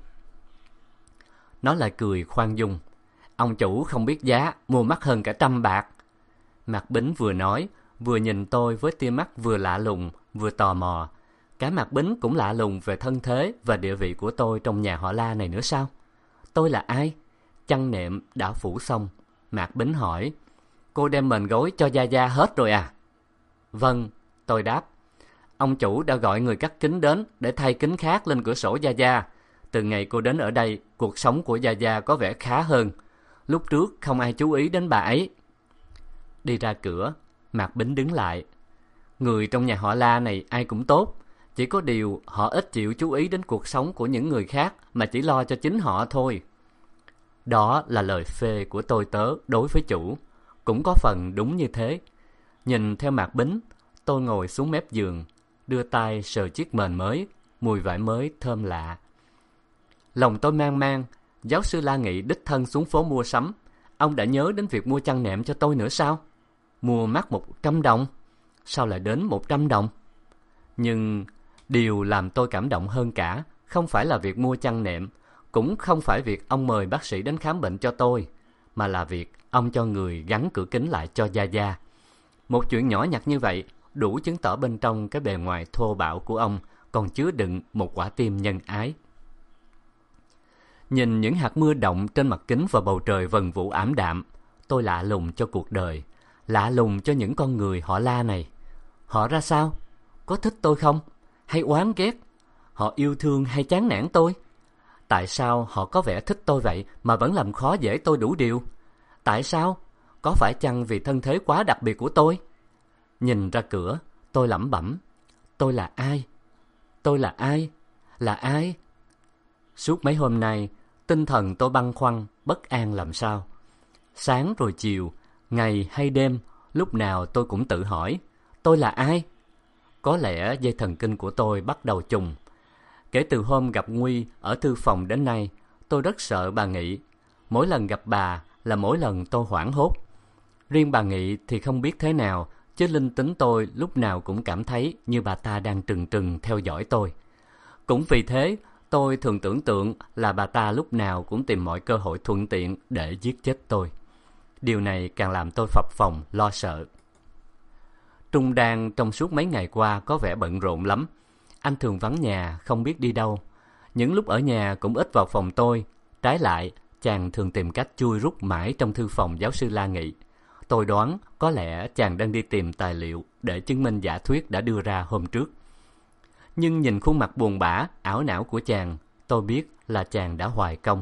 Nó lại cười khoan dung. Ông chủ không biết giá, mua mắc hơn cả 100 bạc. Mạc Bính vừa nói, vừa nhìn tôi với tia mắt vừa lạ lùng, vừa tò mò. Cả Mạc Bính cũng lạ lùng về thân thế và địa vị của tôi trong nhà họ La này nữa sao? Tôi là ai? Chăn nệm đã phủ xong. Mạc Bính hỏi, cô đem mền gối cho Gia Gia hết rồi à? Vâng, tôi đáp. Ông chủ đã gọi người cắt kính đến để thay kính khác lên cửa sổ Gia Gia. Từ ngày cô đến ở đây, cuộc sống của Gia Gia có vẻ khá hơn. Lúc trước không ai chú ý đến bà ấy. Đi ra cửa, Mạc Bính đứng lại. Người trong nhà họ La này ai cũng tốt, chỉ có điều họ ít chịu chú ý đến cuộc sống của những người khác mà chỉ lo cho chính họ thôi. Đó là lời phê của tôi tớ đối với chủ, cũng có phần đúng như thế. Nhìn theo Mạc Bính, tôi ngồi xuống mép giường, đưa tay sờ chiếc mền mới, mùi vải mới thơm lạ. Lòng tôi mang mang, giáo sư La Nghị đích thân xuống phố mua sắm, ông đã nhớ đến việc mua chăn nệm cho tôi nữa sao? Mua mắc 100 đồng, sao lại đến 100 đồng? Nhưng điều làm tôi cảm động hơn cả không phải là việc mua chăn nệm, cũng không phải việc ông mời bác sĩ đến khám bệnh cho tôi, mà là việc ông cho người gắn cửa kính lại cho Gia Gia. Một chuyện nhỏ nhặt như vậy đủ chứng tỏ bên trong cái bề ngoài thô bạo của ông còn chứa đựng một quả tim nhân ái. Nhìn những hạt mưa động trên mặt kính và bầu trời vần vũ ảm đạm, tôi lạ lùng cho cuộc đời, lạ lùng cho những con người họ La này. Họ ra sao? Có thích tôi không? Hay oán ghét? Họ yêu thương hay chán nản tôi? Tại sao họ có vẻ thích tôi vậy mà vẫn làm khó dễ tôi đủ điều? Tại sao? Có phải chăng vì thân thế quá đặc biệt của tôi? Nhìn ra cửa, tôi lẩm bẩm. Tôi là ai? Tôi là ai? Là ai? Suốt mấy hôm nay, tinh thần tôi băn khoăn, bất an làm sao. Sáng rồi chiều, ngày hay đêm, lúc nào tôi cũng tự hỏi, tôi là ai? Có lẽ dây thần kinh của tôi bắt đầu trùng. Kể từ hôm gặp Nguy ở thư phòng đến nay, tôi rất sợ bà Nghị. Mỗi lần gặp bà là mỗi lần tôi hoảng hốt. Riêng bà Nghị thì không biết thế nào, chứ linh tính tôi lúc nào cũng cảm thấy như bà ta đang trừng trừng theo dõi tôi. Cũng vì thế, tôi thường tưởng tượng là bà ta lúc nào cũng tìm mọi cơ hội thuận tiện để giết chết tôi. Điều này càng làm tôi phập phồng, lo sợ. Trung Đan trong suốt mấy ngày qua có vẻ bận rộn lắm. Anh thường vắng nhà, không biết đi đâu. Những lúc ở nhà cũng ít vào phòng tôi. Trái lại, chàng thường tìm cách chui rút mãi trong thư phòng giáo sư La Nghị. Tôi đoán có lẽ chàng đang đi tìm tài liệu để chứng minh giả thuyết đã đưa ra hôm trước. Nhưng nhìn khuôn mặt buồn bã, ảo não của chàng, tôi biết là chàng đã hoài công.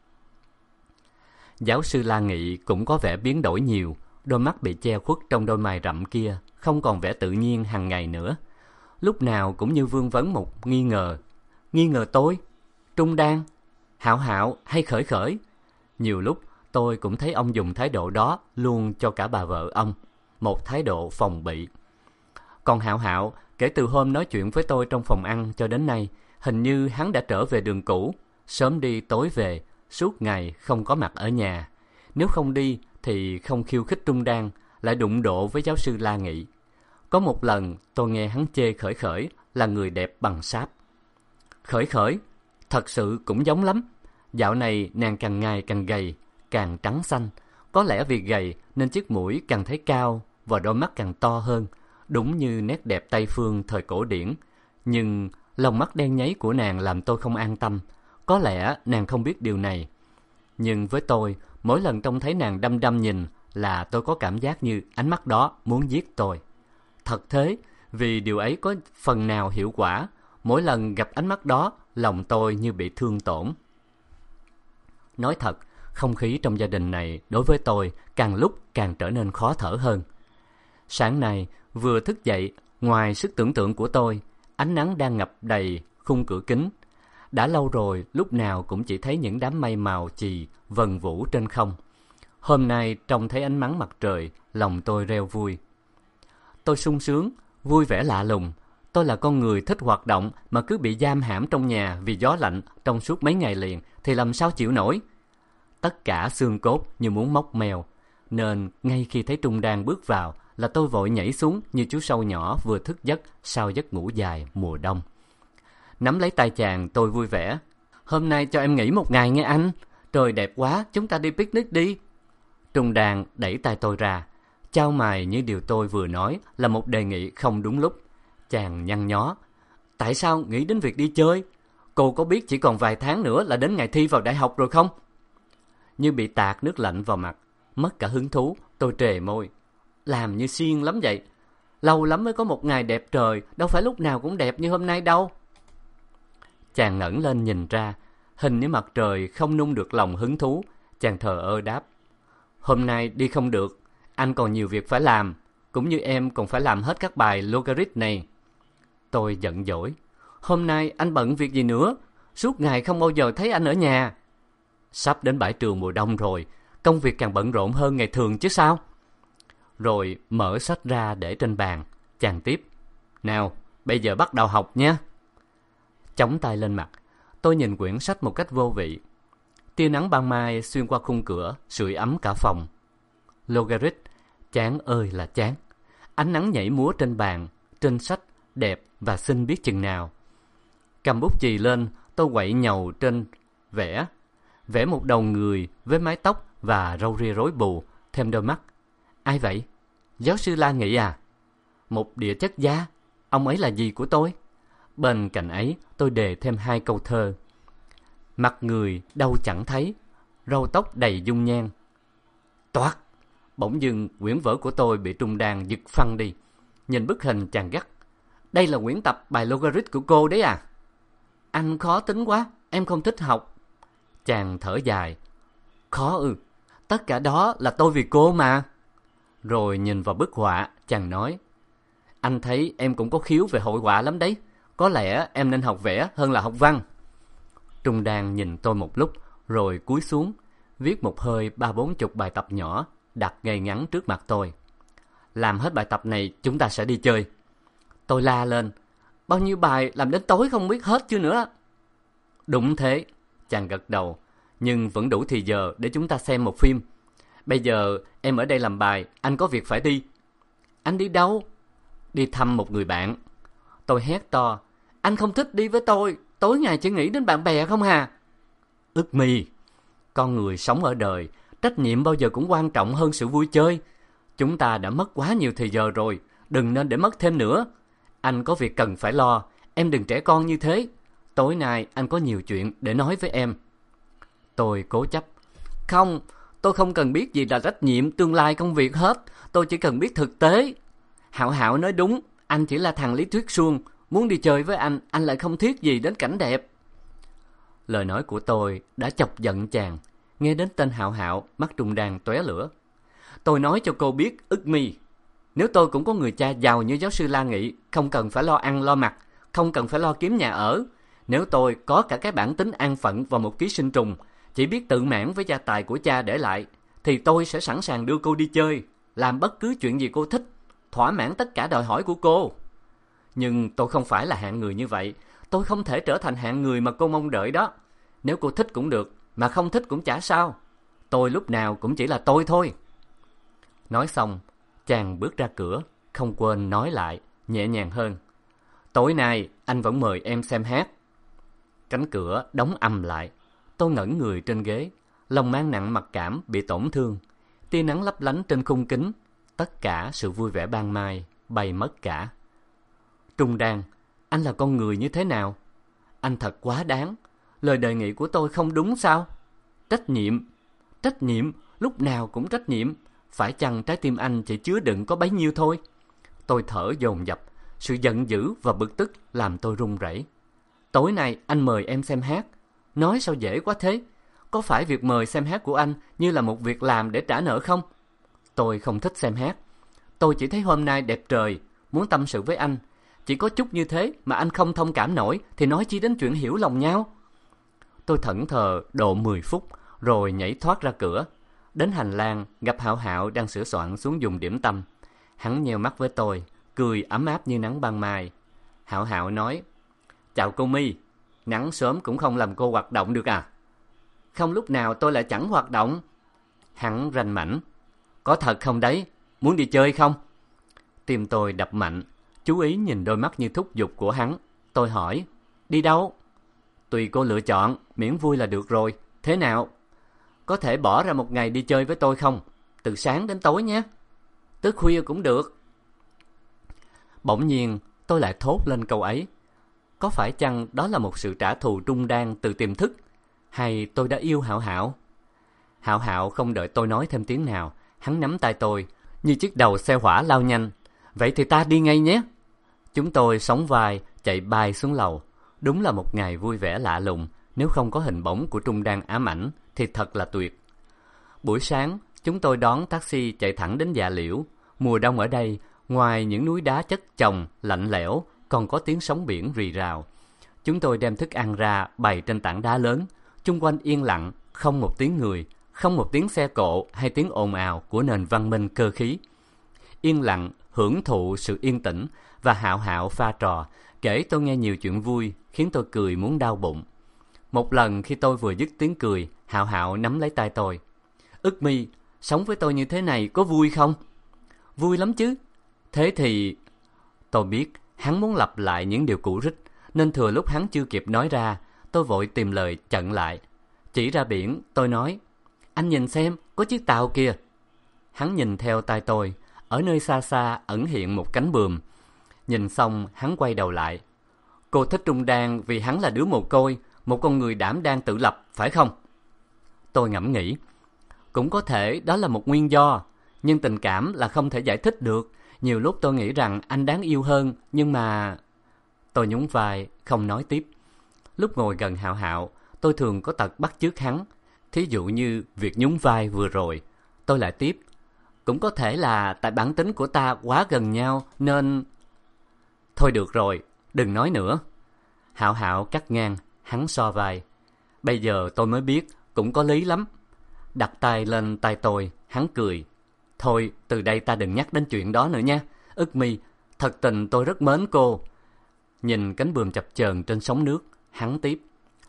Giáo sư La Nghị cũng có vẻ biến đổi nhiều, đôi mắt bị che khuất trong đôi mày rậm kia, không còn vẻ tự nhiên hàng ngày nữa. Lúc nào cũng như vương vấn một nghi ngờ. Nghi ngờ tôi? Trung Đan? Hạo Hạo hay Khởi Khởi? Nhiều lúc tôi cũng thấy ông dùng thái độ đó luôn cho cả bà vợ ông, một thái độ phòng bị. Còn Hạo Hạo Kể từ hôm nói chuyện với tôi trong phòng ăn cho đến nay, hình như hắn đã trở về đường cũ, sớm đi tối về, suốt ngày không có mặt ở nhà. Nếu không đi thì không khiêu khích Trung Đan, lại đụng độ với giáo sư La Nghị. Có một lần tôi nghe hắn chê Khởi Khởi là người đẹp bằng sáp. Khởi Khởi thật sự cũng giống lắm. Dạo này nàng càng ngày càng gầy, càng trắng xanh. Có lẽ vì gầy nên chiếc mũi càng thấy cao và đôi mắt càng to hơn, đúng như nét đẹp Tây phương thời cổ điển. Nhưng lòng mắt đen nháy của nàng làm tôi không an tâm. Có lẽ nàng không biết điều này. Nhưng với tôi, mỗi lần trông thấy nàng đăm đăm nhìn là tôi có cảm giác như ánh mắt đó muốn giết tôi. Thật thế, vì điều ấy có phần nào hiệu quả. Mỗi lần gặp ánh mắt đó, lòng tôi như bị thương tổn. Nói thật, không khí trong gia đình này đối với tôi càng lúc càng trở nên khó thở hơn. Sáng nay, vừa thức dậy, ngoài sức tưởng tượng của tôi, ánh nắng đang ngập đầy khung cửa kính. Đã lâu rồi, lúc nào cũng chỉ thấy những đám mây màu chì vần vũ trên không. Hôm nay trông thấy ánh nắng mặt trời, lòng tôi reo vui. Tôi sung sướng, vui vẻ lạ lùng. Tôi là con người thích hoạt động mà cứ bị giam hãm trong nhà vì gió lạnh trong suốt mấy ngày liền thì làm sao chịu nổi. Tất cả xương cốt như muốn móc mèo, nên ngay khi thấy Trung Đan bước vào là tôi vội nhảy xuống như chú sâu nhỏ vừa thức giấc sau giấc ngủ dài mùa đông. Nắm lấy tay chàng, tôi vui vẻ. Hôm nay cho em nghỉ một ngày nghe anh. Trời đẹp quá, chúng ta đi picnic đi. Trung Đan đẩy tay tôi ra, chau mày như điều tôi vừa nói là một đề nghị không đúng lúc. Chàng nhăn nhó. Tại sao nghĩ đến việc đi chơi? Cô có biết chỉ còn vài tháng nữa là đến ngày thi vào đại học rồi không? Như bị tạt nước lạnh vào mặt, mất cả hứng thú, tôi trề môi. Làm như siêng lắm vậy. Lâu lắm mới có một ngày đẹp trời, đâu phải lúc nào cũng đẹp như hôm nay đâu. Chàng ngẩng lên nhìn ra, hình như mặt trời không nung được lòng hứng thú. Chàng thờ ơ đáp. Hôm nay đi không được, anh còn nhiều việc phải làm, cũng như em còn phải làm hết các bài logarit này. Tôi giận dỗi. Hôm nay anh bận việc gì nữa? Suốt ngày không bao giờ thấy anh ở nhà. Sắp đến bãi trường mùa đông rồi, công việc càng bận rộn hơn ngày thường chứ sao? Rồi mở sách ra để trên bàn, chàng tiếp. Nào, bây giờ bắt đầu học nhé. Chống tay lên mặt, tôi nhìn quyển sách một cách vô vị. Tia nắng ban mai xuyên qua khung cửa, sưởi ấm cả phòng. Logarit, chán ơi là chán. Ánh nắng nhảy múa trên bàn, trên sách, đẹp và xinh biết chừng nào. Cầm bút chì lên, tôi quậy nhầu trên vẽ một đầu người với mái tóc và râu ria rối bù, thêm đôi mắt. Ai vậy? Giáo sư La Nghị à? Một địa chất gia. Ông ấy là gì của tôi? Bên cạnh ấy, tôi đề thêm 2 câu thơ. Mặt người đâu chẳng thấy, râu tóc đầy dung nhan. Toát! Bỗng dưng quyển vở của tôi bị Trung Đan giật phăng đi. Nhìn bức hình chàng gắt. Đây là quyển tập bài logarit của cô đấy à? Anh khó tính quá, em không thích học. Chàng thở dài. Khó ư? Tất cả đó là tôi vì cô mà. Rồi nhìn vào bức họa, chàng nói. Anh thấy em cũng có khiếu về hội họa lắm đấy. Có lẽ em nên học vẽ hơn là học văn. Trung Đan nhìn tôi một lúc, rồi cúi xuống, viết một hơi 30-40 bài tập nhỏ, đặt ngay ngắn trước mặt tôi. Làm hết bài tập này chúng ta sẽ đi chơi. Tôi la lên. Bao nhiêu bài làm đến tối không biết hết chưa nữa. Đúng thế, chàng gật đầu. Nhưng vẫn đủ thì giờ để chúng ta xem một phim. Bây giờ em ở đây làm bài, anh có việc phải đi. Anh đi đâu? Đi thăm một người bạn. Tôi hét to. Anh không thích đi với tôi, tối ngày chỉ nghĩ đến bạn bè không hà? Ức mi, con người sống ở đời, trách nhiệm bao giờ cũng quan trọng hơn sự vui chơi. Chúng ta đã mất quá nhiều thời giờ rồi, đừng nên để mất thêm nữa. Anh có việc cần phải lo, em đừng trẻ con như thế. Tối nay anh có nhiều chuyện để nói với em. Tôi cố chấp. Không, tôi không cần biết gì là trách nhiệm, tương lai công việc hết. Tôi chỉ cần biết thực tế. Hạo Hạo nói đúng, anh chỉ là thằng lý thuyết suông. Muốn đi chơi với anh lại không thiết gì đến cảnh đẹp. Lời nói của tôi đã chọc giận chàng. Nghe đến tên Hạo Hạo, mắt Trung Đan tóe lửa. Tôi nói cho cô biết, Ức mi, nếu tôi cũng có người cha giàu như giáo sư La Nghị, không cần phải lo ăn lo mặc, không cần phải lo kiếm nhà ở. Nếu tôi có cả cái bản tính an phận và một ký sinh trùng, chỉ biết tự mãn với gia tài của cha để lại, thì tôi sẽ sẵn sàng đưa cô đi chơi, làm bất cứ chuyện gì cô thích, thỏa mãn tất cả đòi hỏi của cô. Nhưng tôi không phải là hạng người như vậy. Tôi không thể trở thành hạng người mà cô mong đợi đó. Nếu cô thích cũng được, mà không thích cũng chả sao. Tôi lúc nào cũng chỉ là tôi thôi. Nói xong, chàng bước ra cửa, không quên nói lại, nhẹ nhàng hơn. Tối nay anh vẫn mời em xem hát. Cánh cửa đóng ầm lại. Tôi ngẩn người trên ghế, lòng mang nặng mặc cảm bị tổn thương. Tia nắng lấp lánh trên khung kính, tất cả sự vui vẻ ban mai bay mất cả. Trung Đan, anh là con người như thế nào? Anh thật quá đáng. Lời đề nghị của tôi không đúng sao? Trách nhiệm, lúc nào cũng trách nhiệm. Phải chăng trái tim anh chỉ chứa đựng có bấy nhiêu thôi? Tôi thở dồn dập, sự giận dữ và bực tức làm tôi run rẩy. Tối nay anh mời em xem hát. Nói sao dễ quá thế? Có phải việc mời xem hát của anh như là một việc làm để trả nợ không? Tôi không thích xem hát. Tôi chỉ thấy hôm nay đẹp trời, muốn tâm sự với anh. Chỉ có chút như thế mà anh không thông cảm nổi thì nói chi đến chuyện hiểu lòng nhau. Tôi thẫn thờ độ 10 phút rồi nhảy thoát ra cửa. Đến hành lang gặp Hạo Hạo đang sửa soạn xuống dùng điểm tâm. Hắn nheo mắt với tôi, cười ấm áp như nắng ban mai. Hạo Hạo nói: Chào cô My, nắng sớm cũng không làm cô hoạt động được à? Không lúc nào tôi lại chẳng hoạt động. Hắn ranh mãnh: Có thật không đấy? Muốn đi chơi không? Tim tôi đập mạnh, chú ý nhìn đôi mắt như thúc giục của hắn. Tôi hỏi: Đi đâu? Tùy cô lựa chọn, miễn vui là được rồi. Thế nào? Có thể bỏ ra một ngày đi chơi với tôi không? Từ sáng đến tối nhé. Tới khuya cũng được. Bỗng nhiên tôi lại thốt lên câu ấy. Có phải chăng đó là một sự trả thù trung đan từ tiềm thức? Hay tôi đã yêu Hạo Hạo? Hạo Hạo không đợi tôi nói thêm tiếng nào, hắn nắm tay tôi như chiếc đầu xe hỏa lao nhanh. Vậy thì ta đi ngay nhé. Chúng tôi sóng vai chạy bay xuống lầu. Đúng là một ngày vui vẻ lạ lùng. Nếu không có hình bóng của trung đan ám ảnh thì thật là tuyệt. Buổi sáng chúng tôi đón taxi chạy thẳng đến Dạ Liễu. Mùa đông ở đây, ngoài những núi đá chất chồng lạnh lẽo, còn có tiếng sóng biển rì rào. Chúng tôi đem thức ăn ra bày trên tảng đá lớn. Chung quanh yên lặng, không một tiếng người, không một tiếng xe cộ hay tiếng ồn ào của nền văn minh cơ khí. Yên lặng hưởng thụ sự yên tĩnh, và Hạo Hạo pha trò kể tôi nghe nhiều chuyện vui khiến tôi cười muốn đau bụng. Một lần khi tôi vừa dứt tiếng cười, Hạo Hạo nắm lấy tay tôi. Ức My, sống với tôi như thế này có vui không? Vui lắm chứ. Thế thì... Tôi biết hắn muốn lặp lại những điều cũ rích, nên thừa lúc hắn chưa kịp nói ra, tôi vội tìm lời chặn lại. Chỉ ra biển, tôi nói: Anh nhìn xem, có chiếc tàu kìa. Hắn nhìn theo tay tôi. Ở nơi xa xa ẩn hiện một cánh buồm. Nhìn xong hắn quay đầu lại. Cô thích Trung Đan vì hắn là đứa mồ côi, một con người đảm đang tự lập, phải không? Tôi ngẫm nghĩ. Cũng có thể đó là một nguyên do, nhưng tình cảm là không thể giải thích được. Nhiều lúc tôi nghĩ rằng anh đáng yêu hơn, nhưng mà... Tôi nhún vai, không nói tiếp. Lúc ngồi gần Hạo Hạo, tôi thường có tật bắt chước hắn. Thí dụ như việc nhún vai vừa rồi. Tôi lại tiếp: Cũng có thể là tại bản tính của ta quá gần nhau nên... Thôi được rồi, đừng nói nữa. Hạo Hạo cắt ngang, hắn so vai. Bây giờ tôi mới biết, cũng có lý lắm. Đặt tay lên tay tôi, hắn cười. Thôi, từ đây ta đừng nhắc đến chuyện đó nữa nha. Ức My, thật tình tôi rất mến cô. Nhìn cánh buồm chập chờn trên sóng nước, hắn tiếp: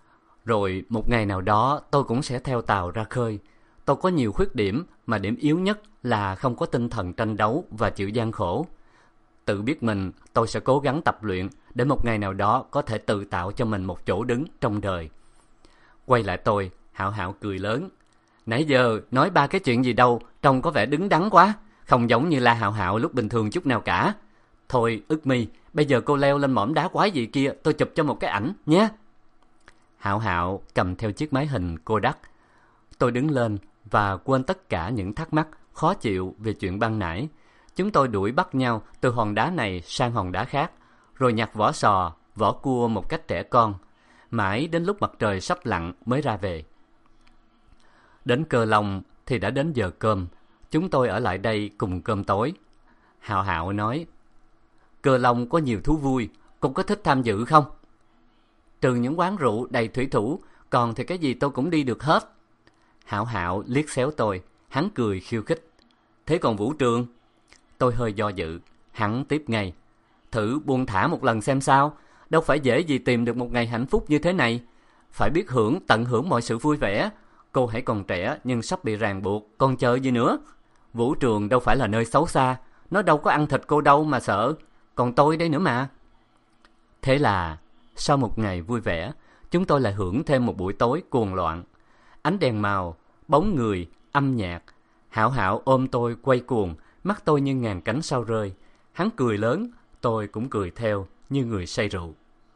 Rồi một ngày nào đó tôi cũng sẽ theo tàu ra khơi. Tôi có nhiều khuyết điểm, mà điểm yếu nhất là không có tinh thần tranh đấu và chịu gian khổ. Tự biết mình, tôi sẽ cố gắng tập luyện để một ngày nào đó có thể tự tạo cho mình một chỗ đứng trong đời. Quay lại tôi, Hạo Hạo cười lớn. Nãy giờ nói ba cái chuyện gì đâu, trông có vẻ đứng đắn quá, không giống như La Hạo Hạo lúc bình thường chút nào cả. Thôi Ức My, bây giờ cô leo lên mỏm đá quái gì kia, tôi chụp cho một cái ảnh nhé. Hạo Hạo cầm theo chiếc máy hình Kodak. Tôi đứng lên và quên tất cả những thắc mắc, khó chịu về chuyện ban nãy. Chúng tôi đuổi bắt nhau từ hòn đá này sang hòn đá khác, rồi nhặt vỏ sò, vỏ cua một cách trẻ con. Mãi đến lúc mặt trời sắp lặn mới ra về. Đến Cơ Long thì đã đến giờ cơm. Chúng tôi ở lại đây cùng cơm tối. Hạo Hạo nói: Cơ Long có nhiều thú vui, cô có thích tham dự không? Trừ những quán rượu đầy thủy thủ, còn thì cái gì tôi cũng đi được hết. Hạo Hạo liếc xéo tôi, hắn cười khiêu khích. Thế còn vũ trường? Tôi hơi do dự, hắn tiếp ngay: Thử buông thả một lần xem sao. Đâu phải dễ gì tìm được một ngày hạnh phúc như thế này. Phải biết tận hưởng mọi sự vui vẻ. Cô hãy còn trẻ nhưng sắp bị ràng buộc, còn chờ gì nữa? Vũ trường đâu phải là nơi xấu xa, nó đâu có ăn thịt cô đâu mà sợ. Còn tôi đây nữa mà. Thế là sau một ngày vui vẻ, chúng tôi lại hưởng thêm một buổi tối cuồng loạn. Ánh đèn màu, bóng người, âm nhạc. Hảo Hảo ôm tôi quay cuồng, mắt tôi như ngàn cánh sao rơi. Hắn cười lớn, tôi cũng cười theo như người say rượu.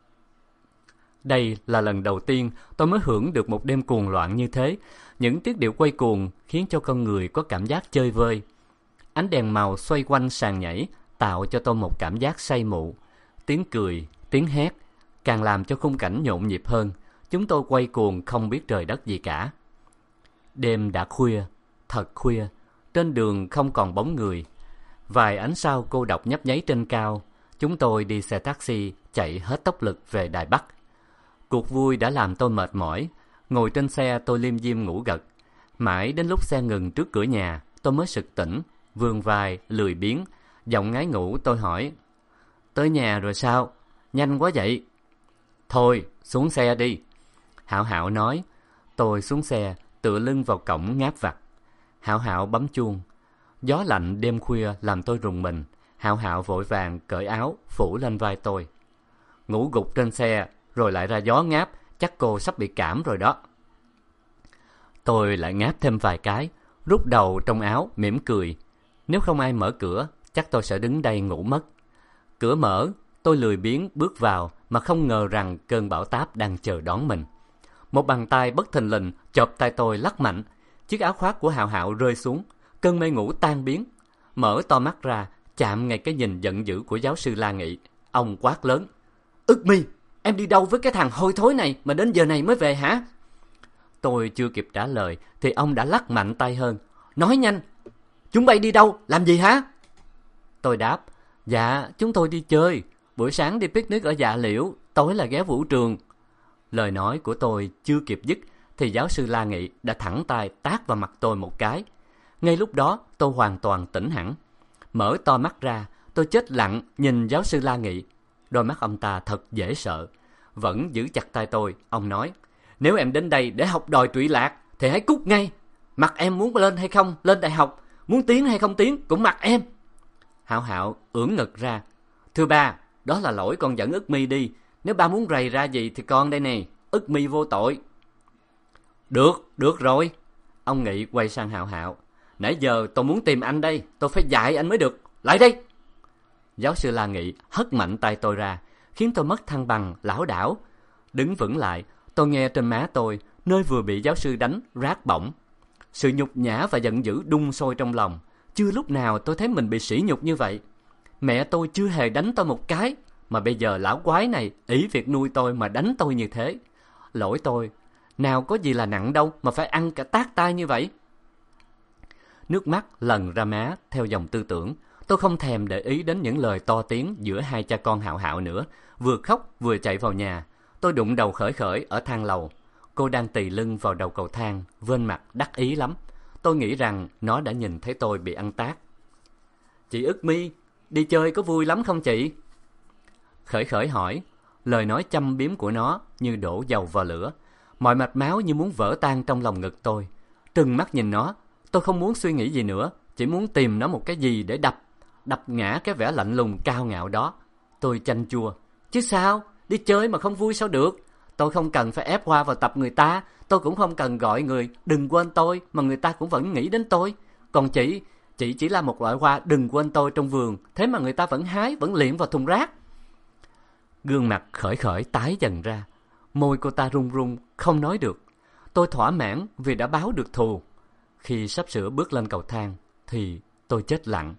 Đây là lần đầu tiên tôi mới hưởng được một đêm cuồng loạn như thế. Những tiết điệu quay cuồng khiến cho con người có cảm giác chơi vơi. Ánh đèn màu xoay quanh sàn nhảy tạo cho tôi một cảm giác say mụ. Tiếng cười, tiếng hét càng làm cho khung cảnh nhộn nhịp hơn. Chúng tôi quay cuồng không biết trời đất gì cả. Đêm đã khuya, thật khuya. Trên đường không còn bóng người. Vài ánh sao cô độc nhấp nháy trên cao. Chúng tôi đi xe taxi chạy hết tốc lực về Đài Bắc. Cuộc vui đã làm tôi mệt mỏi. Ngồi trên xe tôi liêm diêm ngủ gật. Mãi đến lúc xe ngừng trước cửa nhà, tôi mới sực tỉnh, vươn vai, lười biếng. Giọng ngái ngủ tôi hỏi: tới nhà rồi sao? Nhanh quá vậy. Thôi, xuống xe đi. Hảo Hảo nói. Tôi xuống xe, tựa lưng vào cổng ngáp vặt. Hảo Hảo bấm chuông. Gió lạnh đêm khuya làm tôi rùng mình. Hảo Hảo vội vàng cởi áo phủ lên vai tôi. Ngủ gục trên xe rồi lại ra gió ngáp, chắc cô sắp bị cảm rồi đó. Tôi lại ngáp thêm vài cái, rút đầu trong áo mỉm cười. Nếu không ai mở cửa, chắc tôi sẽ đứng đây ngủ mất. Cửa mở, tôi lười biếng bước vào mà không ngờ rằng cơn bão táp đang chờ đón mình. Một bàn tay bất thình lình chộp tay tôi lắc mạnh. Chiếc áo khoác của Hạo Hạo rơi xuống. Cơn mê ngủ tan biến. Mở to mắt ra, chạm ngay cái nhìn giận dữ của giáo sư La Nghị. Ông quát lớn: Ức My, em đi đâu với cái thằng hôi thối này mà đến giờ này mới về hả? Tôi chưa kịp trả lời thì ông đã lắc mạnh tay hơn. Nói nhanh, chúng bay đi đâu, làm gì hả? Tôi đáp: Dạ, chúng tôi đi chơi. Buổi sáng đi picnic ở Dạ Liễu, tối là ghé vũ trường. Lời nói của tôi chưa kịp dứt thì giáo sư La Nghị đã thẳng tay tát vào mặt tôi một cái. Ngay lúc đó tôi hoàn toàn tỉnh hẳn. Mở to mắt ra, tôi chết lặng nhìn giáo sư La Nghị. Đôi mắt ông ta thật dễ sợ. Vẫn giữ chặt tay tôi, ông nói: Nếu em đến đây để học đòi trụy lạc thì hãy cút ngay. Mặc em muốn lên hay không lên đại học, muốn tiến hay không tiến cũng mặc em. Hạo Hạo ưỡn ngực ra: Thưa ba, đó là lỗi con dẫn Ức My đi. Nếu ba muốn rầy ra gì thì con đây nè, Ức My vô tội. Được rồi. Ông Nghị quay sang Hạo Hạo: Nãy giờ tôi muốn tìm anh đây, tôi phải dạy anh mới được. Lại đây. Giáo sư La Nghị hất mạnh tay tôi ra, khiến tôi mất thăng bằng, lảo đảo. Đứng vững lại, tôi nghe trên má tôi, nơi vừa bị giáo sư đánh, rát bỏng. Sự nhục nhã và giận dữ đun sôi trong lòng. Chưa lúc nào tôi thấy mình bị sỉ nhục như vậy. Mẹ tôi chưa hề đánh tôi một cái, mà bây giờ lão quái này ỷ việc nuôi tôi mà đánh tôi như thế. Lỗi tôi, nào có gì là nặng đâu mà phải ăn cả tát tay như vậy. Nước mắt lần ra má theo dòng tư tưởng. Tôi không thèm để ý đến những lời to tiếng giữa hai cha con Hạo Hạo nữa. Vừa khóc vừa chạy vào nhà. Tôi đụng đầu khởi khởi ở thang lầu. Cô đang tì lưng vào đầu cầu thang, vênh mặt đắc ý lắm. Tôi nghĩ rằng nó đã nhìn thấy tôi bị ăn tát. Chị Ức My, đi chơi có vui lắm không chị? Khởi khởi hỏi. Lời nói châm biếm của nó như đổ dầu vào lửa. Mọi mạch máu như muốn vỡ tan trong lòng ngực tôi. Trừng mắt nhìn nó, tôi không muốn suy nghĩ gì nữa. Chỉ muốn tìm nó một cái gì để đập ngã cái vẻ lạnh lùng cao ngạo đó. Tôi chanh chua. Chứ sao, đi chơi mà không vui sao được. Tôi không cần phải ép hoa vào tập người ta. Tôi cũng không cần gọi người đừng quên tôi mà người ta cũng vẫn nghĩ đến tôi. Còn chị chỉ là một loại hoa đừng quên tôi trong vườn, thế mà người ta vẫn hái, vẫn liệm vào thùng rác. Gương mặt khởi khởi tái dần ra. Môi cô ta run run, không nói được. Tôi thỏa mãn vì đã báo được thù. Khi sắp sửa bước lên cầu thang thì tôi chết lặng.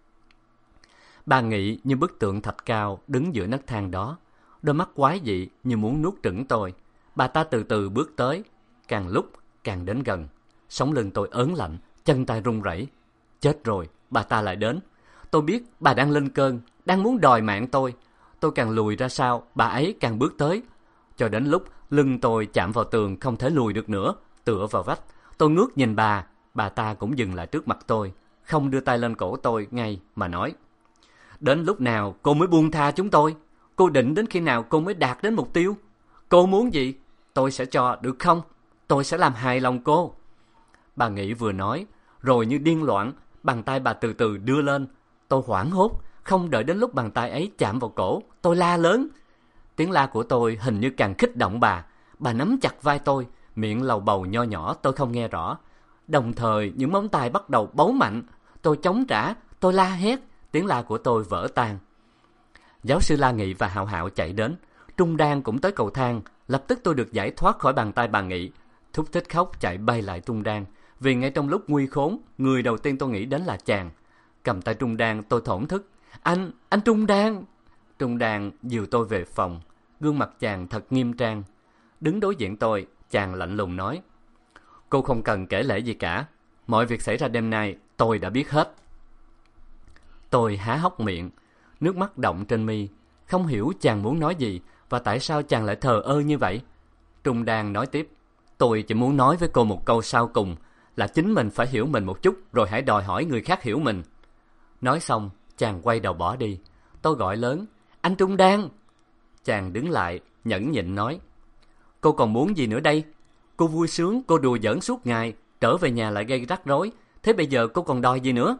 Bà Nghị như bức tượng thạch cao đứng giữa nấc thang đó. Đôi mắt quái dị như muốn nuốt chửng tôi. Bà ta từ từ bước tới, càng lúc càng đến gần. Sống lưng tôi ớn lạnh, chân tay run rẩy. Chết rồi, bà ta lại đến. Tôi biết bà đang lên cơn, đang muốn đòi mạng tôi. Tôi càng lùi ra sau, bà ấy càng bước tới. Cho đến lúc lưng tôi chạm vào tường không thể lùi được nữa, tựa vào vách. Tôi ngước nhìn bà ta cũng dừng lại trước mặt tôi, không đưa tay lên cổ tôi ngay mà nói: Đến lúc nào cô mới buông tha chúng tôi? Cô định đến khi nào cô mới đạt đến mục tiêu? Cô muốn gì? Tôi sẽ cho, được không? Tôi sẽ làm hài lòng cô. Bà Nghị vừa nói, rồi như điên loạn, bàn tay bà từ từ đưa lên. Tôi hoảng hốt, không đợi đến lúc bàn tay ấy chạm vào cổ, tôi la lớn. Tiếng la của tôi hình như càng kích động bà. Bà nắm chặt vai tôi, miệng lầu bầu nho nhỏ tôi không nghe rõ. Đồng thời những móng tay bắt đầu bấu mạnh. Tôi chống trả, tôi la hét, tiếng la của tôi vỡ tan. Giáo sư La Nghị và Hạo Hạo chạy đến. Trung Đan cũng tới cầu thang. Lập tức tôi được giải thoát khỏi bàn tay bà Nghị. Thúc thích khóc chạy bay lại Trung Đan, vì ngay trong lúc nguy khốn, người đầu tiên tôi nghĩ đến là chàng. Cầm tay Trung Đan, tôi thổn thức. Anh Trung Đan. Trung Đan dìu tôi về phòng. Gương mặt chàng thật nghiêm trang. Đứng đối diện tôi, chàng lạnh lùng nói: Cô không cần kể lể gì cả. Mọi việc xảy ra đêm nay tôi đã biết hết. Tôi há hốc miệng, nước mắt đọng trên mi, không hiểu chàng muốn nói gì và tại sao chàng lại thờ ơ như vậy. Trung Đan nói tiếp: Tôi chỉ muốn nói với cô một câu sau cùng, là chính mình phải hiểu mình một chút rồi hãy đòi hỏi người khác hiểu mình. Nói xong, chàng quay đầu bỏ đi. Tôi gọi lớn: Anh Trung Đan. Chàng đứng lại, nhẫn nhịn nói: Cô còn muốn gì nữa đây? Cô vui sướng, cô đùa giỡn suốt ngày, trở về nhà lại gây rắc rối. Thế bây giờ cô còn đòi gì nữa?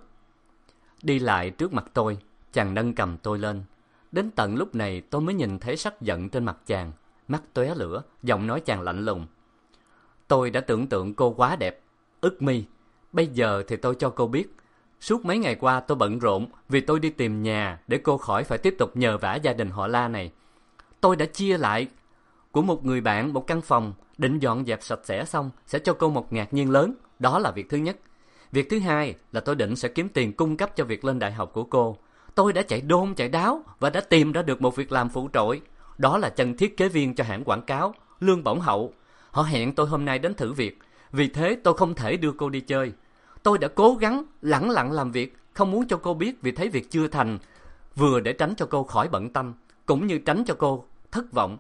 Đi lại trước mặt tôi, chàng nâng cầm tôi lên. Đến tận lúc này tôi mới nhìn thấy sắc giận trên mặt chàng. Mắt tóe lửa, giọng nói chàng lạnh lùng: Tôi đã tưởng tượng cô quá đẹp, ức mi. Bây giờ thì tôi cho cô biết, suốt mấy ngày qua tôi bận rộn vì tôi đi tìm nhà để cô khỏi phải tiếp tục nhờ vả gia đình họ La này. Tôi đã chia lại của một người bạn một căn phòng, định dọn dẹp sạch sẽ xong sẽ cho cô một ngạc nhiên lớn. Đó là việc thứ nhất. Việc thứ hai là tôi định sẽ kiếm tiền cung cấp cho việc lên đại học của cô. Tôi đã chạy đôn chạy đáo và đã tìm ra được một việc làm phụ trội. Đó là chân thiết kế viên cho hãng quảng cáo, lương bổng hậu. Họ hẹn tôi hôm nay đến thử việc, vì thế tôi không thể đưa cô đi chơi. Tôi đã cố gắng lẳng lặng làm việc, không muốn cho cô biết vì thấy việc chưa thành, vừa để tránh cho cô khỏi bận tâm, cũng như tránh cho cô thất vọng.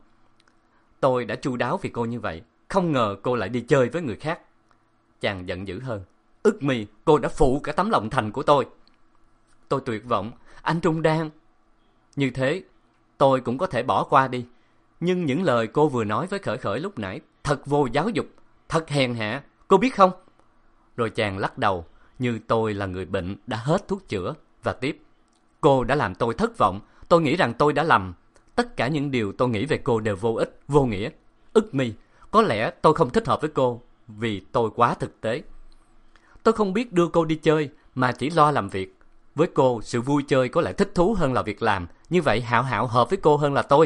Tôi đã chu đáo vì cô như vậy, không ngờ cô lại đi chơi với người khác. Chàng giận dữ hơn: Ức mi, cô đã phụ cả tấm lòng thành của tôi. Tôi tuyệt vọng: Anh Trung Đan. Như thế, tôi cũng có thể bỏ qua đi. Nhưng những lời cô vừa nói với Khởi Khởi lúc nãy thật vô giáo dục, thật hèn hạ, cô biết không? Rồi chàng lắc đầu, như tôi là người bệnh đã hết thuốc chữa, và tiếp: Cô đã làm tôi thất vọng, tôi nghĩ rằng tôi đã lầm. Tất cả những điều tôi nghĩ về cô đều vô ích, vô nghĩa. Ức mi, có lẽ tôi không thích hợp với cô, vì tôi quá thực tế. Tôi không biết đưa cô đi chơi, mà chỉ lo làm việc. Với cô, sự vui chơi có lẽ thích thú hơn là việc làm. Như vậy Hạo Hạo hợp với cô hơn là tôi.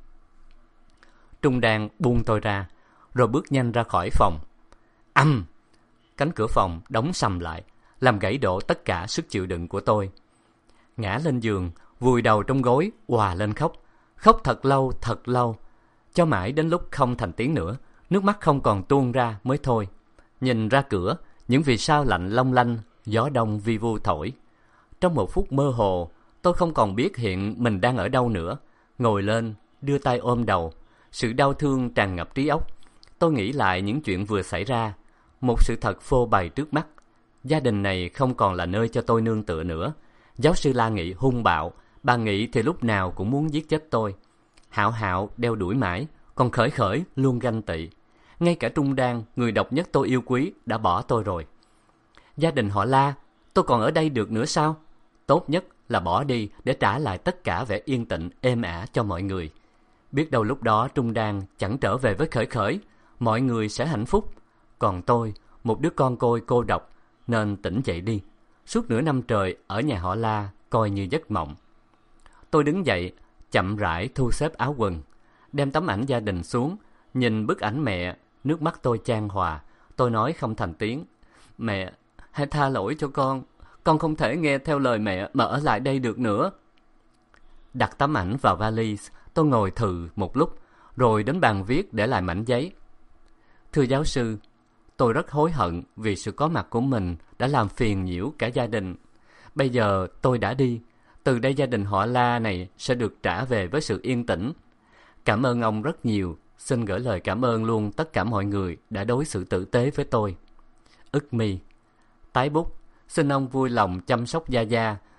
Trung Đan buông tôi ra, rồi bước nhanh ra khỏi phòng. Cánh cửa phòng đóng sầm lại, làm gãy đổ tất cả sức chịu đựng của tôi. Ngã lên giường, vùi đầu trong gối, òa lên khóc. Khóc thật lâu, cho mãi đến lúc không thành tiếng nữa, nước mắt không còn tuôn ra mới thôi. Nhìn ra cửa, những vì sao lạnh long lanh, gió đông vi vu thổi. Trong một phút mơ hồ, tôi không còn biết hiện mình đang ở đâu nữa. Ngồi lên, đưa tay ôm đầu, sự đau thương tràn ngập trí óc. Tôi nghĩ lại những chuyện vừa xảy ra, một sự thật phô bày trước mắt. Gia đình này không còn là nơi cho tôi nương tựa nữa. Giáo sư La Nghị hung bạo, bà Nghị thì lúc nào cũng muốn giết chết tôi. Hạo Hạo đeo đuổi mãi, còn Khởi Khởi luôn ganh tị. Ngay cả Trung Đan, người độc nhất tôi yêu quý, đã bỏ tôi rồi. Gia đình họ La, tôi còn ở đây được nữa sao? Tốt nhất là bỏ đi để trả lại tất cả vẻ yên tĩnh, êm ả cho mọi người. Biết đâu lúc đó Trung Đan chẳng trở về với Khởi Khởi, mọi người sẽ hạnh phúc. Còn tôi, một đứa con côi cô độc, nên tỉnh dậy đi. Suốt nửa năm trời ở nhà họ La coi như giấc mộng. Tôi đứng dậy, chậm rãi thu xếp áo quần, đem tấm ảnh gia đình xuống, nhìn bức ảnh mẹ, nước mắt tôi chan hòa. Tôi nói không thành tiếng: Mẹ, hãy tha lỗi cho con không thể nghe theo lời mẹ mà ở lại đây được nữa. Đặt tấm ảnh vào vali, tôi ngồi thừ một lúc, rồi đến bàn viết để lại mảnh giấy. Thưa giáo sư, tôi rất hối hận vì sự có mặt của mình đã làm phiền nhiễu cả gia đình. Bây giờ tôi đã đi, từ đây gia đình họ La này sẽ được trả về với sự yên tĩnh. Cảm ơn ông rất nhiều, xin gửi lời cảm ơn luôn tất cả mọi người đã đối xử tử tế với tôi. Ức mi. Tái bút, xin ông vui lòng chăm sóc Gia Gia,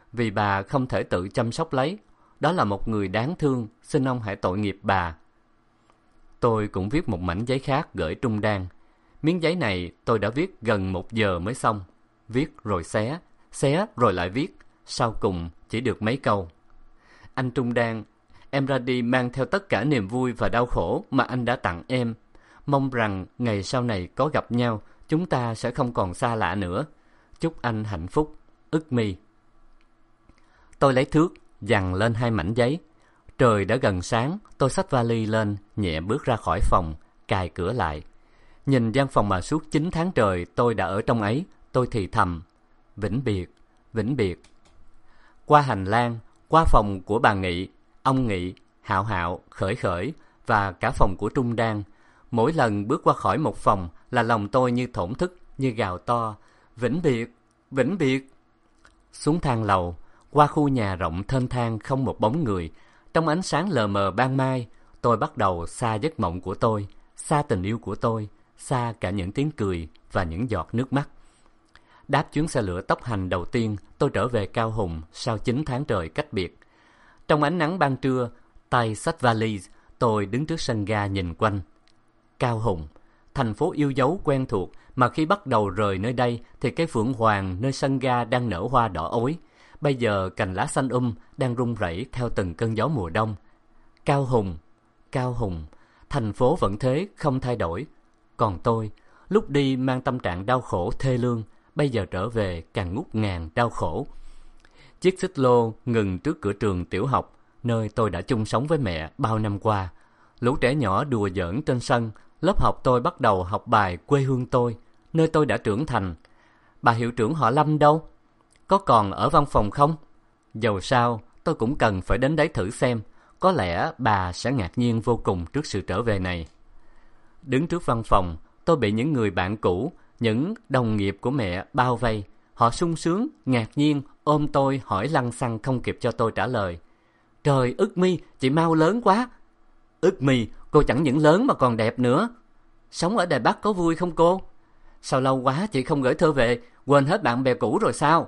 vì bà không thể tự chăm sóc lấy. Đó là một người đáng thương, xin ông hãy tội nghiệp bà. Tôi cũng viết một mảnh giấy khác gửi Trung Đan. Miếng giấy này tôi đã viết gần 1 giờ mới xong. Viết rồi xé rồi lại viết, sau cùng chỉ được mấy câu. Anh Trung Đan, em ra đi mang theo tất cả niềm vui và đau khổ mà anh đã tặng em. Mong rằng ngày sau này có gặp nhau, chúng ta sẽ không còn xa lạ nữa. Chúc anh hạnh phúc. Ức My. Tôi lấy thước, dằn lên 2 mảnh giấy. Trời đã gần sáng, tôi xách vali lên, nhẹ bước ra khỏi phòng, cài cửa lại. Nhìn gian phòng mà suốt 9 tháng trời tôi đã ở trong ấy, tôi thì thầm, vĩnh biệt, vĩnh biệt. Qua hành lang, qua phòng của bà Nghị, ông Nghị, Hạo Hạo, Khởi Khởi và cả phòng của Trung Đan. Mỗi lần bước qua khỏi một phòng là lòng tôi như thổn thức, như gào to, vĩnh biệt, vĩnh biệt. Xuống thang lầu, qua khu nhà rộng thênh thang không một bóng người, trong ánh sáng lờ mờ ban mai, tôi bắt đầu xa giấc mộng của tôi, xa tình yêu của tôi, xa cả những tiếng cười và những giọt nước mắt. Đáp chuyến xe lửa tốc hành đầu tiên, tôi trở về Cao Hùng sau 9 tháng trời cách biệt. Trong ánh nắng ban trưa, tay xách vali, tôi đứng trước sân ga nhìn quanh. Cao Hùng, thành phố yêu dấu quen thuộc mà khi bắt đầu rời nơi đây thì cây phượng hoàng nơi sân ga đang nở hoa đỏ ối. Bây giờ cành lá xanh đang rung rẩy theo từng cơn gió mùa đông. Cao Hùng, thành phố vẫn thế không thay đổi. Còn tôi, lúc đi mang tâm trạng đau khổ thê lương, bây giờ trở về càng ngút ngàn đau khổ. Chiếc xích lô ngừng trước cửa trường tiểu học, nơi tôi đã chung sống với mẹ bao năm qua. Lũ trẻ nhỏ đùa giỡn trên sân, lớp học tôi bắt đầu học bài quê hương tôi, nơi tôi đã trưởng thành. Bà hiệu trưởng họ Lâm đâu? Có còn ở văn phòng không? Dầu sao, tôi cũng cần phải đến đấy thử xem. Có lẽ bà sẽ ngạc nhiên vô cùng trước sự trở về này. Đứng trước văn phòng, tôi bị những người bạn cũ, những đồng nghiệp của mẹ bao vây. Họ sung sướng, ngạc nhiên, ôm tôi hỏi lăng xăng không kịp cho tôi trả lời. Trời, Ức My, chị mau lớn quá. Ức My, cô chẳng những lớn mà còn đẹp nữa. Sống ở Đài Bắc có vui không cô? Sao lâu quá chị không gửi thư về, quên hết bạn bè cũ rồi sao?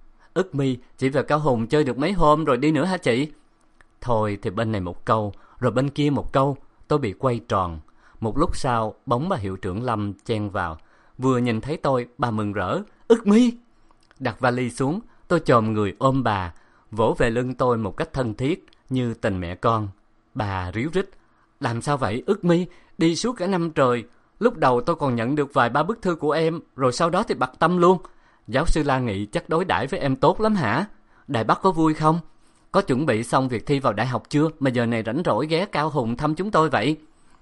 Ức My, chị về Cao Hùng chơi được mấy hôm rồi đi nữa hả chị? Thôi thì bên này một câu, rồi bên kia một câu, tôi bị quay tròn. Một lúc sau, bóng bà hiệu trưởng Lâm chen vào. Vừa nhìn thấy tôi, bà mừng rỡ. Ức My! Đặt vali xuống, tôi chồm người ôm bà, vỗ về lưng tôi một cách thân thiết, như tình mẹ con. Bà ríu rít. Làm sao vậy Ức My? Đi suốt cả năm trời. Lúc đầu tôi còn nhận được vài ba bức thư của em, rồi sau đó thì bặt tâm luôn. Giáo sư La Nghị chắc đối đãi với em tốt lắm hả? Đài Bắc có vui không? Có chuẩn bị xong việc thi vào đại học chưa mà giờ này rảnh rỗi ghé Cao Hùng thăm chúng tôi vậy?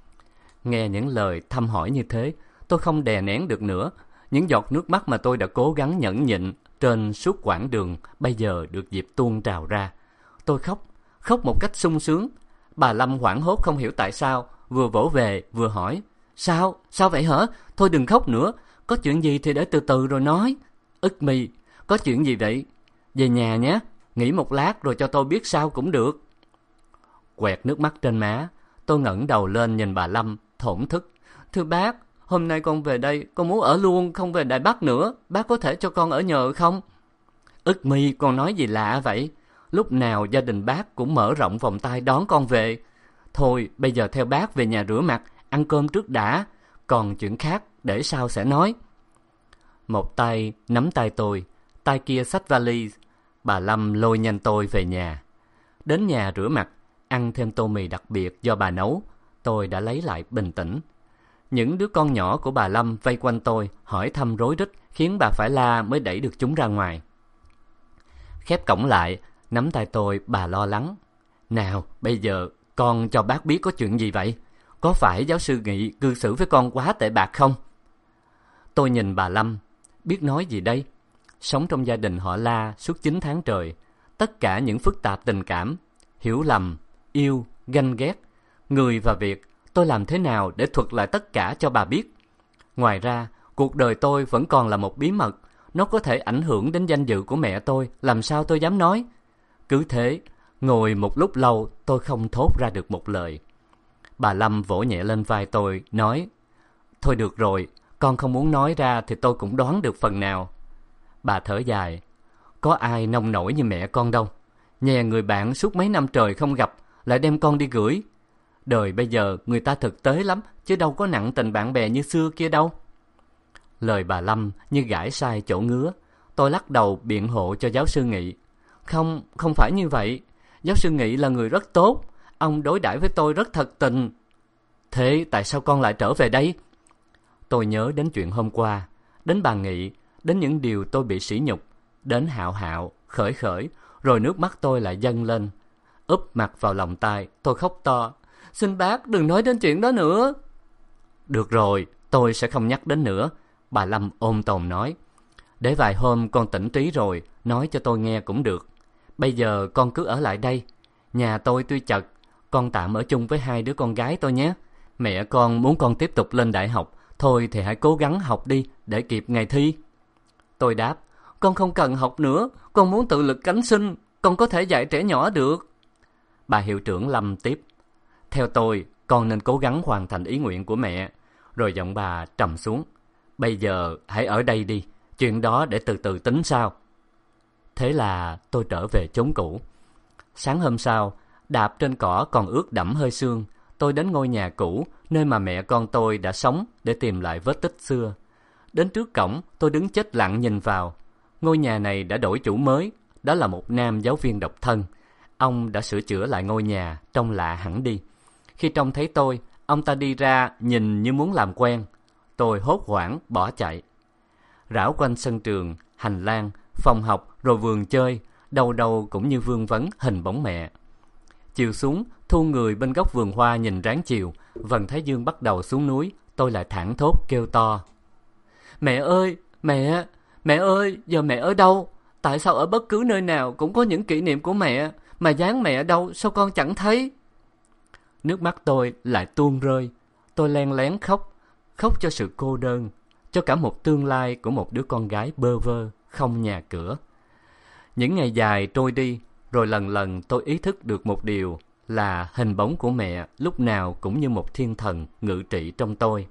Nghe những lời thăm hỏi như thế, tôi không đè nén được nữa. Những giọt nước mắt mà tôi đã cố gắng nhẫn nhịn trên suốt quãng đường bây giờ được dịp tuôn trào ra. Tôi khóc một cách sung sướng. Bà Lâm hoảng hốt không hiểu tại sao, vừa vỗ về vừa hỏi. Sao vậy hả? Thôi đừng khóc nữa, có chuyện gì thì để từ từ rồi nói. Ức My, có chuyện gì vậy? Về nhà nhé, nghỉ một lát rồi cho tôi biết sao cũng được. Quẹt nước mắt trên má, tôi ngẩng đầu lên nhìn bà Lâm, thổn thức. Thưa bác, hôm nay con về đây, con muốn ở luôn, không về Đài Bắc nữa. Bác có thể cho con ở nhờ không? Ức My, con nói gì lạ vậy? Lúc nào gia đình bác cũng mở rộng vòng tay đón con về. Thôi, bây giờ theo bác về nhà rửa mặt, ăn cơm trước đã. Còn chuyện khác để sau sẽ nói. Một tay nắm tay tôi, tay kia xách vali. Bà Lâm lôi nhanh tôi về nhà. Đến nhà rửa mặt, ăn thêm tô mì đặc biệt do bà nấu, tôi đã lấy lại bình tĩnh. Những đứa con nhỏ của bà Lâm vây quanh tôi, hỏi thăm rối rít, khiến bà phải la mới đẩy được chúng ra ngoài. Khép cổng lại, nắm tay tôi, bà lo lắng. Nào, bây giờ con cho bác biết có chuyện gì vậy? Có phải giáo sư Nghị cư xử với con quá tệ bạc không? Tôi nhìn bà Lâm, biết nói gì đây? Sống trong gia đình họ La suốt 9 tháng trời, tất cả những phức tạp tình cảm, hiểu lầm, yêu, ganh ghét, người và việc, tôi làm thế nào để thuật lại tất cả cho bà biết? Ngoài ra, cuộc đời tôi vẫn còn là một bí mật, nó có thể ảnh hưởng đến danh dự của mẹ tôi, làm sao tôi dám nói? Cứ thế, ngồi một lúc lâu tôi không thốt ra được một lời. Bà Lâm vỗ nhẹ lên vai tôi, nói, thôi được rồi, con không muốn nói ra thì tôi cũng đoán được phần nào. Bà thở dài, có ai nông nổi như mẹ con đâu. Nhà người bạn suốt mấy năm trời không gặp, lại đem con đi gửi. Đời bây giờ người ta thực tế lắm, chứ đâu có nặng tình bạn bè như xưa kia đâu. Lời bà Lâm như gãi sai chỗ ngứa. Tôi lắc đầu biện hộ cho giáo sư Nghị. Không phải như vậy. Giáo sư Nghị là người rất tốt. Ông đối đãi với tôi rất thật tình. Thế tại sao con lại trở về đây? Tôi nhớ đến chuyện hôm qua, đến bà Nghị, đến những điều tôi bị sỉ nhục, đến Hạo Hạo, Khởi Khởi, rồi nước mắt tôi lại dâng lên. Úp mặt vào lòng tai, tôi khóc to. Xin bác đừng nói đến chuyện đó nữa. Được rồi, tôi sẽ không nhắc đến nữa, bà Lâm ôm tồn nói. Để vài hôm con tỉnh trí rồi, nói cho tôi nghe cũng được. Bây giờ con cứ ở lại đây. Nhà tôi tuy chật, con tạm ở chung với 2 đứa con gái tôi nhé. Mẹ con muốn con tiếp tục lên đại học, thôi thì hãy cố gắng học đi để kịp ngày thi. Tôi đáp, con không cần học nữa, con muốn tự lực cánh sinh, con có thể dạy trẻ nhỏ được. Bà hiệu trưởng Lâm tiếp, theo tôi, con nên cố gắng hoàn thành ý nguyện của mẹ. Rồi giọng bà trầm xuống, bây giờ hãy ở đây đi, chuyện đó để từ từ tính sau. Thế là tôi trở về chốn cũ. Sáng hôm sau, đạp trên cỏ còn ướt đẫm hơi sương, tôi đến ngôi nhà cũ nơi mà mẹ con tôi đã sống để tìm lại vết tích xưa. Đến trước cổng, tôi đứng chết lặng nhìn vào. Ngôi nhà này đã đổi chủ mới, đó là một nam giáo viên độc thân. Ông đã sửa chữa lại ngôi nhà, trông lạ hẳn đi. Khi trông thấy tôi, ông ta đi ra nhìn như muốn làm quen. Tôi hốt hoảng bỏ chạy. Rảo quanh sân trường, hành lang, phòng học rồi vườn chơi, đâu đâu cũng như vương vấn hình bóng mẹ. Chiều xuống, thu người bên góc vườn hoa nhìn ráng chiều, vầng thái dương bắt đầu xuống núi, tôi lại thảng thốt kêu to. Mẹ ơi, mẹ ơi, giờ mẹ ở đâu? Tại sao ở bất cứ nơi nào cũng có những kỷ niệm của mẹ, mà dáng mẹ ở đâu sao con chẳng thấy? Nước mắt tôi lại tuôn rơi, tôi len lén khóc, khóc cho sự cô đơn, cho cả một tương lai của một đứa con gái bơ vơ, không nhà cửa. Những ngày dài trôi đi, rồi lần lần tôi ý thức được một điều là hình bóng của mẹ lúc nào cũng như một thiên thần ngự trị trong tôi.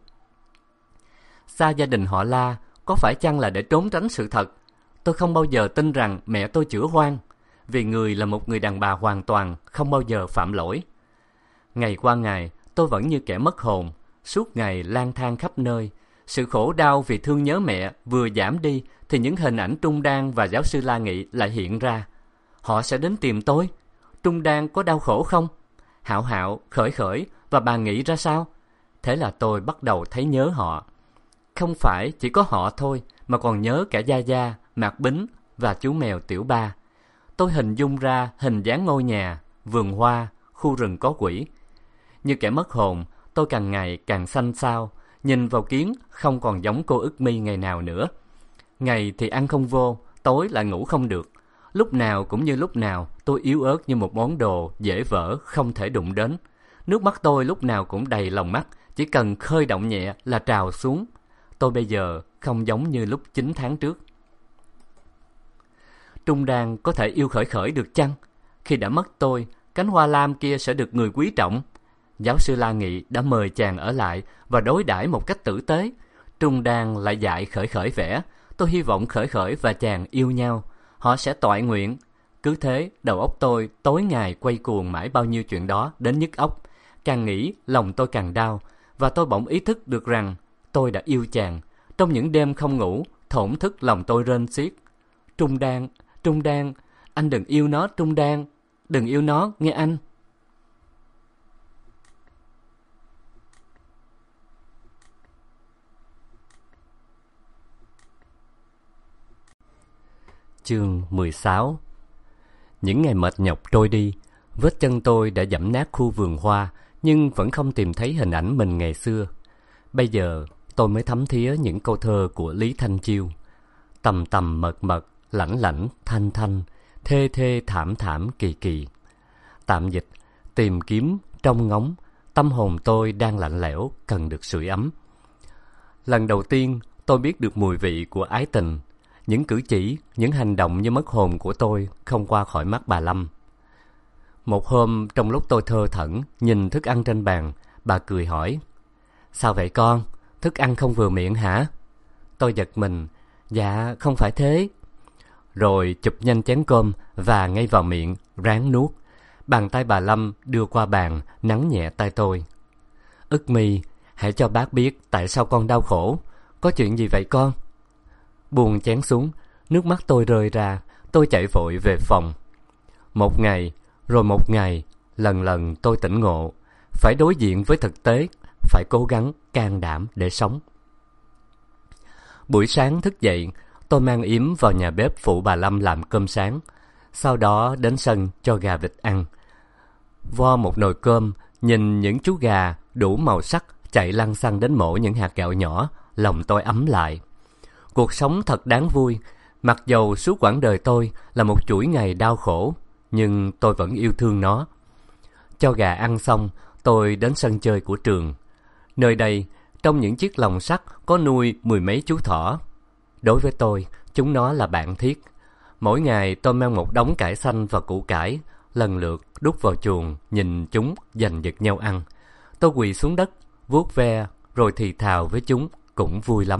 Xa gia đình họ La, có phải chăng là để trốn tránh sự thật? Tôi không bao giờ tin rằng mẹ tôi chữa hoang, vì người là một người đàn bà hoàn toàn, không bao giờ phạm lỗi. Ngày qua ngày, tôi vẫn như kẻ mất hồn, suốt ngày lang thang khắp nơi. Sự khổ đau vì thương nhớ mẹ vừa giảm đi, thì những hình ảnh Trung Đan và giáo sư La Nghị lại hiện ra. Họ sẽ đến tìm tôi. Trung Đan có đau khổ không? Hạo Hạo, Khởi Khởi và bà Nghị ra sao? Thế là tôi bắt đầu thấy nhớ họ. Không phải chỉ có họ thôi, mà còn nhớ cả Gia Gia, Mạc Bính và chú mèo Tiểu Ba. Tôi hình dung ra hình dáng ngôi nhà, vườn hoa, khu rừng có quỷ. Như kẻ mất hồn, tôi càng ngày càng xanh xao, nhìn vào Kiến không còn giống cô Ức Mi ngày nào nữa. Ngày thì ăn không vô, tối lại ngủ không được. Lúc nào cũng như lúc nào, tôi yếu ớt như một món đồ dễ vỡ, không thể đụng đến. Nước mắt tôi lúc nào cũng đầy lòng mắt, chỉ cần khơi động nhẹ là trào xuống. Tôi bây giờ không giống như lúc 9 tháng trước. Trung Đan có thể yêu Khởi Khởi được chăng? Khi đã mất tôi, cánh hoa lam kia sẽ được người quý trọng. Giáo sư La Nghị đã mời chàng ở lại và đối đãi một cách tử tế. Trung Đan lại dạy Khởi Khởi vẽ. Tôi hy vọng Khởi Khởi và chàng yêu nhau. Họ sẽ toại nguyện. Cứ thế, đầu óc tôi tối ngày quay cuồng mãi bao nhiêu chuyện đó đến nhức óc. Càng nghĩ, lòng tôi càng đau. Và tôi bỗng ý thức được rằng tôi đã yêu chàng. Trong những đêm không ngủ, thổn thức lòng tôi rên xiết. Trung Đan, anh đừng yêu nó, Trung Đan. Đừng yêu nó, nghe anh. Chương 16. Những ngày mệt nhọc trôi đi, vết chân tôi đã dẫm nát khu vườn hoa, nhưng vẫn không tìm thấy hình ảnh mình ngày xưa. Bây giờ tôi mới thấm thía những câu thơ của Lý Thanh Chiêu. Tầm tầm mật mật, lãnh lãnh, thanh thanh, thê thê thảm thảm kỳ kỳ. Tạm dịch, tìm kiếm, trông ngóng, tâm hồn tôi đang lạnh lẽo, cần được sưởi ấm. Lần đầu tiên tôi biết được mùi vị của ái tình. Những cử chỉ, những hành động như mất hồn của tôi không qua khỏi mắt bà Lâm. Một hôm trong lúc tôi thơ thẩn nhìn thức ăn trên bàn, bà cười hỏi: Sao vậy con? Thức ăn không vừa miệng hả? Tôi giật mình: Dạ không phải thế. rồi chụp nhanh chén cơm và ngay vào miệng, ráng nuốt. Bàn tay bà Lâm đưa qua bàn, nắn nhẹ tay tôi. Ức Mi, hãy cho bác biết tại sao con đau khổ. Có chuyện gì vậy con? Buông chén xuống, nước mắt tôi rơi ra. Tôi chạy vội về phòng. Một ngày, rồi một ngày, lần lần tôi tỉnh ngộ. Phải đối diện với thực tế, phải cố gắng can đảm để sống. Buổi sáng thức dậy, tôi mang Yếm vào nhà bếp phụ bà Lâm làm cơm sáng. Sau đó đến sân cho gà vịt ăn. Vo một nồi cơm, nhìn những chú gà đủ màu sắc chạy lăn xăng đến mổ những hạt gạo nhỏ, lòng tôi ấm lại. Cuộc sống thật đáng vui, mặc dầu suốt quãng đời tôi là một chuỗi ngày đau khổ, nhưng tôi vẫn yêu thương nó. Cho gà ăn xong, tôi đến sân chơi của trường. Nơi đây, trong những chiếc lồng sắt có nuôi mười mấy chú thỏ. Đối với tôi, chúng nó là bạn thiết. Mỗi ngày tôi mang một đống cải xanh và củ cải, lần lượt đút vào chuồng, nhìn chúng giành giật nhau ăn. Tôi quỳ xuống đất, vuốt ve, rồi thì thào với chúng, cũng vui lắm.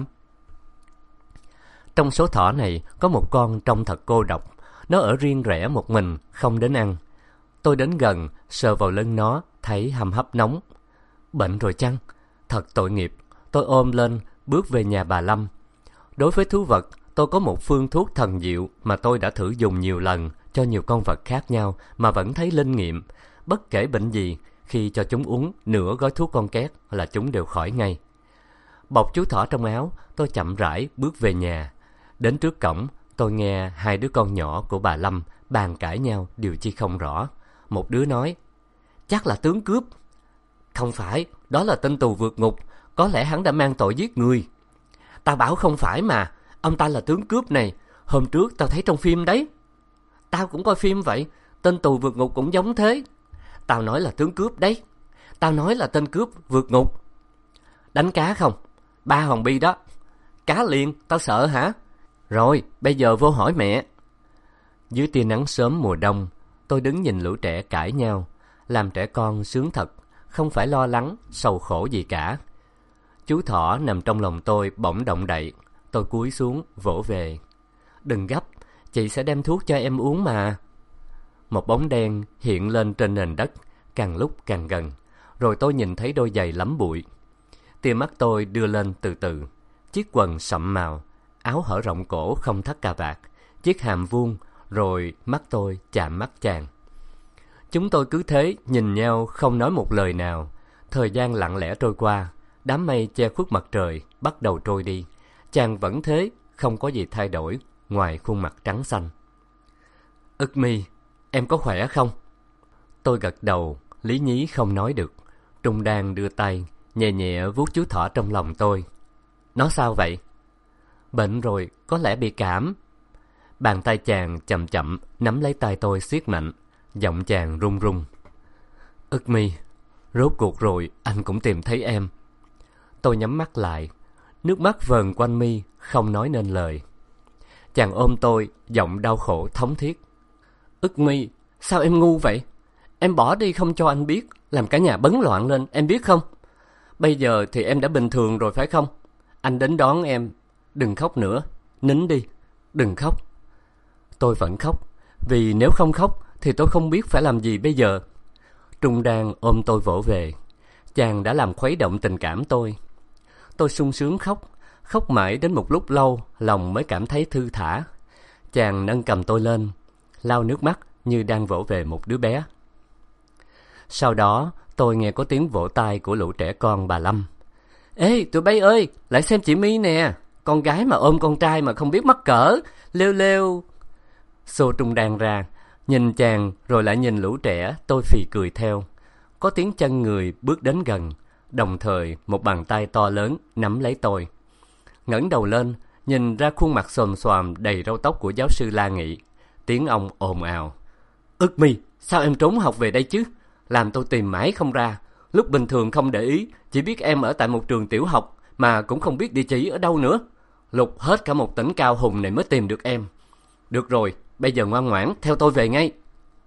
Trong số thỏ này, có một con trông thật cô độc. Nó ở riêng rẽ một mình, không đến ăn. Tôi đến gần, sờ vào lưng nó, thấy hầm hấp nóng. Bệnh rồi chăng? Thật tội nghiệp. Tôi ôm lên, bước về nhà bà Lâm. Đối với thú vật, tôi có một phương thuốc thần diệu mà tôi đã thử dùng nhiều lần cho nhiều con vật khác nhau mà vẫn thấy linh nghiệm. Bất kể bệnh gì, khi cho chúng uống nửa gói thuốc con két là chúng đều khỏi ngay. Bọc chú thỏ trong áo, tôi chậm rãi bước về nhà. Đến trước cổng, tôi nghe hai đứa con nhỏ của bà Lâm bàn cãi nhau điều chi không rõ. Một đứa nói, chắc là tướng cướp. Không phải, đó là tên tù vượt ngục, có lẽ hắn đã mang tội giết người. Tao bảo không phải mà, ông ta là tướng cướp này, hôm trước tao thấy trong phim đấy. Tao cũng coi phim vậy, tên tù vượt ngục cũng giống thế. Tao nói là tướng cướp đấy, tao nói là tên cướp vượt ngục. Đánh cá không? 3 hòn bi đó. Cá liền, tao sợ hả? Rồi, bây giờ vô hỏi mẹ. Dưới tia nắng sớm mùa đông, tôi đứng nhìn lũ trẻ cãi nhau. Làm trẻ con sướng thật, không phải lo lắng, sầu khổ gì cả. Chú thỏ nằm trong lòng tôi bỗng động đậy. Tôi cúi xuống, vỗ về. Đừng gấp, chị sẽ đem thuốc cho em uống mà. Một bóng đen hiện lên trên nền đất, càng lúc càng gần. Rồi tôi nhìn thấy đôi giày lấm bụi. Tia mắt tôi đưa lên từ từ. Chiếc quần sậm màu, áo hở rộng cổ không thắt cà vạt, chiếc hàm vuông, rồi mắt tôi chạm mắt chàng. Chúng tôi cứ thế nhìn nhau không nói một lời nào. Thời gian lặng lẽ trôi qua, đám mây che khuất mặt trời bắt đầu trôi đi. Chàng vẫn thế, không có gì thay đổi ngoài khuôn mặt trắng xanh. Ức Mi, em có khỏe không? Tôi gật đầu, lý nhí không nói được. Trung Đan đưa tay nhẹ nhẹ vuốt chú thỏ trong lòng tôi. Nó sao vậy? Bệnh rồi, có lẽ bị cảm. Bàn tay chàng chậm chậm nắm lấy tay tôi siết mạnh, giọng chàng run run. Ức Mi, rốt cuộc rồi anh cũng tìm thấy em. Tôi nhắm mắt lại, nước mắt vờn quanh mi, không nói nên lời. Chàng ôm tôi, giọng đau khổ thống thiết. Ức Mi, sao em ngu vậy? Em bỏ đi không cho anh biết, làm cả nhà bấn loạn lên, em biết không? Bây giờ thì em đã bình thường rồi phải không? Anh đến đón em. Đừng khóc nữa, nín đi, đừng khóc. Tôi vẫn khóc, vì nếu không khóc thì tôi không biết phải làm gì bây giờ. Trung Đan ôm tôi vỗ về. Chàng đã làm khuấy động tình cảm tôi. Tôi sung sướng khóc, khóc mãi đến một lúc lâu, lòng mới cảm thấy thư thả. Chàng nâng cầm tôi lên, lau nước mắt như đang vỗ về một đứa bé. Sau đó, tôi nghe có tiếng vỗ tay của lũ trẻ con bà Lâm. Ê, tụi bay ơi, lại xem chị My nè. Con gái mà ôm con trai mà không biết mắc cỡ. Lêu lêu. Xô Trung Đan ra, nhìn chàng rồi lại nhìn lũ trẻ, tôi phì cười theo. Có tiếng chân người bước đến gần, đồng thời một bàn tay to lớn nắm lấy tôi. Ngẩng đầu lên, nhìn ra khuôn mặt xồm xoàm đầy râu tóc của giáo sư La Nghị. Tiếng ông ồn ào. Ức Mi, sao em trốn học về đây chứ? Làm tôi tìm mãi không ra. Lúc bình thường không để ý, chỉ biết em ở tại một trường tiểu học, mà cũng không biết địa chỉ ở đâu nữa. Lục hết cả một tỉnh Cao Hùng này mới tìm được em. Được rồi, bây giờ ngoan ngoãn, theo tôi về ngay.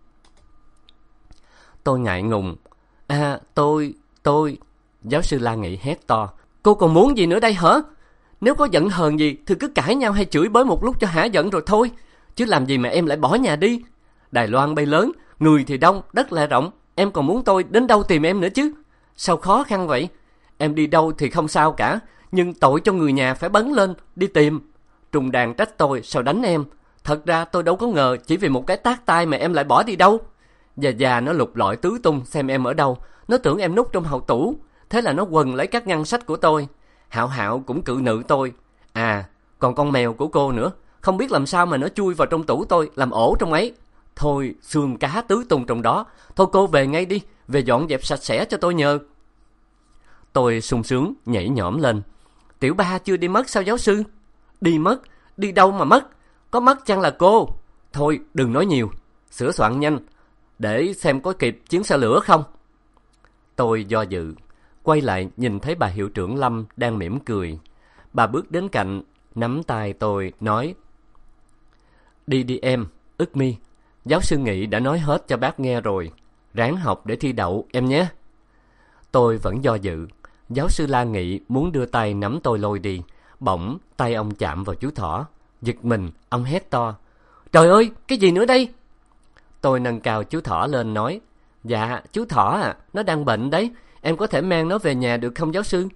Tôi ngại ngùng. Tôi... Giáo sư La Nghị hét to. Cô còn muốn gì nữa đây hả? Nếu có giận hờn gì thì cứ cãi nhau hay chửi bới một lúc cho hả giận rồi thôi. chứ làm gì mà em lại bỏ nhà đi? Đài Loan bay lớn, người thì đông, đất lại rộng, em còn muốn tôi đến đâu tìm em nữa chứ? Sao khó khăn vậy? Em đi đâu thì không sao cả, nhưng tội cho người nhà phải bấn lên đi tìm. Trung Đan trách tôi sao đánh em. Thật ra tôi đâu có ngờ chỉ vì một cái tát tay mà em lại bỏ đi đâu. Già nó lục lọi tứ tung xem em ở đâu. Nó tưởng em núp trong hậu tủ, thế là nó quần lấy các ngăn sách của tôi. Hạo cũng cự nữ tôi. À, còn con mèo của cô nữa, không biết làm sao mà nó chui vào trong tủ tôi, làm ổ trong ấy. Thôi, xương cá tứ tung trong đó. Thôi cô về ngay đi, về dọn dẹp sạch sẽ cho tôi nhờ. Tôi sung sướng nhảy nhõm lên. Tiểu Ba chưa đi mất sao giáo sư? Đi mất? Đi đâu mà mất? Có mất chăng là cô? Thôi đừng nói nhiều, sửa soạn nhanh, để xem có kịp chuyến xe lửa không. Tôi do dự, quay lại nhìn thấy bà hiệu trưởng Lâm đang mỉm cười. Bà bước đến cạnh, nắm tay tôi, nói: Đi đi em, Ức Mi. Giáo sư Nghị đã nói hết cho bác nghe rồi. Ráng học để thi đậu em nhé. Tôi vẫn do dự. Giáo sư La Nghị muốn đưa tay nắm tôi lôi đi. Bỗng tay ông chạm vào chú Thỏ. Giật mình, ông hét to: Trời ơi, cái gì nữa đây? Tôi nâng cao chú Thỏ lên nói: Dạ, chú Thỏ à, nó đang bệnh đấy. Em có thể mang nó về nhà được không giáo sư?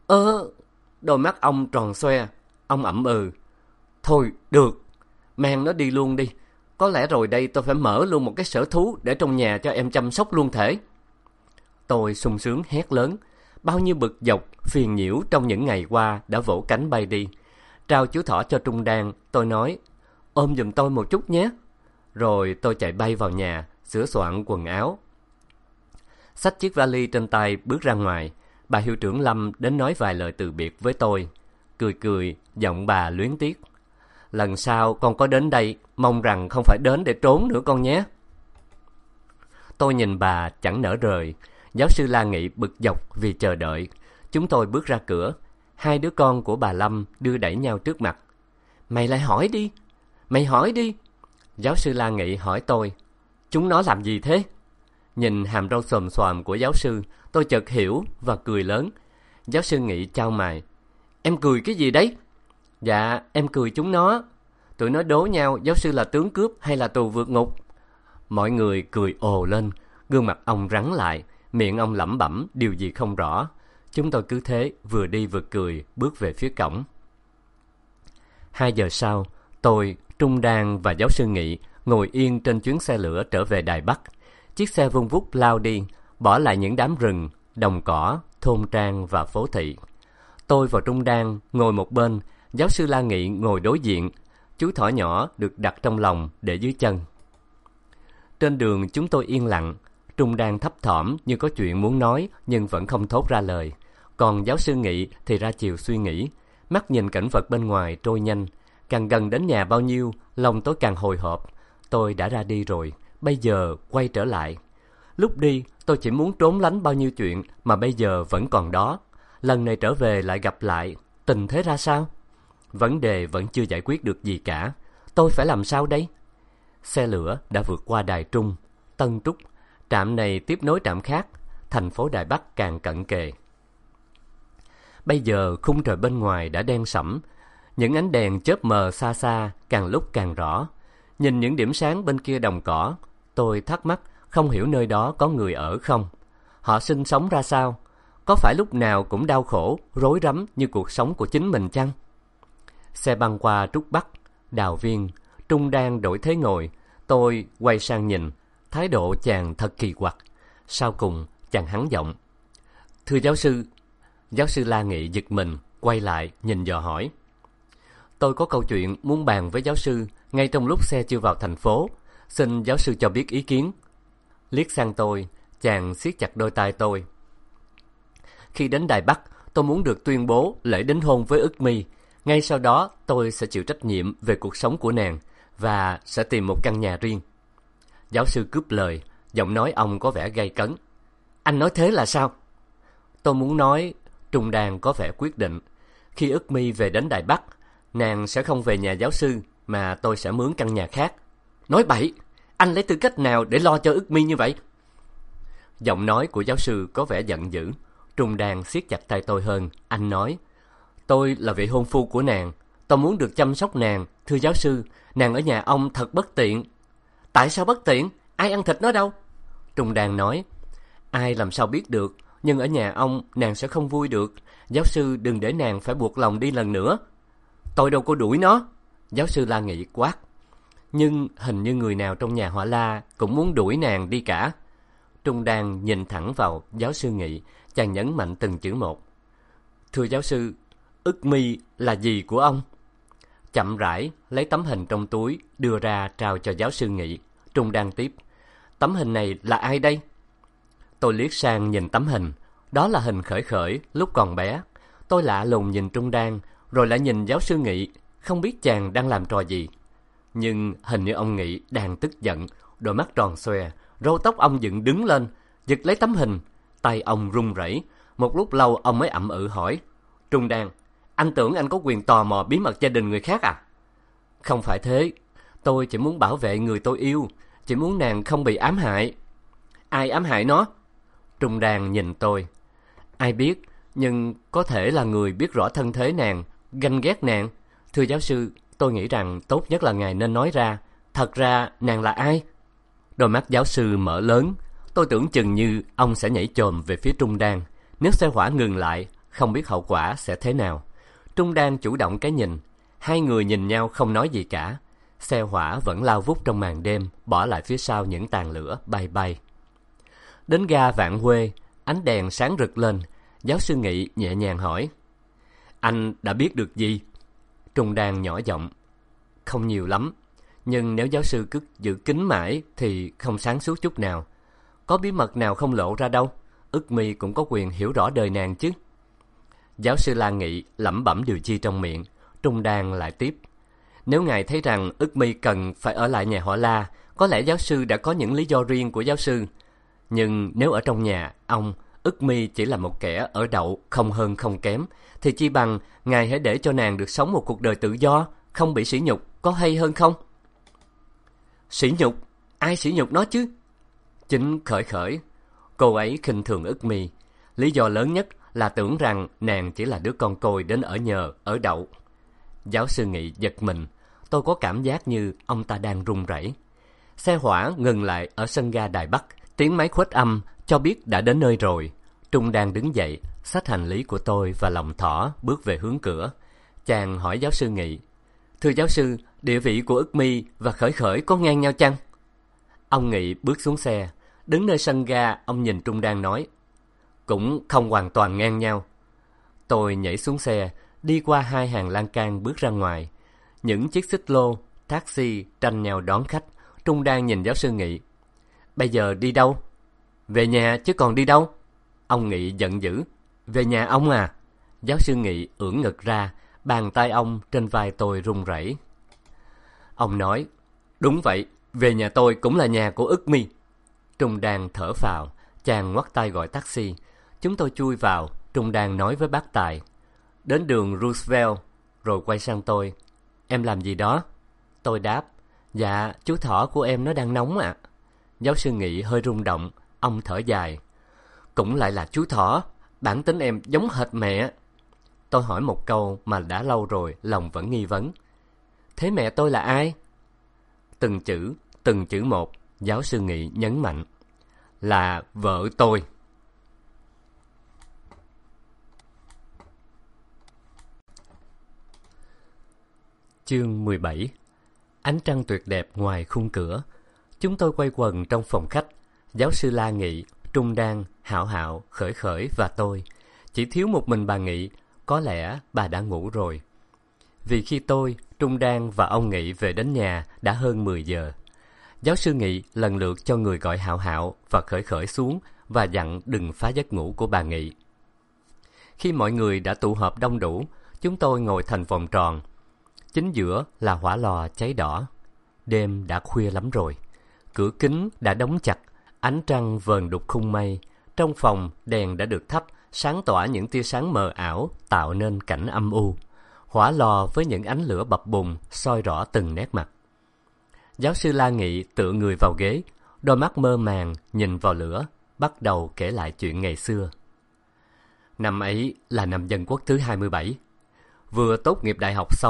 Đôi mắt ông tròn xoe. Ông ậm ừ. Thôi, được, mang nó đi luôn đi. Có lẽ rồi đây tôi phải mở luôn một cái sở thú để trong nhà cho em chăm sóc luôn thể. Tôi sung sướng hét lớn. Bao nhiêu bực dọc, phiền nhiễu trong những ngày qua đã vỗ cánh bay đi. Trao chú Thỏ cho Trung Đan, tôi nói: Ôm giùm tôi một chút nhé. Rồi tôi chạy bay vào nhà, sửa soạn quần áo. Xách chiếc vali trên tay bước ra ngoài. Bà hiệu trưởng Lâm đến nói vài lời từ biệt với tôi. Cười cười, giọng bà luyến tiếc: Lần sau con có đến đây, mong rằng không phải đến để trốn nữa con nhé. Tôi nhìn bà chẳng nỡ rời. Giáo sư La Nghị bực dọc vì chờ đợi. Chúng tôi bước ra cửa. Hai đứa con của bà Lâm đưa đẩy nhau trước mặt. Mày lại hỏi đi. Mày hỏi đi. Giáo sư La Nghị hỏi tôi: Chúng nó làm gì thế? Nhìn hàm râu xồm xoàm của giáo sư, tôi chợt hiểu và cười lớn. Giáo sư Nghị chau mày: Em cười cái gì đấy? Dạ, em cười chúng nó. Tụi nó đố nhau giáo sư là tướng cướp hay là tù vượt ngục. Mọi người cười ồ lên. Gương mặt ông rắn lại, miệng ông lẩm bẩm điều gì không rõ. Chúng tôi cứ thế vừa đi vừa cười bước về phía cổng. 2 giờ sau, tôi, Trung Đan và giáo sư Nghị ngồi yên trên chuyến xe lửa trở về Đài Bắc. Chiếc xe vung vút lao đi, bỏ lại những đám rừng, đồng cỏ, thôn trang và phố thị. Tôi và Trung Đan ngồi một bên, giáo sư La Nghị ngồi đối diện. Chú Thỏ nhỏ được đặt trong lòng để dưới chân. Trên đường chúng tôi yên lặng. Trung Đan thấp thỏm như có chuyện muốn nói nhưng vẫn không thốt ra lời. Còn giáo sư Nghị thì ra chiều suy nghĩ, mắt nhìn cảnh vật bên ngoài trôi nhanh. Càng gần đến nhà bao nhiêu, lòng tôi càng hồi hộp. Tôi đã ra đi rồi, bây giờ quay trở lại. Lúc đi tôi chỉ muốn trốn lánh bao nhiêu chuyện mà bây giờ vẫn còn đó. Lần này trở về lại gặp lại, tình thế ra sao? Vấn đề vẫn chưa giải quyết được gì cả. Tôi phải làm sao đây? Xe lửa đã vượt qua Đài Trung, Tân Trúc. Trạm này tiếp nối trạm khác. Thành phố Đài Bắc càng cận kề. Bây giờ khung trời bên ngoài đã đen sẫm. Những ánh đèn chớp mờ xa xa càng lúc càng rõ. Nhìn những điểm sáng bên kia đồng cỏ, tôi thắc mắc không hiểu nơi đó có người ở không. Họ sinh sống ra sao? Có phải lúc nào cũng đau khổ, rối rắm như cuộc sống của chính mình chăng? Xe băng qua Trúc Bắc, Đào Viên. Trung Đan đổi thế ngồi. Tôi quay sang nhìn. Thái độ chàng thật kỳ quặc. Sau cùng chàng hắn giọng: Thưa giáo sư. Giáo sư La Nghị giật mình, quay lại nhìn dò hỏi: Tôi có câu chuyện muốn bàn với giáo sư ngay trong lúc xe chưa vào thành phố. Xin giáo sư cho biết ý kiến. Liếc sang tôi, chàng siết chặt đôi tay tôi. Khi đến Đài Bắc, tôi muốn được tuyên bố lễ đính hôn với Ức Mi. Ngay sau đó tôi sẽ chịu trách nhiệm về cuộc sống của nàng và sẽ tìm một căn nhà riêng. Giáo sư cướp lời, giọng nói ông có vẻ gay cấn. Anh nói thế là sao? Tôi muốn nói, Trung Đan có vẻ quyết định. Khi Ức Mi về đến Đài Bắc, nàng sẽ không về nhà giáo sư mà tôi sẽ mướn căn nhà khác. Nói bậy! Anh lấy tư cách nào để lo cho Ức Mi như vậy? Giọng nói của giáo sư có vẻ giận dữ. Trung Đan siết chặt tay tôi hơn. Anh nói: Tôi là vị hôn phu của nàng. Tôi muốn được chăm sóc nàng, thưa giáo sư. Nàng ở nhà ông thật bất tiện. Tại sao bất tiện? Ai ăn thịt nó đâu? Trung Đan nói. Ai làm sao biết được, nhưng ở nhà ông nàng sẽ không vui được. Giáo sư đừng để nàng phải buộc lòng đi lần nữa. Tôi đâu có đuổi nó. Giáo sư La Nghị quát. Nhưng hình như người nào trong nhà họ La cũng muốn đuổi nàng đi cả. Trung Đan nhìn thẳng vào giáo sư Nghị, chàng nhấn mạnh từng chữ một. Thưa giáo sư, ức mi là gì của ông? Chậm rãi lấy tấm hình trong túi đưa ra trao cho giáo sư Nghị. Trung Đan tiếp. Tấm hình này là ai đây? Tôi liếc sang nhìn tấm hình. Đó là hình Khởi Khởi lúc còn bé. Tôi lạ lùng nhìn Trung Đan, rồi lại nhìn giáo sư Nghị, không biết chàng đang làm trò gì. Nhưng hình như ông Nghị đang tức giận, đôi mắt tròn xoe, râu tóc ông dựng đứng lên, giật lấy tấm hình. Tay ông run rẩy. Một lúc lâu ông mới ậm ừ hỏi. Trung Đan, anh tưởng anh có quyền tò mò bí mật gia đình người khác à? Không phải thế. Tôi chỉ muốn bảo vệ người tôi yêu, chỉ muốn nàng không bị ám hại. Ai ám hại nó? Trung Đan nhìn tôi. Ai biết, nhưng có thể là người biết rõ thân thế nàng, ganh ghét nàng. Thưa giáo sư, tôi nghĩ rằng tốt nhất là ngài nên nói ra. Thật ra nàng là ai? Đôi mắt giáo sư mở lớn. Tôi tưởng chừng như ông sẽ nhảy chồm về phía Trung Đan. Nếu xe hỏa ngừng lại, không biết hậu quả sẽ thế nào. Trung Đan chủ động cái nhìn. Hai người nhìn nhau không nói gì cả. Xe hỏa vẫn lao vút trong màn đêm, bỏ lại phía sau những tàn lửa bay bay. Đến ga Vạn Huê, ánh đèn sáng rực lên. Giáo sư Nghị nhẹ nhàng hỏi. Anh đã biết được gì? Trung Đan nhỏ giọng. Không nhiều lắm, nhưng nếu giáo sư cứ giữ kín mãi thì không sáng suốt chút nào. Có bí mật nào không lộ ra đâu. Ức mi cũng có quyền hiểu rõ đời nàng chứ. Giáo sư La Nghị lẩm bẩm điều chi trong miệng. Trung Đan lại tiếp. Nếu ngài thấy rằng Ức mi cần phải ở lại nhà họ La, có lẽ giáo sư đã có những lý do riêng của giáo sư. Nhưng nếu ở trong nhà ông, Ức mi chỉ là một kẻ ở đậu không hơn không kém, thì chi bằng ngài hãy để cho nàng được sống một cuộc đời tự do, không bị sỉ nhục, có hay hơn không? Sỉ nhục? Ai sỉ nhục nó chứ? Chính Khởi Khởi. Cô ấy khinh thường Ức mi. Lý do lớn nhất là tưởng rằng nàng chỉ là đứa con côi đến ở nhờ, ở đậu. Giáo sư Nghị giật mình. Tôi có cảm giác như ông ta đang run rẩy. Xe hỏa ngừng lại ở sân ga Đài Bắc. Tiếng máy khuếch âm cho biết đã đến nơi rồi. Trung đang đứng dậy, xách hành lý của tôi và lòng thỏ bước về hướng cửa. Chàng hỏi giáo sư Nghị. Thưa giáo sư, địa vị của Ức mi và Khởi Khởi có ngang nhau chăng? Ông Nghị bước xuống xe. Đứng nơi sân ga, ông nhìn Trung Đan nói. Cũng không hoàn toàn ngang nhau. Tôi nhảy xuống xe, đi qua hai hàng lan can bước ra ngoài. Những chiếc xích lô, taxi tranh nhau đón khách. Trung Đan nhìn giáo sư Nghị. Bây giờ đi đâu? Về nhà chứ còn đi đâu? Ông Nghị giận dữ. Về nhà ông à? Giáo sư Nghị ưỡn ngực ra, bàn tay ông trên vai tôi run rẩy. Ông nói, đúng vậy, về nhà tôi cũng là nhà của Ức mi. Trung Đan thở phào, chàng ngoắt tay gọi taxi. Chúng tôi chui vào. Trung Đan nói với bác tài. Đến đường Roosevelt, rồi quay sang tôi. Em làm gì đó? Tôi đáp, dạ, chú thỏ của em nó đang nóng ạ. Giáo sư Nghị hơi rung động, ông thở dài. Cũng lại là chú thỏ, bản tính em giống hệt mẹ. Tôi hỏi một câu mà đã lâu rồi, lòng vẫn nghi vấn. Thế mẹ tôi là ai? Từng chữ một, giáo sư Nghị nhấn mạnh. Là vợ tôi. Chương 17. Ánh trăng tuyệt đẹp ngoài khung cửa. Chúng tôi quay quần trong phòng khách. Giáo sư La Nghị, Trung Đan, Hạo Hạo, Khởi Khởi và tôi. Chỉ thiếu một mình bà Nghị. Có lẽ bà đã ngủ rồi. Vì khi tôi, Trung Đan và ông Nghị về đến nhà đã hơn 10 giờ. Giáo sư Nghị lần lượt cho người gọi Hạo Hạo và Khởi Khởi xuống và dặn đừng phá giấc ngủ của bà Nghị. Khi mọi người đã tụ họp đông đủ, chúng tôi ngồi thành vòng tròn. Chính giữa là hỏa lò cháy đỏ. Đêm đã khuya lắm rồi. Cửa kính đã đóng chặt, ánh trăng vờn đục khung mây. Trong phòng, đèn đã được thắp, sáng tỏa những tia sáng mờ ảo, tạo nên cảnh âm u. Hỏa lò với những ánh lửa bập bùng, soi rõ từng nét mặt. Giáo sư La Nghị tựa người vào ghế, đôi mắt mơ màng nhìn vào lửa, bắt đầu kể lại chuyện ngày xưa. Năm ấy là năm Dân Quốc thứ 27. Vừa tốt nghiệp đại học xong,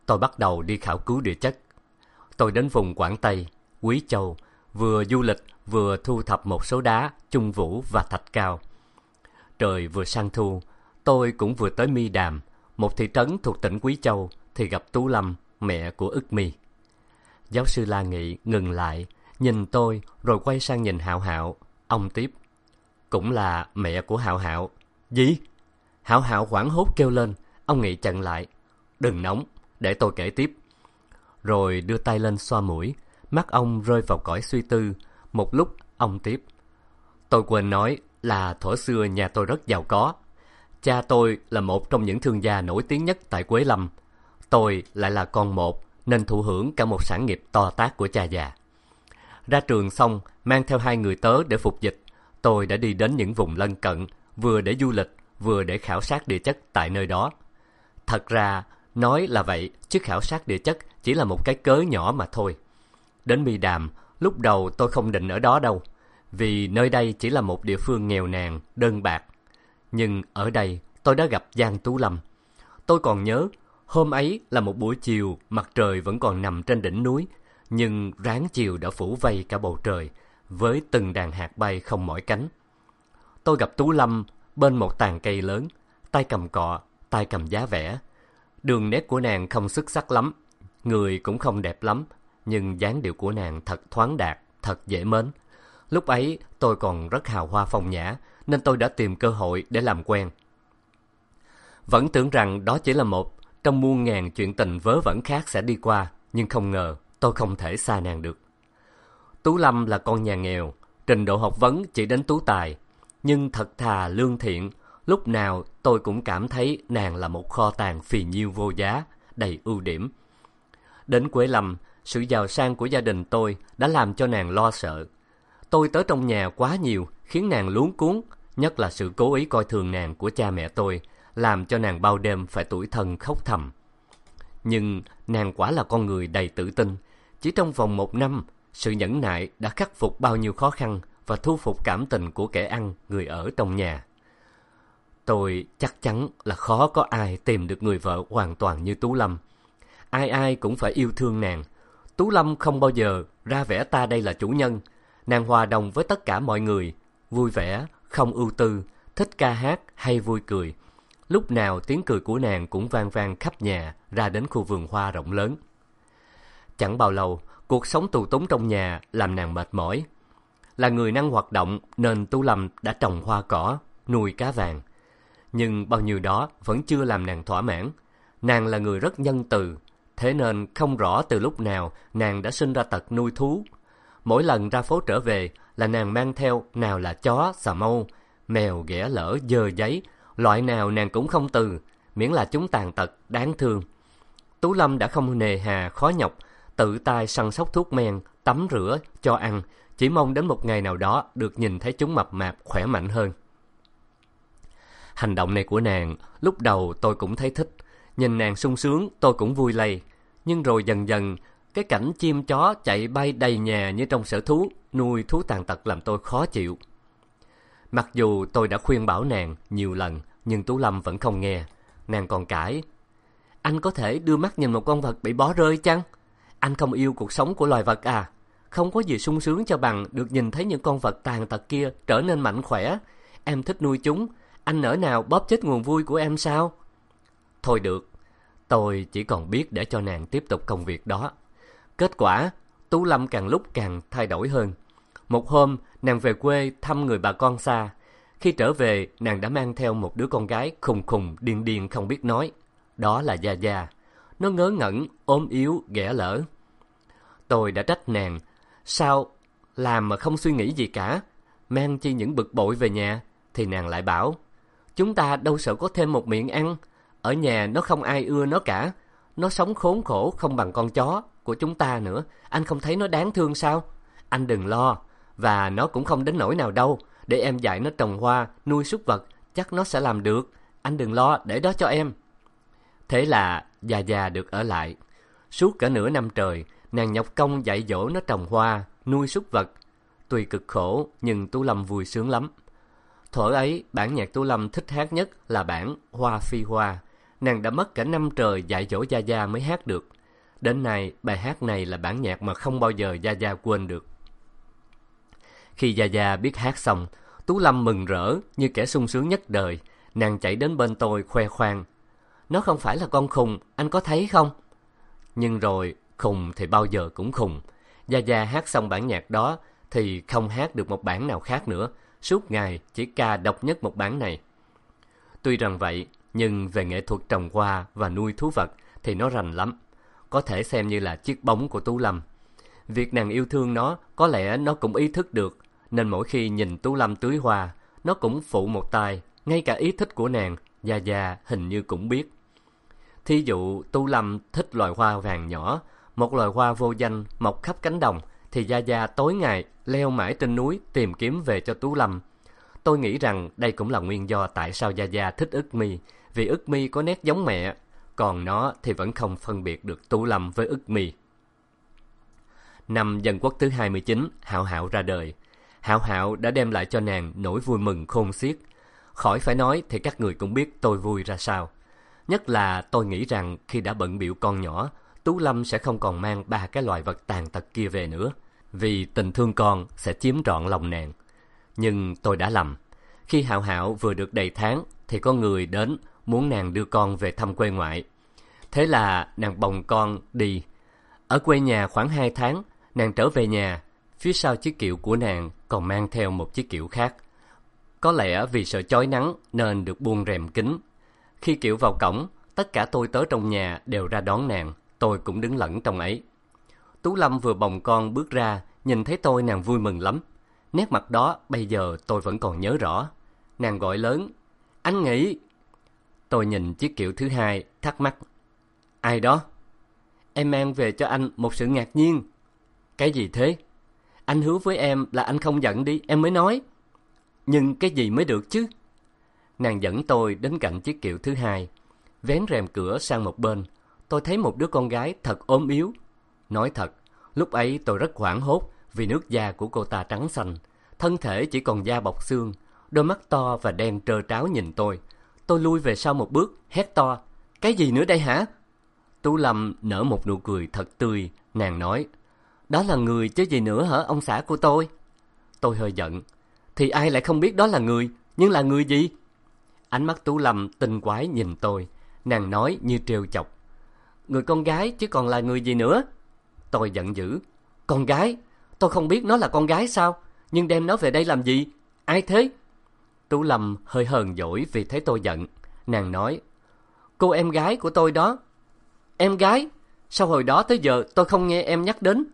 tôi bắt đầu đi khảo cứu địa chất. Tôi đến vùng Quảng Tây, Quý Châu, vừa du lịch vừa thu thập một số đá, Trung Vũ và Thạch Cao. Trời vừa sang thu, tôi cũng vừa tới Mi Đàm, một thị trấn thuộc tỉnh Quý Châu, thì gặp Tú Lâm, mẹ của Ức Mi. Giáo sư La Nghị ngừng lại, nhìn tôi rồi quay sang nhìn Hạo Hạo. Ông tiếp: cũng là mẹ của Hạo Hạo. Gì? Hạo Hạo hoảng hốt kêu lên. Ông Nghị chặn lại: đừng nóng, để tôi kể tiếp. Rồi đưa tay lên xoa mũi, mắt ông rơi vào cõi suy tư. Một lúc ông tiếp: tôi quên nói là thuở xưa nhà tôi rất giàu có. Cha tôi là một trong những thương gia nổi tiếng nhất tại Quế Lâm. Tôi lại là con một, nên thụ hưởng cả một sản nghiệp to tát của cha già. Ra trường xong, mang theo 2 người tớ để phục dịch, tôi đã đi đến những vùng lân cận, vừa để du lịch, vừa để khảo sát địa chất tại nơi đó. Thật ra, nói là vậy, chứ khảo sát địa chất chỉ là một cái cớ nhỏ mà thôi. Đến Mi Đàm, lúc đầu tôi không định ở đó đâu, vì nơi đây chỉ là một địa phương nghèo nàn, đơn bạc. Nhưng ở đây, tôi đã gặp Giang Tú Lâm. Tôi còn nhớ, hôm ấy là một buổi chiều, mặt trời vẫn còn nằm trên đỉnh núi, nhưng ráng chiều đã phủ vây cả bầu trời, với từng đàn hạt bay không mỏi cánh. Tôi gặp Tú Lâm bên một tàn cây lớn, tay cầm cọ, tay cầm giá vẽ. Đường nét của nàng không xuất sắc lắm, người cũng không đẹp lắm, nhưng dáng điệu của nàng thật thoáng đạt, thật dễ mến. Lúc ấy tôi còn rất hào hoa phong nhã, nên tôi đã tìm cơ hội để làm quen. Vẫn tưởng rằng đó chỉ là một trong muôn ngàn chuyện tình vớ vẩn khác sẽ đi qua, nhưng không ngờ tôi không thể xa nàng được. Tú Lâm là con nhà nghèo, trình độ học vấn chỉ đến tú tài, nhưng thật thà lương thiện. Lúc nào tôi cũng cảm thấy nàng là một kho tàng phì nhiêu vô giá, đầy ưu điểm. Đến Quế Lâm, sự giàu sang của gia đình tôi đã làm cho nàng lo sợ. Tôi tới trong nhà quá nhiều, khiến nàng luống cuống, nhất là sự cố ý coi thường nàng của cha mẹ tôi, làm cho nàng bao đêm phải tủi thân khóc thầm. Nhưng nàng quả là con người đầy tự tin. Chỉ trong vòng 1 năm, sự nhẫn nại đã khắc phục bao nhiêu khó khăn và thu phục cảm tình của kẻ ăn, người ở trong nhà. Tôi chắc chắn là khó có ai tìm được người vợ hoàn toàn như Tú Lâm. Ai ai cũng phải yêu thương nàng. Tú Lâm không bao giờ ra vẻ ta đây là chủ nhân. Nàng hòa đồng với tất cả mọi người, vui vẻ, không ưu tư, thích ca hát hay vui cười. Lúc nào tiếng cười của nàng cũng vang vang khắp nhà, ra đến khu vườn hoa rộng lớn. Chẳng bao lâu, cuộc sống tù túng trong nhà làm nàng mệt mỏi. Là người năng hoạt động nên Tú Lâm đã trồng hoa cỏ, nuôi cá vàng. Nhưng bao nhiêu đó vẫn chưa làm nàng thỏa mãn. Nàng là người rất nhân từ, thế nên không rõ từ lúc nào nàng đã sinh ra tật nuôi thú. Mỗi lần ra phố trở về là nàng mang theo nào là chó, xà mâu, mèo, ghẻ lỡ, dơ giấy, loại nào nàng cũng không từ, miễn là chúng tàn tật, đáng thương. Tú Lâm đã không nề hà khó nhọc, tự tay săn sóc thuốc men, tắm rửa, cho ăn, chỉ mong đến một ngày nào đó được nhìn thấy chúng mập mạp, khỏe mạnh hơn. Hành động này của nàng, lúc đầu tôi cũng thấy thích, nhìn nàng sung sướng tôi cũng vui lây. Nhưng rồi dần dần, cái cảnh chim chó chạy bay đầy nhà như trong sở thú, nuôi thú tàn tật làm tôi khó chịu. Mặc dù tôi đã khuyên bảo nàng nhiều lần, nhưng Tú Lâm vẫn không nghe. Nàng còn cãi: anh có thể đưa mắt nhìn một con vật bị bỏ rơi chăng? Anh không yêu cuộc sống của loài vật à? Không có gì sung sướng cho bằng được nhìn thấy những con vật tàn tật kia trở nên mạnh khỏe. Em thích nuôi chúng, anh nỡ nào bóp chết nguồn vui của em sao? Thôi được, tôi chỉ còn biết để cho nàng tiếp tục công việc đó. Kết quả, Tú Lâm càng lúc càng thay đổi hơn. Một hôm, nàng về quê thăm người bà con xa. Khi trở về, nàng đã mang theo một đứa con gái khùng khùng, điên điên không biết nói. Đó là Gia Gia. Nó ngớ ngẩn, ốm yếu, ghẻ lỡ. Tôi đã trách nàng, sao làm mà không suy nghĩ gì cả, mang chi những bực bội về nhà. Thì nàng lại bảo, chúng ta đâu sợ có thêm một miệng ăn. Ở nhà nó không ai ưa nó cả. Nó sống khốn khổ không bằng con chó của chúng ta nữa. Anh không thấy nó đáng thương sao? Anh đừng lo, và nó cũng không đến nỗi nào đâu. Để em dạy nó trồng hoa, nuôi súc vật, chắc nó sẽ làm được. Anh đừng lo, để đó cho em. Thế là Gia Gia được ở lại. Suốt cả nửa năm trời, nàng nhọc công dạy dỗ nó trồng hoa, nuôi súc vật. Tuy cực khổ, nhưng Tú Lâm vui sướng lắm. Thuở ấy, bản nhạc Tú Lâm thích hát nhất là bản Hoa Phi Hoa. Nàng đã mất cả năm trời dạy dỗ Gia Gia mới hát được. Đến nay, bài hát này là bản nhạc mà không bao giờ Gia Gia quên được. Khi Gia Gia biết hát xong, Tú Lâm mừng rỡ như kẻ sung sướng nhất đời. Nàng chạy đến bên tôi khoe khoang. Nó không phải là con khùng, anh có thấy không? Nhưng rồi, khùng thì bao giờ cũng khùng. Gia Gia hát xong bản nhạc đó thì không hát được một bản nào khác nữa. Suốt ngày chỉ ca độc nhất một bản này. Tuy rằng vậy, nhưng về nghệ thuật trồng hoa và nuôi thú vật thì nó rành lắm. Có thể xem như là chiếc bóng của Tú Lâm. Việc nàng yêu thương nó, có lẽ nó cũng ý thức được. Nên mỗi khi nhìn Tú Lâm tưới hoa, nó cũng phụ một tay. Ngay cả ý thích của nàng, Gia Gia hình như cũng biết. Thí dụ Tú Lâm thích loài hoa vàng nhỏ, một loài hoa vô danh mọc khắp cánh đồng, thì Gia Gia tối ngày leo mãi trên núi tìm kiếm về cho Tú Lâm. Tôi nghĩ rằng đây cũng là nguyên do tại sao Gia Gia thích Ức Mi, vì Ức Mi có nét giống mẹ, còn nó thì vẫn không phân biệt được Tú Lâm với Ức Mi. Năm Dân Quốc thứ 29, Hạo Hạo ra đời. Hạo Hạo đã đem lại cho nàng nỗi vui mừng khôn xiết. Khỏi phải nói thì các người cũng biết tôi vui ra sao. Nhất là tôi nghĩ rằng khi đã bận bịu con nhỏ, Tú Lâm sẽ không còn mang 3 cái loài vật tàn tật kia về nữa, vì tình thương con sẽ chiếm trọn lòng nàng. Nhưng tôi đã lầm. Khi Hạo Hạo vừa được đầy tháng thì có người đến muốn nàng đưa con về thăm quê ngoại. Thế là nàng bồng con đi. Ở quê nhà khoảng 2 tháng, nàng trở về nhà. Phía sau chiếc kiệu của nàng còn mang theo một chiếc kiệu khác. Có lẽ vì sợ chói nắng nên được buông rèm kín. Khi kiệu vào cổng, tất cả tôi tớ trong nhà đều ra đón nàng. Tôi cũng đứng lẫn trong ấy. Tú Lâm vừa bồng con bước ra, nhìn thấy tôi nàng vui mừng lắm. Nét mặt đó bây giờ tôi vẫn còn nhớ rõ. Nàng gọi lớn, anh Nghị. Tôi nhìn chiếc kiệu thứ hai, thắc mắc. Ai đó? Em mang về cho anh một sự ngạc nhiên. Cái gì thế? Anh hứa với em là anh không giận đi, em mới nói. Nhưng cái gì mới được chứ? Nàng dẫn tôi đến cạnh chiếc kiệu thứ hai, vén rèm cửa sang một bên. Tôi thấy một đứa con gái thật ốm yếu. Nói thật, lúc ấy tôi rất hoảng hốt vì nước da của cô ta trắng xanh, thân thể chỉ còn da bọc xương, đôi mắt to và đen trơ tráo nhìn tôi. Tôi lui về sau một bước, hét to, cái gì nữa đây hả? Tú Lâm nở một nụ cười thật tươi, nàng nói, đó là người chứ gì nữa hả ông xã của tôi? Tôi hơi giận, thì ai lại không biết đó là người, nhưng là người gì? Ánh mắt Tú Lâm tinh quái nhìn tôi, nàng nói như trêu chọc, người con gái chứ còn là người gì nữa? Tôi giận dữ, con gái? Tôi không biết nó là con gái sao? Nhưng đem nó về đây làm gì? Ai thế? Tú Lâm hơi hờn dỗi vì thấy tôi giận. Nàng nói, cô em gái của tôi đó. Em gái? Sao hồi đó tới giờ tôi không nghe em nhắc đến?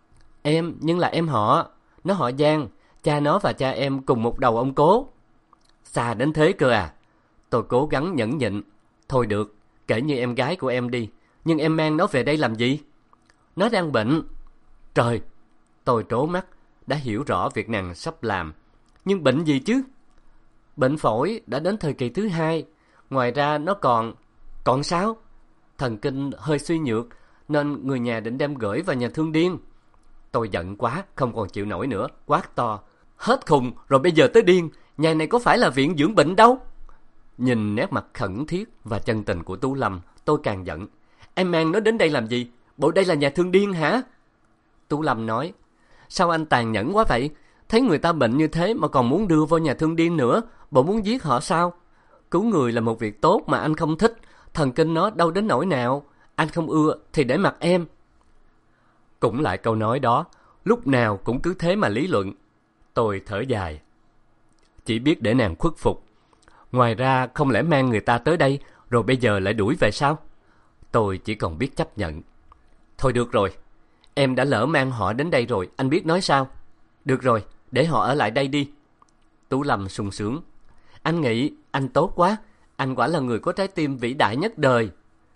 Em, nhưng là em họ. Nó họ Giang. Cha nó và cha em cùng một đầu ông Cố. Xa đến thế cơ à? Tôi cố gắng nhẫn nhịn. Thôi được, kể như em gái của em đi. Nhưng em mang nó về đây làm gì? Nó đang bệnh. Trời! Tôi trố mắt, đã hiểu rõ việc nàng sắp làm. Nhưng bệnh gì chứ? Bệnh phổi đã đến thời kỳ thứ 2. Ngoài ra nó còn... Còn sao? Thần kinh hơi suy nhược, nên người nhà định đem gửi vào nhà thương điên. Tôi giận quá, không còn chịu nổi nữa, quát to. Hết khùng, rồi bây giờ tới điên. Nhà này có phải là viện dưỡng bệnh đâu? Nhìn nét mặt khẩn thiết và chân tình của Tú Lâm, tôi càng giận. Em mang nó đến đây làm gì? Bộ đây là nhà thương điên hả? Tú Lâm nói, sao anh tàn nhẫn quá vậy? Thấy người ta bệnh như thế mà còn muốn đưa vào nhà thương điên nữa, bộ muốn giết họ sao? Cứu người là một việc tốt mà anh không thích, thần kinh nó đâu đến nỗi nào. Anh không ưa thì để mặc em. Cũng lại câu nói đó, lúc nào cũng cứ thế mà lý luận. Tôi thở dài, chỉ biết để nàng khuất phục. Ngoài ra không lẽ mang người ta tới đây rồi bây giờ lại đuổi về sao? Tôi chỉ còn biết chấp nhận. Thôi được rồi, em đã lỡ mang họ đến đây rồi, anh biết nói sao? Được rồi, để họ ở lại đây đi. Tú Lâm sung sướng. Anh nghĩ anh tốt quá, anh quả là người có trái tim vĩ đại nhất đời.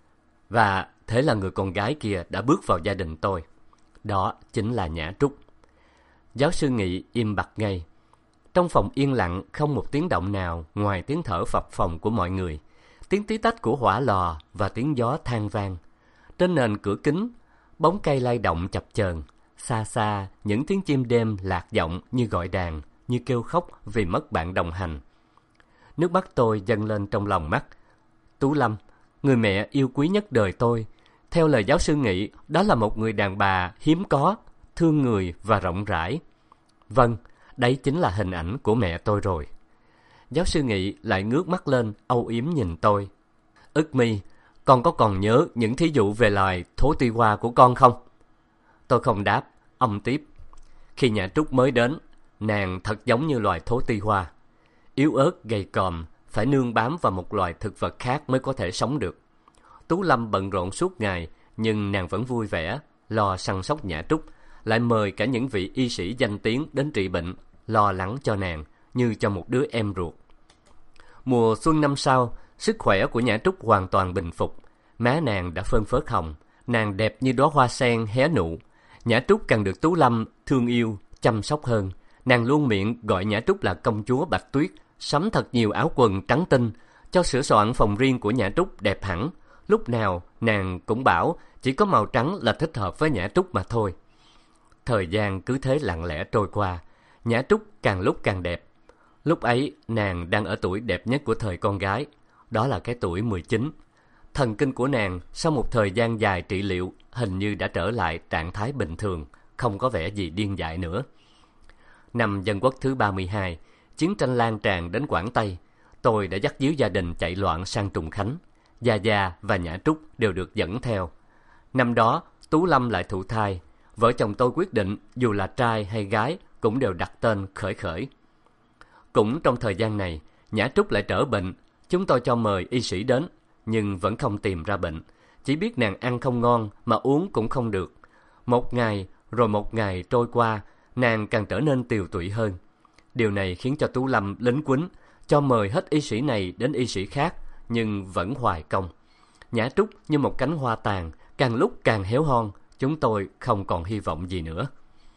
Và thế là người con gái kia đã bước vào gia đình tôi. Đó chính là Nhã Trúc. Giáo sư Nghị im bặt ngay. Trong phòng yên lặng không một tiếng động nào ngoài tiếng thở phập phồng của mọi người, tiếng tí tách của hỏa lò và tiếng gió than vang. Trên nền cửa kính, bóng cây lay động chập chờn. Xa xa, những tiếng chim đêm lạc giọng như gọi đàn, như kêu khóc vì mất bạn đồng hành. Nước mắt tôi dâng lên trong lòng mắt. Tú Lâm, người mẹ yêu quý nhất đời tôi. Theo lời giáo sư Nghị, đó là một người đàn bà hiếm có, thương người và rộng rãi. Vâng, đấy chính là hình ảnh của mẹ tôi rồi. Giáo sư Nghị lại ngước mắt lên, âu yếm nhìn tôi. Ức Mi, con có còn nhớ những thí dụ về loài thố ti hoa của con không? Tôi không đáp, ông tiếp. Khi Nhã Trúc mới đến, nàng thật giống như loài thố ti hoa. Yếu ớt, gầy còm, phải nương bám vào một loài thực vật khác mới có thể sống được. Tú Lâm bận rộn suốt ngày, nhưng nàng vẫn vui vẻ, lo săn sóc Nhã Trúc, lại mời cả những vị y sĩ danh tiếng đến trị bệnh, lo lắng cho nàng như cho một đứa em ruột. Mùa xuân năm sau, sức khỏe của Nhã Trúc hoàn toàn bình phục. Má nàng đã phơn phớt hồng, nàng đẹp như đóa hoa sen hé nụ. Nhã Trúc càng được Tú Lâm thương yêu, chăm sóc hơn. Nàng luôn miệng gọi Nhã Trúc là công chúa Bạch Tuyết, sắm thật nhiều áo quần trắng tinh, cho sửa soạn phòng riêng của Nhã Trúc đẹp hẳn. Lúc nào nàng cũng bảo chỉ có màu trắng là thích hợp với Nhã Trúc mà thôi. Thời gian cứ thế lặng lẽ trôi qua, Nhã Trúc càng lúc càng đẹp. Lúc ấy nàng đang ở tuổi đẹp nhất của thời con gái, đó là cái tuổi 19. Thần kinh của nàng sau một thời gian dài trị liệu hình như đã trở lại trạng thái bình thường, không có vẻ gì điên dại nữa. Năm Dân Quốc thứ 32, chiến tranh lan tràn đến Quảng Tây. Tôi đã dắt díu gia đình chạy loạn sang Trùng Khánh. Gia Gia và Nhã Trúc đều được dẫn theo. Năm đó, Tú Lâm lại thụ thai. Vợ chồng tôi quyết định dù là trai hay gái cũng đều đặt tên Khởi Khởi. Cũng trong thời gian này, Nhã Trúc lại trở bệnh. Chúng tôi cho mời y sĩ đến, nhưng vẫn không tìm ra bệnh. Chỉ biết nàng ăn không ngon mà uống cũng không được. Một ngày rồi một ngày trôi qua, nàng càng trở nên tiều tụy hơn. Điều này khiến cho Tú Lâm lính quýnh, cho mời hết y sĩ này đến y sĩ khác, nhưng vẫn hoài công. Nhã Trúc như một cánh hoa tàn, càng lúc càng héo hon, chúng tôi không còn hy vọng gì nữa.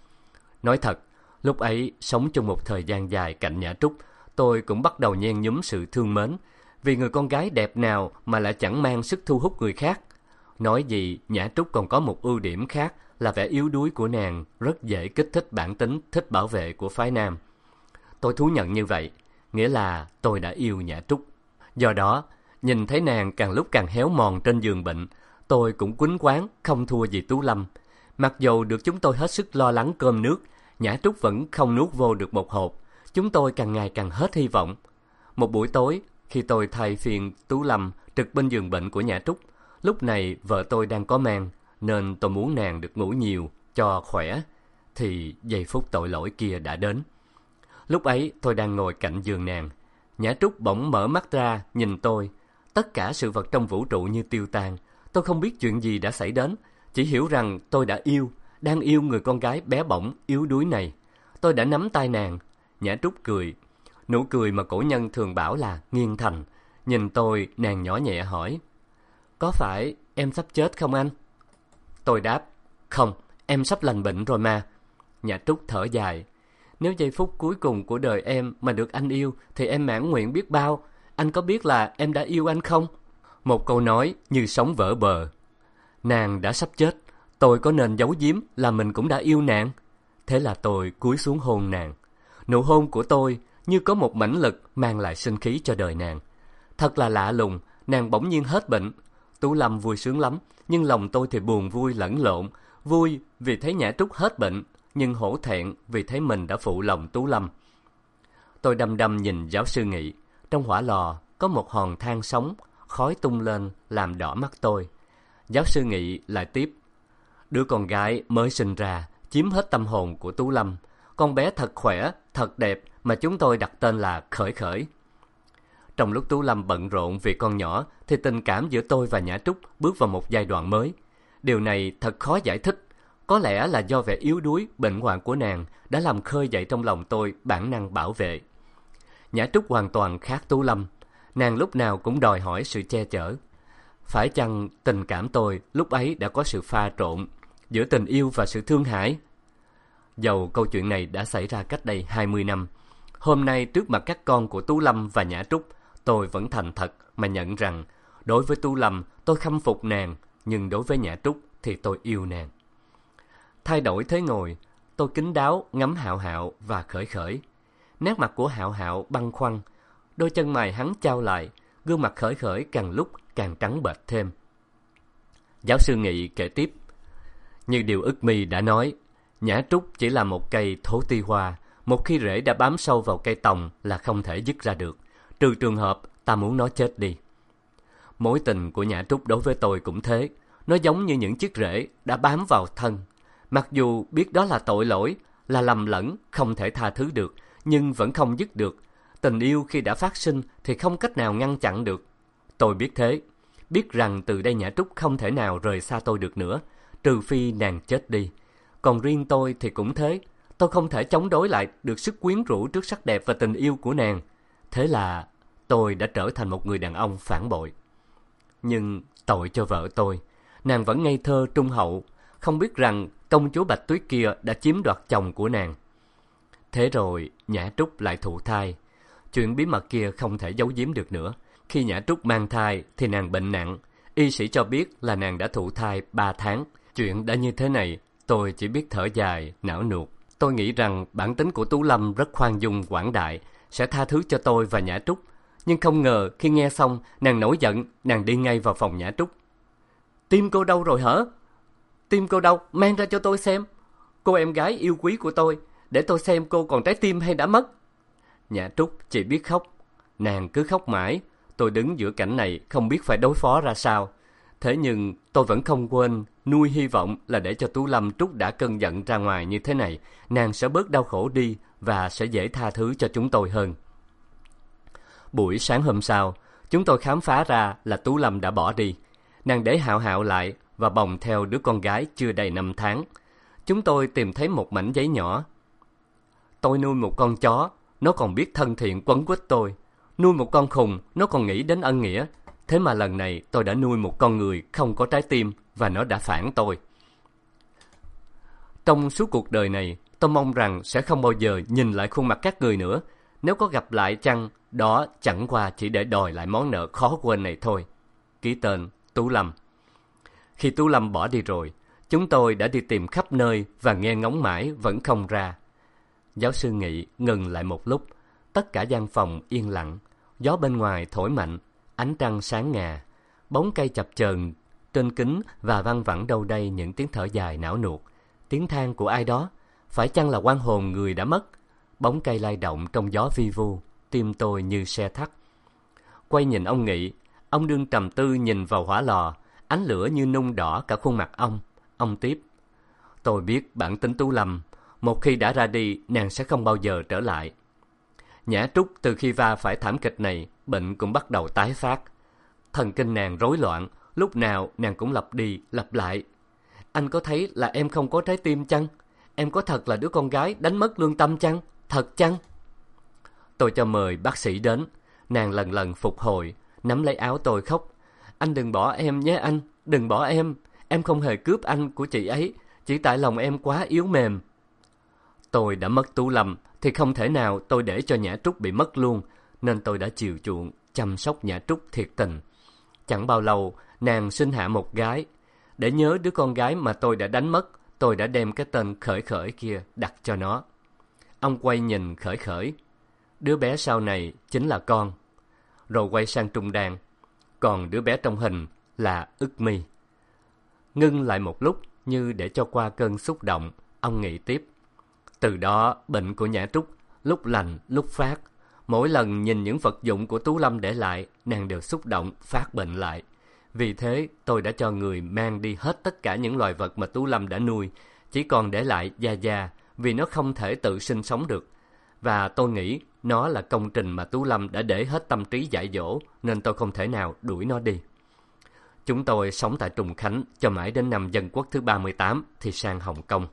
Nói thật, lúc ấy sống chung một thời gian dài cạnh Nhã Trúc, tôi cũng bắt đầu nhen nhúm sự thương mến, vì người con gái đẹp nào mà lại chẳng mang sức thu hút người khác. Nói gì, Nhã Trúc còn có một ưu điểm khác là vẻ yếu đuối của nàng rất dễ kích thích bản tính thích bảo vệ của phái nam. Tôi thú nhận như vậy, nghĩa là tôi đã yêu Nhã Trúc. Do đó, nhìn thấy nàng càng lúc càng héo mòn trên giường bệnh, tôi cũng quýnh quáng không thua gì Tú Lâm. Mặc dù được chúng tôi hết sức lo lắng cơm nước, Nhã Trúc vẫn không nuốt vô được một hộp. Chúng tôi càng ngày càng hết hy vọng. Một buổi tối, khi tôi thay phiên Tú Lâm trực bên giường bệnh của Nhã Trúc, lúc này vợ tôi đang có mang, nên tôi muốn nàng được ngủ nhiều, cho khỏe, thì giây phút tội lỗi kia đã đến. Lúc ấy tôi đang ngồi cạnh giường nàng. Nhã Trúc bỗng mở mắt ra nhìn tôi. Tất cả sự vật trong vũ trụ như tiêu tan. Tôi không biết chuyện gì đã xảy đến, chỉ hiểu rằng tôi đã đang yêu người con gái bé bỏng yếu đuối này. Tôi đã nắm tay nàng. Nhã Trúc cười, nụ cười mà cổ nhân thường bảo là nghiêng thành. Nhìn tôi, nàng nhỏ nhẹ hỏi: "Có phải em sắp chết không anh?" Tôi đáp: "Không, em sắp lành bệnh rồi mà." Nhã Trúc thở dài: "Nếu giây phút cuối cùng của đời em mà được anh yêu thì em mãn nguyện biết bao. Anh có biết là em đã yêu anh không?" Một câu nói như sóng vỡ bờ. Nàng đã sắp chết, tôi có nên giấu giếm là mình cũng đã yêu nàng? Thế là tôi cúi xuống hôn nàng. Nụ hôn của tôi như có một mãnh lực mang lại sinh khí cho đời nàng. Thật là lạ lùng, nàng bỗng nhiên hết bệnh. Tú Lâm vui sướng lắm, nhưng lòng tôi thì buồn vui lẫn lộn. Vui vì thấy Nhã Trúc hết bệnh, nhưng hổ thẹn vì thấy mình đã phụ lòng Tú Lâm. Tôi đăm đăm nhìn giáo sư Nghị. Trong hỏa lò có một hòn than sống, khói tung lên làm đỏ mắt tôi. Giáo sư Nghị lại tiếp: "Đứa con gái mới sinh ra chiếm hết tâm hồn của Tú Lâm. Con bé thật khỏe, thật đẹp mà chúng tôi đặt tên là Khởi Khởi." Trong lúc Tú Lâm bận rộn vì con nhỏ thì tình cảm giữa tôi và Nhã Trúc bước vào một giai đoạn mới. Điều này thật khó giải thích. Có lẽ là do vẻ yếu đuối, bệnh hoạn của nàng đã làm khơi dậy trong lòng tôi bản năng bảo vệ. Nhã Trúc hoàn toàn khác Tú Lâm. Nàng lúc nào cũng đòi hỏi sự che chở. Phải chăng tình cảm tôi lúc ấy đã có sự pha trộn giữa tình yêu và sự thương hại? Dầu câu chuyện này đã xảy ra cách đây 20 năm, hôm nay trước mặt các con của Tú Lâm và Nhã Trúc, tôi vẫn thành thật mà nhận rằng đối với Tú Lâm tôi khâm phục nàng, nhưng đối với Nhã Trúc thì tôi yêu nàng. Thay đổi thế ngồi, tôi kín đáo ngắm Hạo Hạo và Khởi Khởi. Nét mặt của Hạo Hạo băn khoăn, đôi chân mày hắn chau lại, gương mặt Khởi Khởi càng lúc càng càng trắng bệch thêm. Giáo sư Nghị kể tiếp, như điều Ức My đã nói, nhã trúc chỉ là một cây thổ ti hoa, một khi rễ đã bám sâu vào cây tòng là không thể dứt ra được, trừ trường hợp ta muốn nó chết đi. Mối tình của nhã trúc đối với tôi cũng thế, nó giống như những chiếc rễ đã bám vào thân. Mặc dù biết đó là tội lỗi, là lầm lẫn, không thể tha thứ được, nhưng vẫn không dứt được. Tình yêu khi đã phát sinh thì không cách nào ngăn chặn được. Tôi biết thế, biết rằng từ đây nhã trúc không thể nào rời xa tôi được nữa, trừ phi nàng chết đi. Còn riêng tôi thì cũng thế, tôi không thể chống đối lại được sức quyến rũ trước sắc đẹp và tình yêu của nàng. Thế là tôi đã trở thành một người đàn ông phản bội. Nhưng tội cho vợ tôi, nàng vẫn ngây thơ trung hậu, không biết rằng công chúa Bạch Tuyết kia đã chiếm đoạt chồng của nàng. Thế rồi nhã trúc lại thụ thai. Chuyện bí mật kia không thể giấu giếm được nữa. Khi nhã trúc mang thai thì nàng bệnh nặng. Y sĩ cho biết là nàng đã thụ thai 3 tháng. Chuyện đã như thế này, tôi chỉ biết thở dài, não nuột. Tôi nghĩ rằng bản tính của Tú Lâm rất khoan dung quảng đại, sẽ tha thứ cho tôi và nhã trúc. Nhưng không ngờ khi nghe xong, nàng nổi giận, nàng đi ngay vào phòng nhã trúc. Tim cô đâu rồi hả? Tim cô đâu? Mang ra cho tôi xem. Cô em gái yêu quý của tôi, để tôi xem cô còn trái tim hay đã mất. Nhã trúc chỉ biết khóc. Nàng cứ khóc mãi. Tôi đứng giữa cảnh này không biết phải đối phó ra sao. Thế nhưng tôi vẫn không quên nuôi hy vọng là để cho Tú Lâm trút đã cơn giận ra ngoài như thế này, nàng sẽ bớt đau khổ đi và sẽ dễ tha thứ cho chúng tôi hơn. Buổi sáng hôm sau, chúng tôi khám phá ra là Tú Lâm đã bỏ đi. Nàng để Hạo Hạo lại và bồng theo đứa con gái chưa đầy 5 tháng. Chúng tôi tìm thấy một mảnh giấy nhỏ. Tôi nuôi một con chó, nó còn biết thân thiện quấn quýt tôi. Nuôi một con khùng, nó còn nghĩ đến ân nghĩa. Thế mà lần này tôi đã nuôi một con người không có trái tim và nó đã phản tôi. Trong suốt cuộc đời này, tôi mong rằng sẽ không bao giờ nhìn lại khuôn mặt các người nữa. Nếu có gặp lại chăng, đó chẳng qua chỉ để đòi lại món nợ khó quên này thôi. Ký tên Tú Lâm. Khi Tú Lâm bỏ đi rồi, chúng tôi đã đi tìm khắp nơi và nghe ngóng mãi vẫn không ra. Giáo sư Nghị ngừng lại một lúc. Tất cả gian phòng yên lặng. Gió bên ngoài thổi mạnh, ánh trăng sáng ngà, bóng cây chập chờn trên kính và văng vẳng đâu đây những tiếng thở dài não nuột, tiếng than của ai đó. Phải chăng là oan hồn người đã mất? Bóng cây lay động trong gió vi vu, tim tôi như xe thắt. Quay nhìn ông Nghị, ông đương trầm tư nhìn vào hỏa lò, ánh lửa như nung đỏ cả khuôn mặt ông. Ông tiếp, tôi biết bản tính Tú Lâm, một khi đã ra đi, nàng sẽ không bao giờ trở lại. Nhã Trúc từ khi va phải thảm kịch này, bệnh cũng bắt đầu tái phát. Thần kinh nàng rối loạn, lúc nào nàng cũng lặp đi, lặp lại. Anh có thấy là em không có trái tim chăng? Em có thật là đứa con gái đánh mất lương tâm chăng? Thật chăng? Tôi cho mời bác sĩ đến. Nàng lần lần phục hồi, nắm lấy áo tôi khóc. Anh đừng bỏ em nhé anh, đừng bỏ em. Em không hề cướp anh của chị ấy, chỉ tại lòng em quá yếu mềm. Tôi đã mất Tú Lâm thì không thể nào tôi để cho Nhã Trúc bị mất luôn, nên tôi đã chiều chuộng, chăm sóc Nhã Trúc thiệt tình. Chẳng bao lâu, nàng sinh hạ một gái. Để nhớ đứa con gái mà tôi đã đánh mất, tôi đã đem cái tên Khởi Khởi kia đặt cho nó. Ông quay nhìn Khởi Khởi. Đứa bé sau này chính là con. Rồi quay sang Trung Đan. Còn đứa bé trong hình là Ức My. Ngưng lại một lúc như để cho qua cơn xúc động, ông nghĩ tiếp. Từ đó bệnh của Nhã Trúc lúc lành lúc phát. Mỗi lần nhìn những vật dụng của Tú Lâm để lại, nàng đều xúc động phát bệnh lại. Vì thế tôi đã cho người mang đi hết tất cả những loài vật mà Tú Lâm đã nuôi, chỉ còn để lại Gia Gia, vì nó không thể tự sinh sống được. Và tôi nghĩ nó là công trình mà Tú Lâm đã để hết tâm trí dạy dỗ, nên tôi không thể nào đuổi nó đi. Chúng tôi sống tại Trùng Khánh cho mãi đến năm Dân Quốc thứ 38 thì sang Hồng Kông.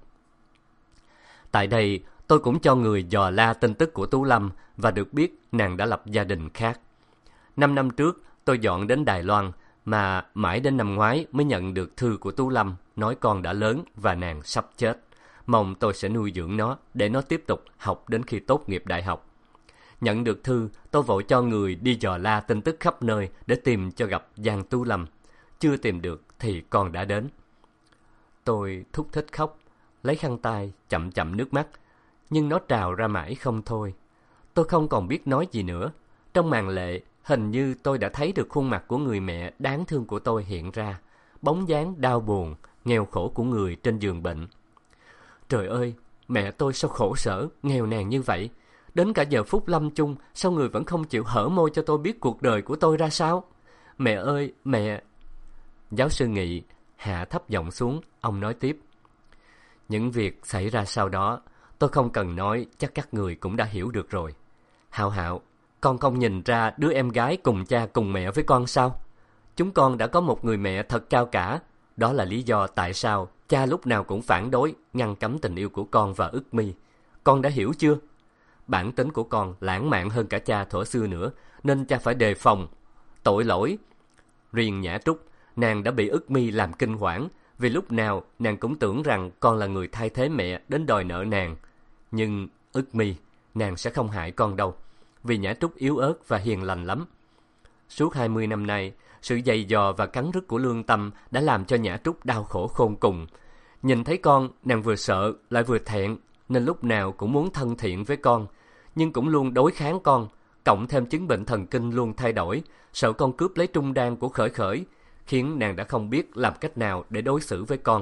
Tại đây, tôi cũng cho người dò la tin tức của Tú Lâm và được biết nàng đã lập gia đình khác. 5 năm trước, tôi dọn đến Đài Loan, mà mãi đến năm ngoái mới nhận được thư của Tú Lâm nói con đã lớn và nàng sắp chết. Mong tôi sẽ nuôi dưỡng nó để nó tiếp tục học đến khi tốt nghiệp đại học. Nhận được thư, tôi vội cho người đi dò la tin tức khắp nơi để tìm cho gặp Giang Tú Lâm. Chưa tìm được thì con đã đến. Tôi thúc thích khóc, lấy khăn tay chậm chậm nước mắt, nhưng nó trào ra mãi không thôi. Tôi không còn biết nói gì nữa. Trong màn lệ, Hình như tôi đã thấy được khuôn mặt của người mẹ đáng thương của tôi hiện ra, bóng dáng đau buồn, nghèo khổ của người trên giường bệnh. Trời ơi, mẹ tôi sao khổ sở, nghèo nàn như vậy? Đến cả giờ phút lâm chung, sao người vẫn không chịu hở môi cho tôi biết cuộc đời của tôi ra sao? Mẹ ơi, mẹ! Giáo sư Nghị hạ thấp giọng xuống, ông nói tiếp. Những việc xảy ra sau đó, tôi không cần nói, chắc các người cũng đã hiểu được rồi. Hạo Hạo, con không nhìn ra đứa em gái cùng cha cùng mẹ với con sao? Chúng con đã có một người mẹ thật cao cả. Đó là lý do tại sao cha lúc nào cũng phản đối, ngăn cấm tình yêu của con và Ức My. Con đã hiểu chưa? Bản tính của con lãng mạn hơn cả cha thuở xưa nữa, nên cha phải đề phòng. Tội lỗi. Riêng Nhã Trúc, nàng đã bị Ức My làm kinh hoảng, vì lúc nào nàng cũng tưởng rằng con là người thay thế mẹ đến đòi nợ nàng. Nhưng Ức My, nàng sẽ không hại con đâu, vì Nhã Trúc yếu ớt và hiền lành lắm. Suốt 20 năm nay, sự dày dò và cắn rứt của lương tâm đã làm cho Nhã Trúc đau khổ khôn cùng. Nhìn thấy con, nàng vừa sợ lại vừa thẹn, nên lúc nào cũng muốn thân thiện với con, nhưng cũng luôn đối kháng con, cộng thêm chứng bệnh thần kinh luôn thay đổi, sợ con cướp lấy trung đan của Khởi Khởi, khiến nàng đã không biết làm cách nào để đối xử với con.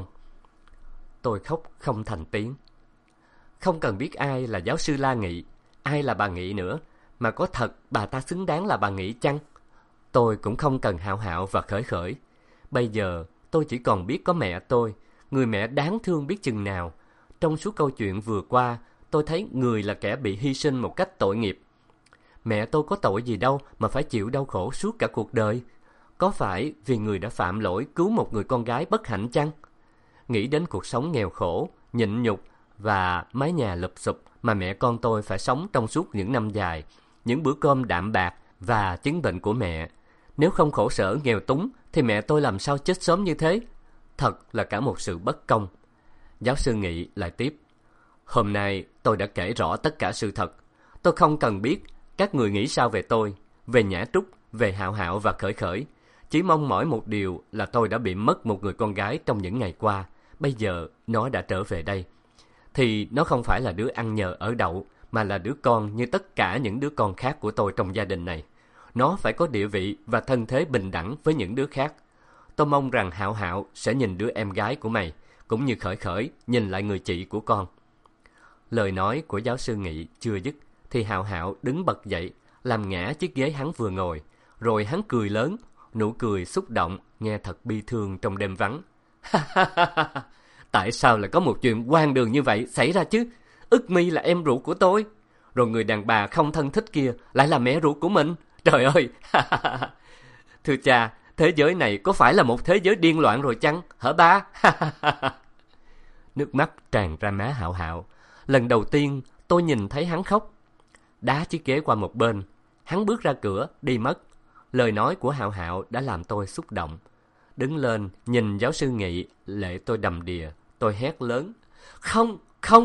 Tôi khóc không thành tiếng. Không cần biết ai là giáo sư La Nghị, ai là bà Nghị nữa, mà có thật bà ta xứng đáng là bà Nghị chăng? Tôi cũng không cần Hạo Hạo và Khởi Khởi. Bây giờ tôi chỉ còn biết có mẹ tôi, người mẹ đáng thương biết chừng nào. Trong suốt câu chuyện vừa qua, tôi thấy người là kẻ bị hy sinh một cách tội nghiệp. Mẹ tôi có tội gì đâu mà phải chịu đau khổ suốt cả cuộc đời? Có phải vì người đã phạm lỗi cứu một người con gái bất hạnh chăng? Nghĩ đến cuộc sống nghèo khổ, nhịn nhục và mái nhà lụp xụp mà mẹ con tôi phải sống trong suốt những năm dài, những bữa cơm đạm bạc và chứng bệnh của mẹ. Nếu không khổ sở nghèo túng thì mẹ tôi làm sao chết sớm như thế? Thật là cả một sự bất công. Giáo sư Nghị lại tiếp. Hôm nay tôi đã kể rõ tất cả sự thật. Tôi không cần biết các người nghĩ sao về tôi, về Nhã Trúc, về Hạo Hạo và Khởi Khởi. Chỉ mong mỏi một điều là tôi đã bị mất một người con gái trong những ngày qua. Bây giờ nó đã trở về đây. Thì nó không phải là đứa ăn nhờ ở đậu, mà là đứa con như tất cả những đứa con khác của tôi trong gia đình này. Nó phải có địa vị và thân thế bình đẳng với những đứa khác. Tôi mong rằng Hạo Hạo sẽ nhìn đứa em gái của mày, cũng như Khởi Khởi nhìn lại người chị của con. Lời nói của giáo sư Nghị chưa dứt, thì Hạo Hạo đứng bật dậy, làm ngã chiếc ghế hắn vừa ngồi, rồi hắn cười lớn, nụ cười xúc động, nghe thật bi thương trong đêm vắng. Tại sao lại có một chuyện hoang đường như vậy xảy ra chứ? Ức My là em ruột của tôi, rồi người đàn bà không thân thích kia lại là mẹ ruột của mình. Trời ơi! Thưa cha, thế giới này có phải là một thế giới điên loạn rồi chăng, hả ba? Nước mắt tràn ra má Hạo Hạo. Lần đầu tiên tôi nhìn thấy hắn khóc. Đá chiếc ghế qua một bên, hắn bước ra cửa đi mất. Lời nói của Hạo Hạo đã làm tôi xúc động. Đứng lên nhìn giáo sư Nghị, lệ tôi đầm đìa. Tôi hét lớn. Không,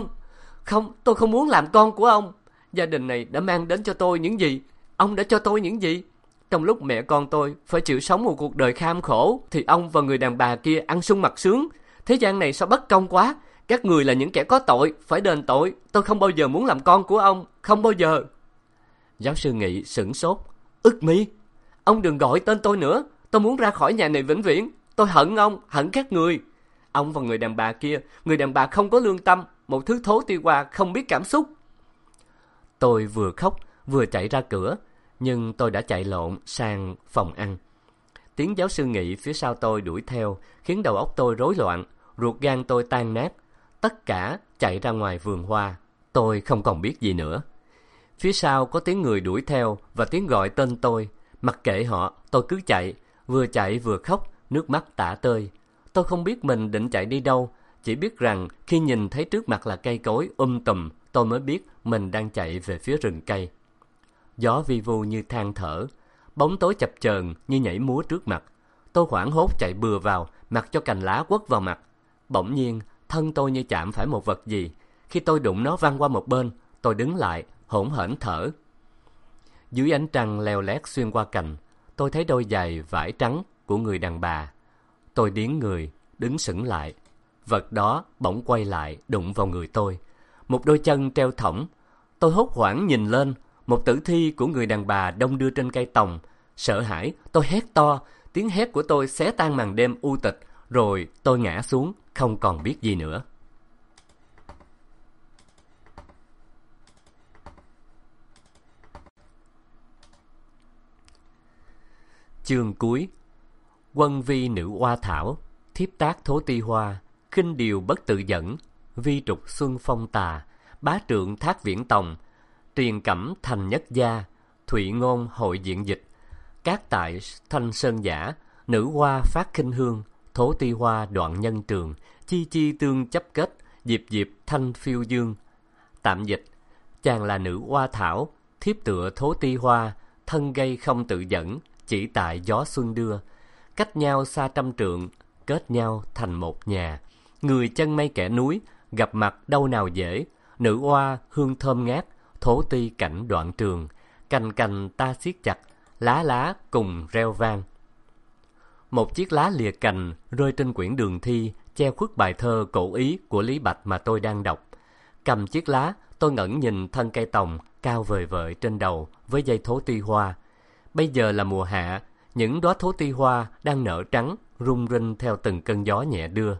tôi không muốn làm con của ông. Gia đình này đã mang đến cho tôi những gì? Ông đã cho tôi những gì? Trong lúc mẹ con tôi phải chịu sống một cuộc đời kham khổ, thì ông và người đàn bà kia ăn sung mặc sướng. Thế gian này sao bất công quá? Các người là những kẻ có tội, phải đền tội. Tôi không bao giờ muốn làm con của ông, không bao giờ. Giáo sư Nghị sửng sốt. Ức My, ông đừng gọi tên tôi nữa. Tôi muốn ra khỏi nhà này vĩnh viễn. Tôi hận ông, hận các người. Ông và người đàn bà kia, người đàn bà không có lương tâm, một thứ thố tiêu hoa không biết cảm xúc. Tôi vừa khóc vừa chạy ra cửa, nhưng tôi đã chạy lộn sang phòng ăn. Tiếng giáo sư Nghị phía sau tôi đuổi theo khiến đầu óc tôi rối loạn, ruột gan tôi tan nát. Tất cả chạy ra ngoài vườn hoa. Tôi không còn biết gì nữa. Phía sau có tiếng người đuổi theo và tiếng gọi tên tôi. Mặc kệ họ, tôi cứ chạy vừa khóc, nước mắt tả tơi. Tôi không biết mình định chạy đi đâu, chỉ biết rằng khi nhìn thấy trước mặt là cây cối tùm, tôi mới biết mình đang chạy về phía rừng cây. Gió vi vu như than thở, bóng tối chập chờn như nhảy múa trước mặt. Tôi hoảng hốt chạy bừa vào, mặc cho cành lá quất vào mặt. Bỗng nhiên, thân tôi như chạm phải một vật gì. Khi tôi đụng nó văng qua một bên, tôi đứng lại, hổn hển thở. Dưới ánh trăng leo lét xuyên qua cành, tôi thấy đôi giày vải trắng của người đàn bà. Tôi điếng người, đứng sững lại. Vật đó bỗng quay lại, đụng vào người tôi. Một đôi chân treo thõng. Tôi hốt hoảng nhìn lên, một tử thi của người đàn bà đong đưa trên cây tòng, Sợ hãi, tôi hét to, tiếng hét của tôi xé tan màn đêm u tịch, rồi tôi ngã xuống, không còn biết gì nữa. Chương cuối. Quân vi nữ oa thảo, thiếp tác thố ti hoa, khinh điều bất tự dẫn, vi trục xuân phong tà, bá trượng thác viễn tòng, truyền cẩm thành nhất gia, thụy ngôn hội diện dịch, cát tại thanh sơn giả, nữ hoa phát khinh hương, thố ti hoa đoạn nhân trường, chi chi tương chấp kết, diệp diệp thanh phiêu dương. Tạm dịch: chàng là nữ oa thảo, thiếp tựa thố ti hoa, thân gây không tự dẫn, chỉ tại gió xuân đưa, cách nhau xa trăm trượng, kết nhau thành một nhà. Người chân mây kẻ núi, gặp mặt đâu nào dễ, nữ oa hương thơm ngát, thố ti cảnh đoạn trường, cành cành ta siết chặt, lá lá cùng reo vang. Một chiếc lá lìa cành rơi trên quyển đường thi, che khuất bài thơ cổ ý của Lý Bạch mà tôi đang đọc. Cầm chiếc lá, tôi ngẩng nhìn thân cây tòng cao vời vợi trên đầu với dây thố ti hoa. Bây giờ là mùa hạ, những đóa thố ti hoa đang nở trắng, rung rinh theo từng cơn gió nhẹ đưa.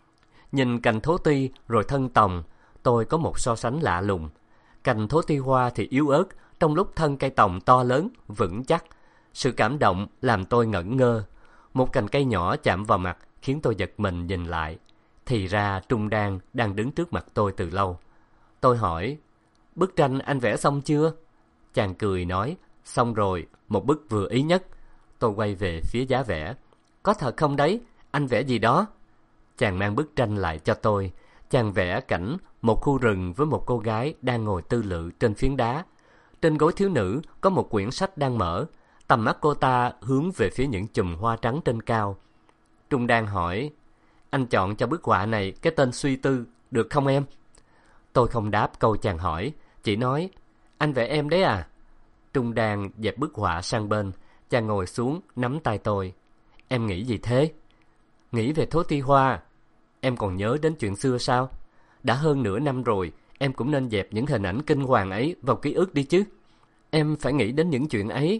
Nhìn cành thố ti rồi thân tòng, tôi có một so sánh lạ lùng. Cành thố ti hoa thì yếu ớt, trong lúc thân cây tòng to lớn, vững chắc. Sự cảm động làm tôi ngẩn ngơ. Một cành cây nhỏ chạm vào mặt khiến tôi giật mình nhìn lại. Thì ra Trung Đan đang đứng trước mặt tôi từ lâu. Tôi hỏi: bức tranh anh vẽ xong chưa? Chàng cười nói: xong rồi, một bức vừa ý nhất. Tôi quay về phía giá vẽ: có thật không đấy? Anh vẽ gì đó? Chàng mang bức tranh lại cho tôi. Chàng vẽ cảnh một khu rừng với một cô gái đang ngồi tư lự trên phiến đá. Trên gối thiếu nữ có một quyển sách đang mở. Tầm mắt cô ta hướng về phía những chùm hoa trắng trên cao. Trung Đan hỏi: anh chọn cho bức họa này cái tên Suy Tư, được không em? Tôi không đáp câu chàng hỏi, chỉ nói: anh vẽ em đấy à? Trung Đan dẹp bức họa sang bên. Chàng ngồi xuống nắm tay tôi. Em nghĩ gì thế? Nghĩ về thố ti hoa. Em còn nhớ đến chuyện xưa sao? Đã hơn nửa năm rồi, em cũng nên dẹp những hình ảnh kinh hoàng ấy vào ký ức đi chứ. Em phải nghĩ đến những chuyện ấy.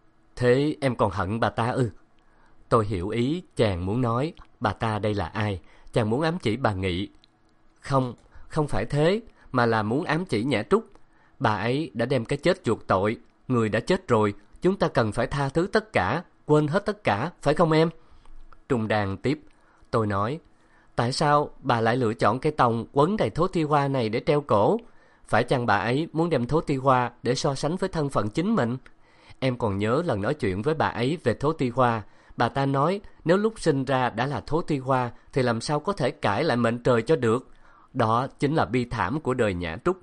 Thế em còn hận bà ta ư? Tôi hiểu ý chàng muốn nói. Bà ta đây là ai? Chàng muốn ám chỉ bà Nghị. Không, không phải thế, mà là muốn ám chỉ Nhã Trúc. Bà ấy đã đem cái chết chuộc tội. Người đã chết rồi, chúng ta cần phải tha thứ tất cả, quên hết tất cả, phải không em? Trung Đan tiếp. Tôi nói: tại sao bà lại lựa chọn cây tòng quấn đầy thố ti hoa này để treo cổ? Phải chăng bà ấy muốn đem thố ti hoa để so sánh với thân phận chính mình? Em còn nhớ lần nói chuyện với bà ấy về thố ti hoa. Bà ta nói nếu lúc sinh ra đã là thố ti hoa thì làm sao có thể cãi lại mệnh trời cho được. Đó chính là bi thảm của đời Nhã Trúc.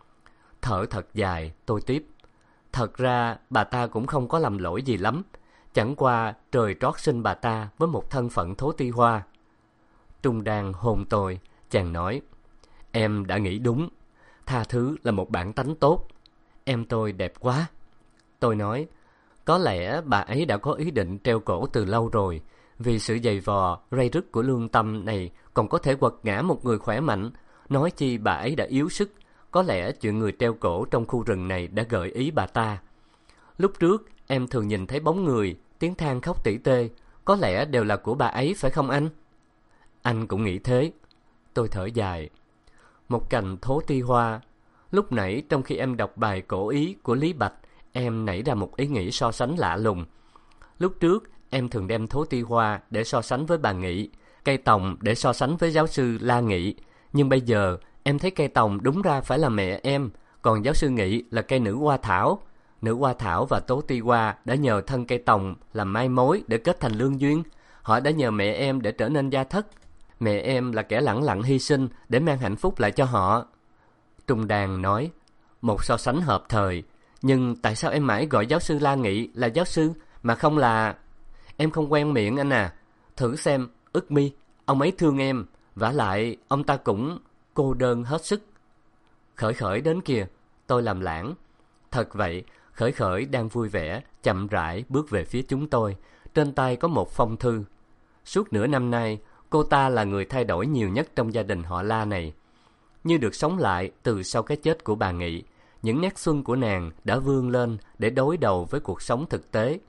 Thở thật dài, tôi tiếp. Thật ra bà ta cũng không có lầm lỗi gì lắm. Chẳng qua trời trót sinh bà ta với một thân phận thố ti hoa. Trung Đan hôn tôi. Chàng nói: em đã nghĩ đúng. Tha thứ là một bản tánh tốt. Em tôi đẹp quá. Tôi nói: có lẽ bà ấy đã có ý định treo cổ từ lâu rồi. Vì sự dày vò, ray rứt của lương tâm này còn có thể quật ngã một người khỏe mạnh. Nói chi bà ấy đã yếu sức. Có lẽ chuyện người treo cổ trong khu rừng này đã gợi ý bà ta. Lúc trước em thường nhìn thấy bóng người, tiếng than khóc tỉ tê. Có lẽ đều là của bà ấy phải không anh? Anh cũng nghĩ thế. Tôi thở dài. Một cành thố ti hoa. Lúc nãy trong khi em đọc bài cổ ý của Lý Bạch, em nảy ra một ý nghĩ so sánh lạ lùng. Lúc trước em thường đem thố ti hoa để so sánh với bà Nghị, cây tòng để so sánh với giáo sư La Nghị. Nhưng bây giờ em thấy cây tòng đúng ra phải là mẹ em, còn giáo sư Nghị là cây nữ hoa thảo. Nữ hoa thảo và tố ti hoa đã nhờ thân cây tòng làm mai mối để kết thành lương duyên. Họ đã nhờ mẹ em để trở nên gia thất. Mẹ em là kẻ lẳng lặng hy sinh để mang hạnh phúc lại cho họ. Trung Đan nói: một so sánh hợp thời. Nhưng tại sao em mãi gọi giáo sư La Nghị là giáo sư mà không là... Em không quen miệng anh à. Thử xem, ức mi, ông ấy thương em. Vả lại ông ta cũng cô đơn hết sức. Khởi khởi đến kìa. Tôi làm lãng. Thật vậy, Khởi khởi đang vui vẻ, chậm rãi bước về phía chúng tôi. Trên tay có một phong thư. Suốt nửa năm nay, cô ta là người thay đổi nhiều nhất trong gia đình họ La này. Như được sống lại từ sau cái chết của bà Nghị, những nét xuân của nàng đã vươn lên để đối đầu với cuộc sống thực tế.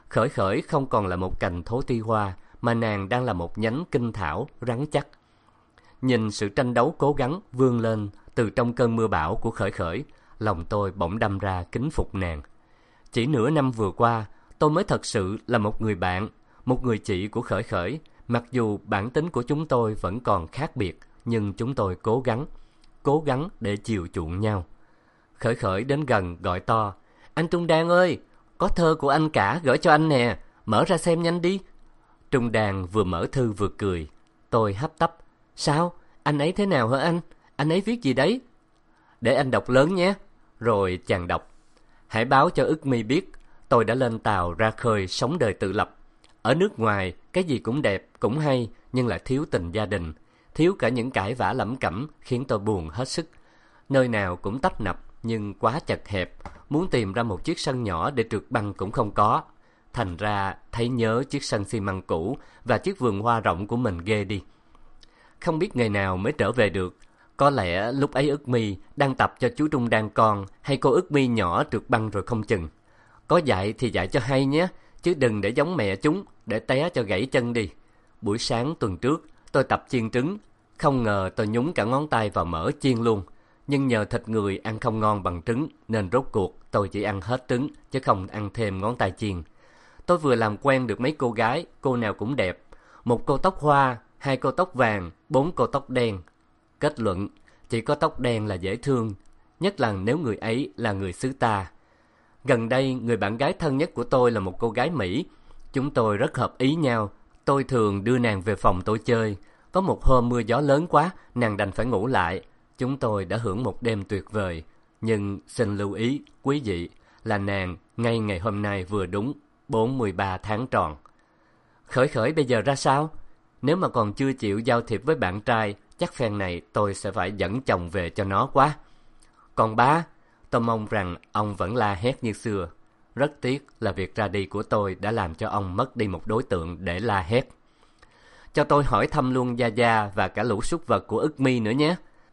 Khởi Khởi không còn là một cành thố ti hoa, mà nàng đang là một nhánh kinh thảo rắn chắc. Nhìn sự tranh đấu cố gắng vươn lên từ trong cơn mưa bão của Khởi Khởi, lòng tôi bỗng đâm ra kính phục nàng. Chỉ nửa năm vừa qua, tôi mới thật sự là một người bạn, một người chị của Khởi Khởi. Mặc dù bản tính của chúng tôi vẫn còn khác biệt, nhưng chúng tôi cố gắng để chiều chuộng nhau. Khởi Khởi đến gần gọi to: "Anh Trung Đan ơi, có thơ của anh cả gửi cho anh nè, mở ra xem nhanh đi." Trung Đan vừa mở thư vừa cười. Tôi hấp tấp: "Sao? Anh ấy thế nào hả anh? Anh ấy viết gì đấy?" "Để anh đọc lớn nhé." Rồi chàng đọc: "Hãy báo cho Ức Mi biết, tôi đã lên tàu ra khơi sống đời tự lập. Ở nước ngoài, cái gì cũng đẹp, cũng hay, nhưng lại thiếu tình gia đình, thiếu cả những cãi vã lẩm cẩm khiến tôi buồn hết sức. Nơi nào cũng tấp nập, nhưng quá chật hẹp, muốn tìm ra một chiếc sân nhỏ để trượt băng cũng không có. Thành ra thấy nhớ chiếc sân xi măng cũ và chiếc vườn hoa rộng của mình ghê đi. Không biết ngày nào mới trở về được. Có lẽ lúc ấy Ức Mi đang tập cho chú Trung Đan con hay cô Ức Mi nhỏ trượt băng rồi không chừng. Có dạy thì dạy cho hay nhé, chứ đừng để giống mẹ chúng, để té cho gãy chân đi. Buổi sáng tuần trước, tôi tập chiên trứng. Không ngờ tôi nhúng cả ngón tay vào mỡ chiên luôn. Nhưng nhờ thịt người ăn không ngon bằng trứng, nên rốt cuộc tôi chỉ ăn hết trứng, chứ không ăn thêm ngón tay chiên. Tôi vừa làm quen được mấy cô gái, cô nào cũng đẹp. Một cô tóc hoa, hai cô tóc vàng, bốn cô tóc đen. Kết luận, chỉ có tóc đen là dễ thương, nhất là nếu người ấy là người xứ ta. Gần đây, người bạn gái thân nhất của tôi là một cô gái Mỹ. Chúng tôi rất hợp ý nhau. Tôi thường đưa nàng về phòng tôi chơi. Có một hôm mưa gió lớn quá, nàng đành phải ngủ lại. Chúng tôi đã hưởng một đêm tuyệt vời. Nhưng xin lưu ý, quý vị, là nàng ngay ngày hôm nay vừa đúng 43 tháng tròn. Khởi Khởi bây giờ ra sao? Nếu mà còn chưa chịu giao thiệp với bạn trai, chắc phen này tôi sẽ phải dẫn chồng về cho nó quá. Còn ba, tôi mong rằng ông vẫn la hét như xưa. Rất tiếc là việc ra đi của tôi đã làm cho ông mất đi một đối tượng để la hét. Cho tôi hỏi thăm luôn Gia Gia và cả lũ súc vật của Ức Mi nữa nhé."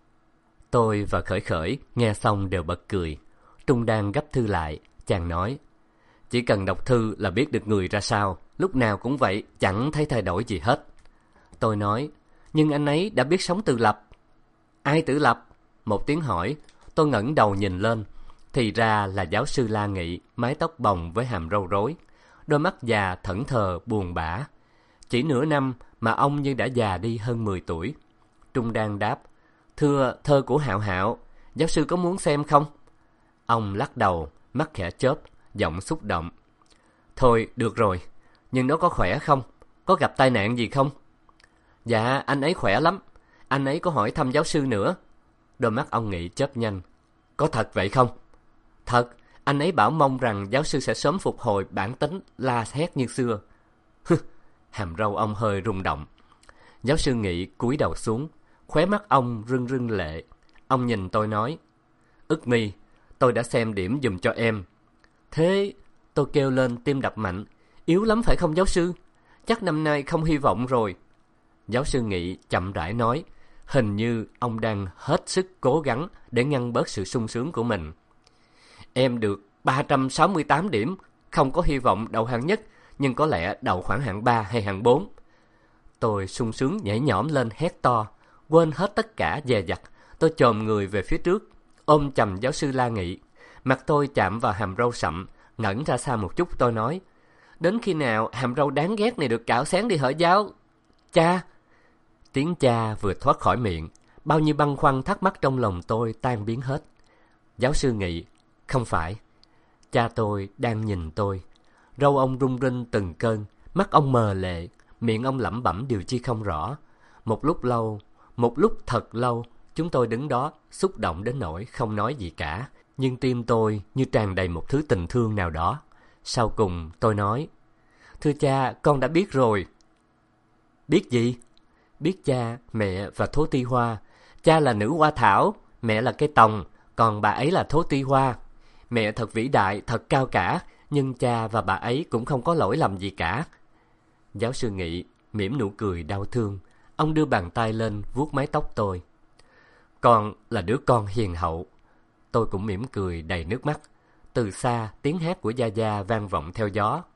Tôi và Khởi Khởi nghe xong đều bật cười. Trung Đan gấp thư lại, chàng nói: "Chỉ cần đọc thư là biết được người ra sao, lúc nào cũng vậy, chẳng thấy thay đổi gì hết." Tôi nói: "Nhưng anh ấy đã biết sống tự lập." "Ai tự lập?" Một tiếng hỏi. Tôi ngẩng đầu nhìn lên. Thì ra là giáo sư La Nghị, mái tóc bồng với hàm râu rối, đôi mắt già thẫn thờ buồn bã. Chỉ nửa năm mà ông như đã già đi hơn 10 tuổi. Trung Đan đáp: "Thưa, thơ của Hạo Hạo, giáo sư có muốn xem không?" Ông lắc đầu, mắt khẽ chớp, giọng xúc động: "Thôi, được rồi, nhưng nó có khỏe không? Có gặp tai nạn gì không?" "Dạ, anh ấy khỏe lắm. Anh ấy có hỏi thăm giáo sư nữa." Đôi mắt ông Nghị chớp nhanh: "Có thật vậy không?" "Thật, anh ấy bảo mong rằng giáo sư sẽ sớm phục hồi bản tính la hét như xưa." Hàm râu ông hơi rung động. Giáo sư Nghị cúi đầu xuống, khóe mắt ông rưng rưng lệ. Ông nhìn tôi nói: "Ức Mi, tôi đã xem điểm giùm cho em." "Thế..." Tôi kêu lên tim đập mạnh. "Yếu lắm phải không giáo sư? Chắc năm nay không hy vọng rồi." Giáo sư Nghị chậm rãi nói, hình như ông đang hết sức cố gắng để ngăn bớt sự sung sướng của mình: "Em được 368 điểm, không có hy vọng đậu hạng nhất, nhưng có lẽ đậu khoảng hạng 3 hay hạng 4. Tôi sung sướng nhảy nhõm lên hét to, quên hết tất cả dè dặt. Tôi chồm người về phía trước, ôm chầm giáo sư La Nghị. Mặt tôi chạm vào hàm râu sậm, ngẩng ra xa một chút tôi nói: "Đến khi nào hàm râu đáng ghét này được cạo sáng đi hả giáo... cha?" Tiếng cha vừa thoát khỏi miệng, bao nhiêu băn khoăn thắc mắc trong lòng tôi tan biến hết. Giáo sư Nghị: "Không phải." Cha tôi đang nhìn tôi. Râu ông rung rinh từng cơn, mắt ông mờ lệ, miệng ông lẩm bẩm điều chi không rõ. Một lúc thật lâu, chúng tôi đứng đó xúc động đến nỗi không nói gì cả, nhưng tim tôi như tràn đầy một thứ tình thương nào đó. Sau cùng tôi nói: "Thưa cha, con đã biết rồi." "Biết gì?" "Biết cha, mẹ và Thố Ti Hoa. Cha là nữ hoa thảo, mẹ là cây tòng, còn bà ấy là Thố Ti Hoa. Mẹ thật vĩ đại, thật cao cả, nhưng cha và bà ấy cũng không có lỗi lầm gì cả." Giáo sư Nghị mỉm nụ cười đau thương. Ông đưa bàn tay lên vuốt mái tóc tôi. "Con là đứa con hiền hậu." Tôi cũng mỉm cười đầy nước mắt. Từ xa tiếng hát của Gia Gia vang vọng theo gió.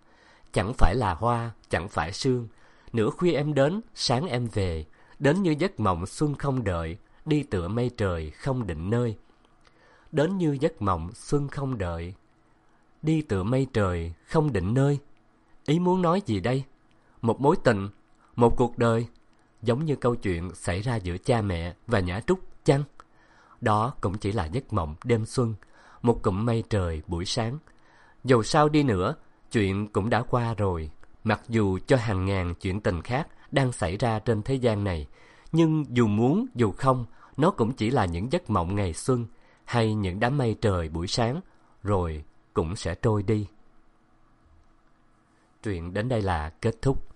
chẳng phải là hoa, chẳng phải sương. Nửa khuya em đến, sáng em về, đến như giấc mộng xuân không đợi, đi tựa mây trời không định nơi. Đến như giấc mộng xuân không đợi, đi tựa mây trời không định nơi. Ý muốn nói gì đây? Một mối tình, một cuộc đời, giống như câu chuyện xảy ra giữa cha mẹ và Nhã Trúc chăng? Đó cũng chỉ là giấc mộng đêm xuân, một cụm mây trời buổi sáng. Dầu sao đi nữa, chuyện cũng đã qua rồi. Mặc dù cho hàng ngàn chuyện tình khác đang xảy ra trên thế gian này, nhưng dù muốn dù không, nó cũng chỉ là những giấc mộng ngày xuân hay những đám mây trời buổi sáng, rồi cũng sẽ trôi đi. Truyện đến đây là kết thúc.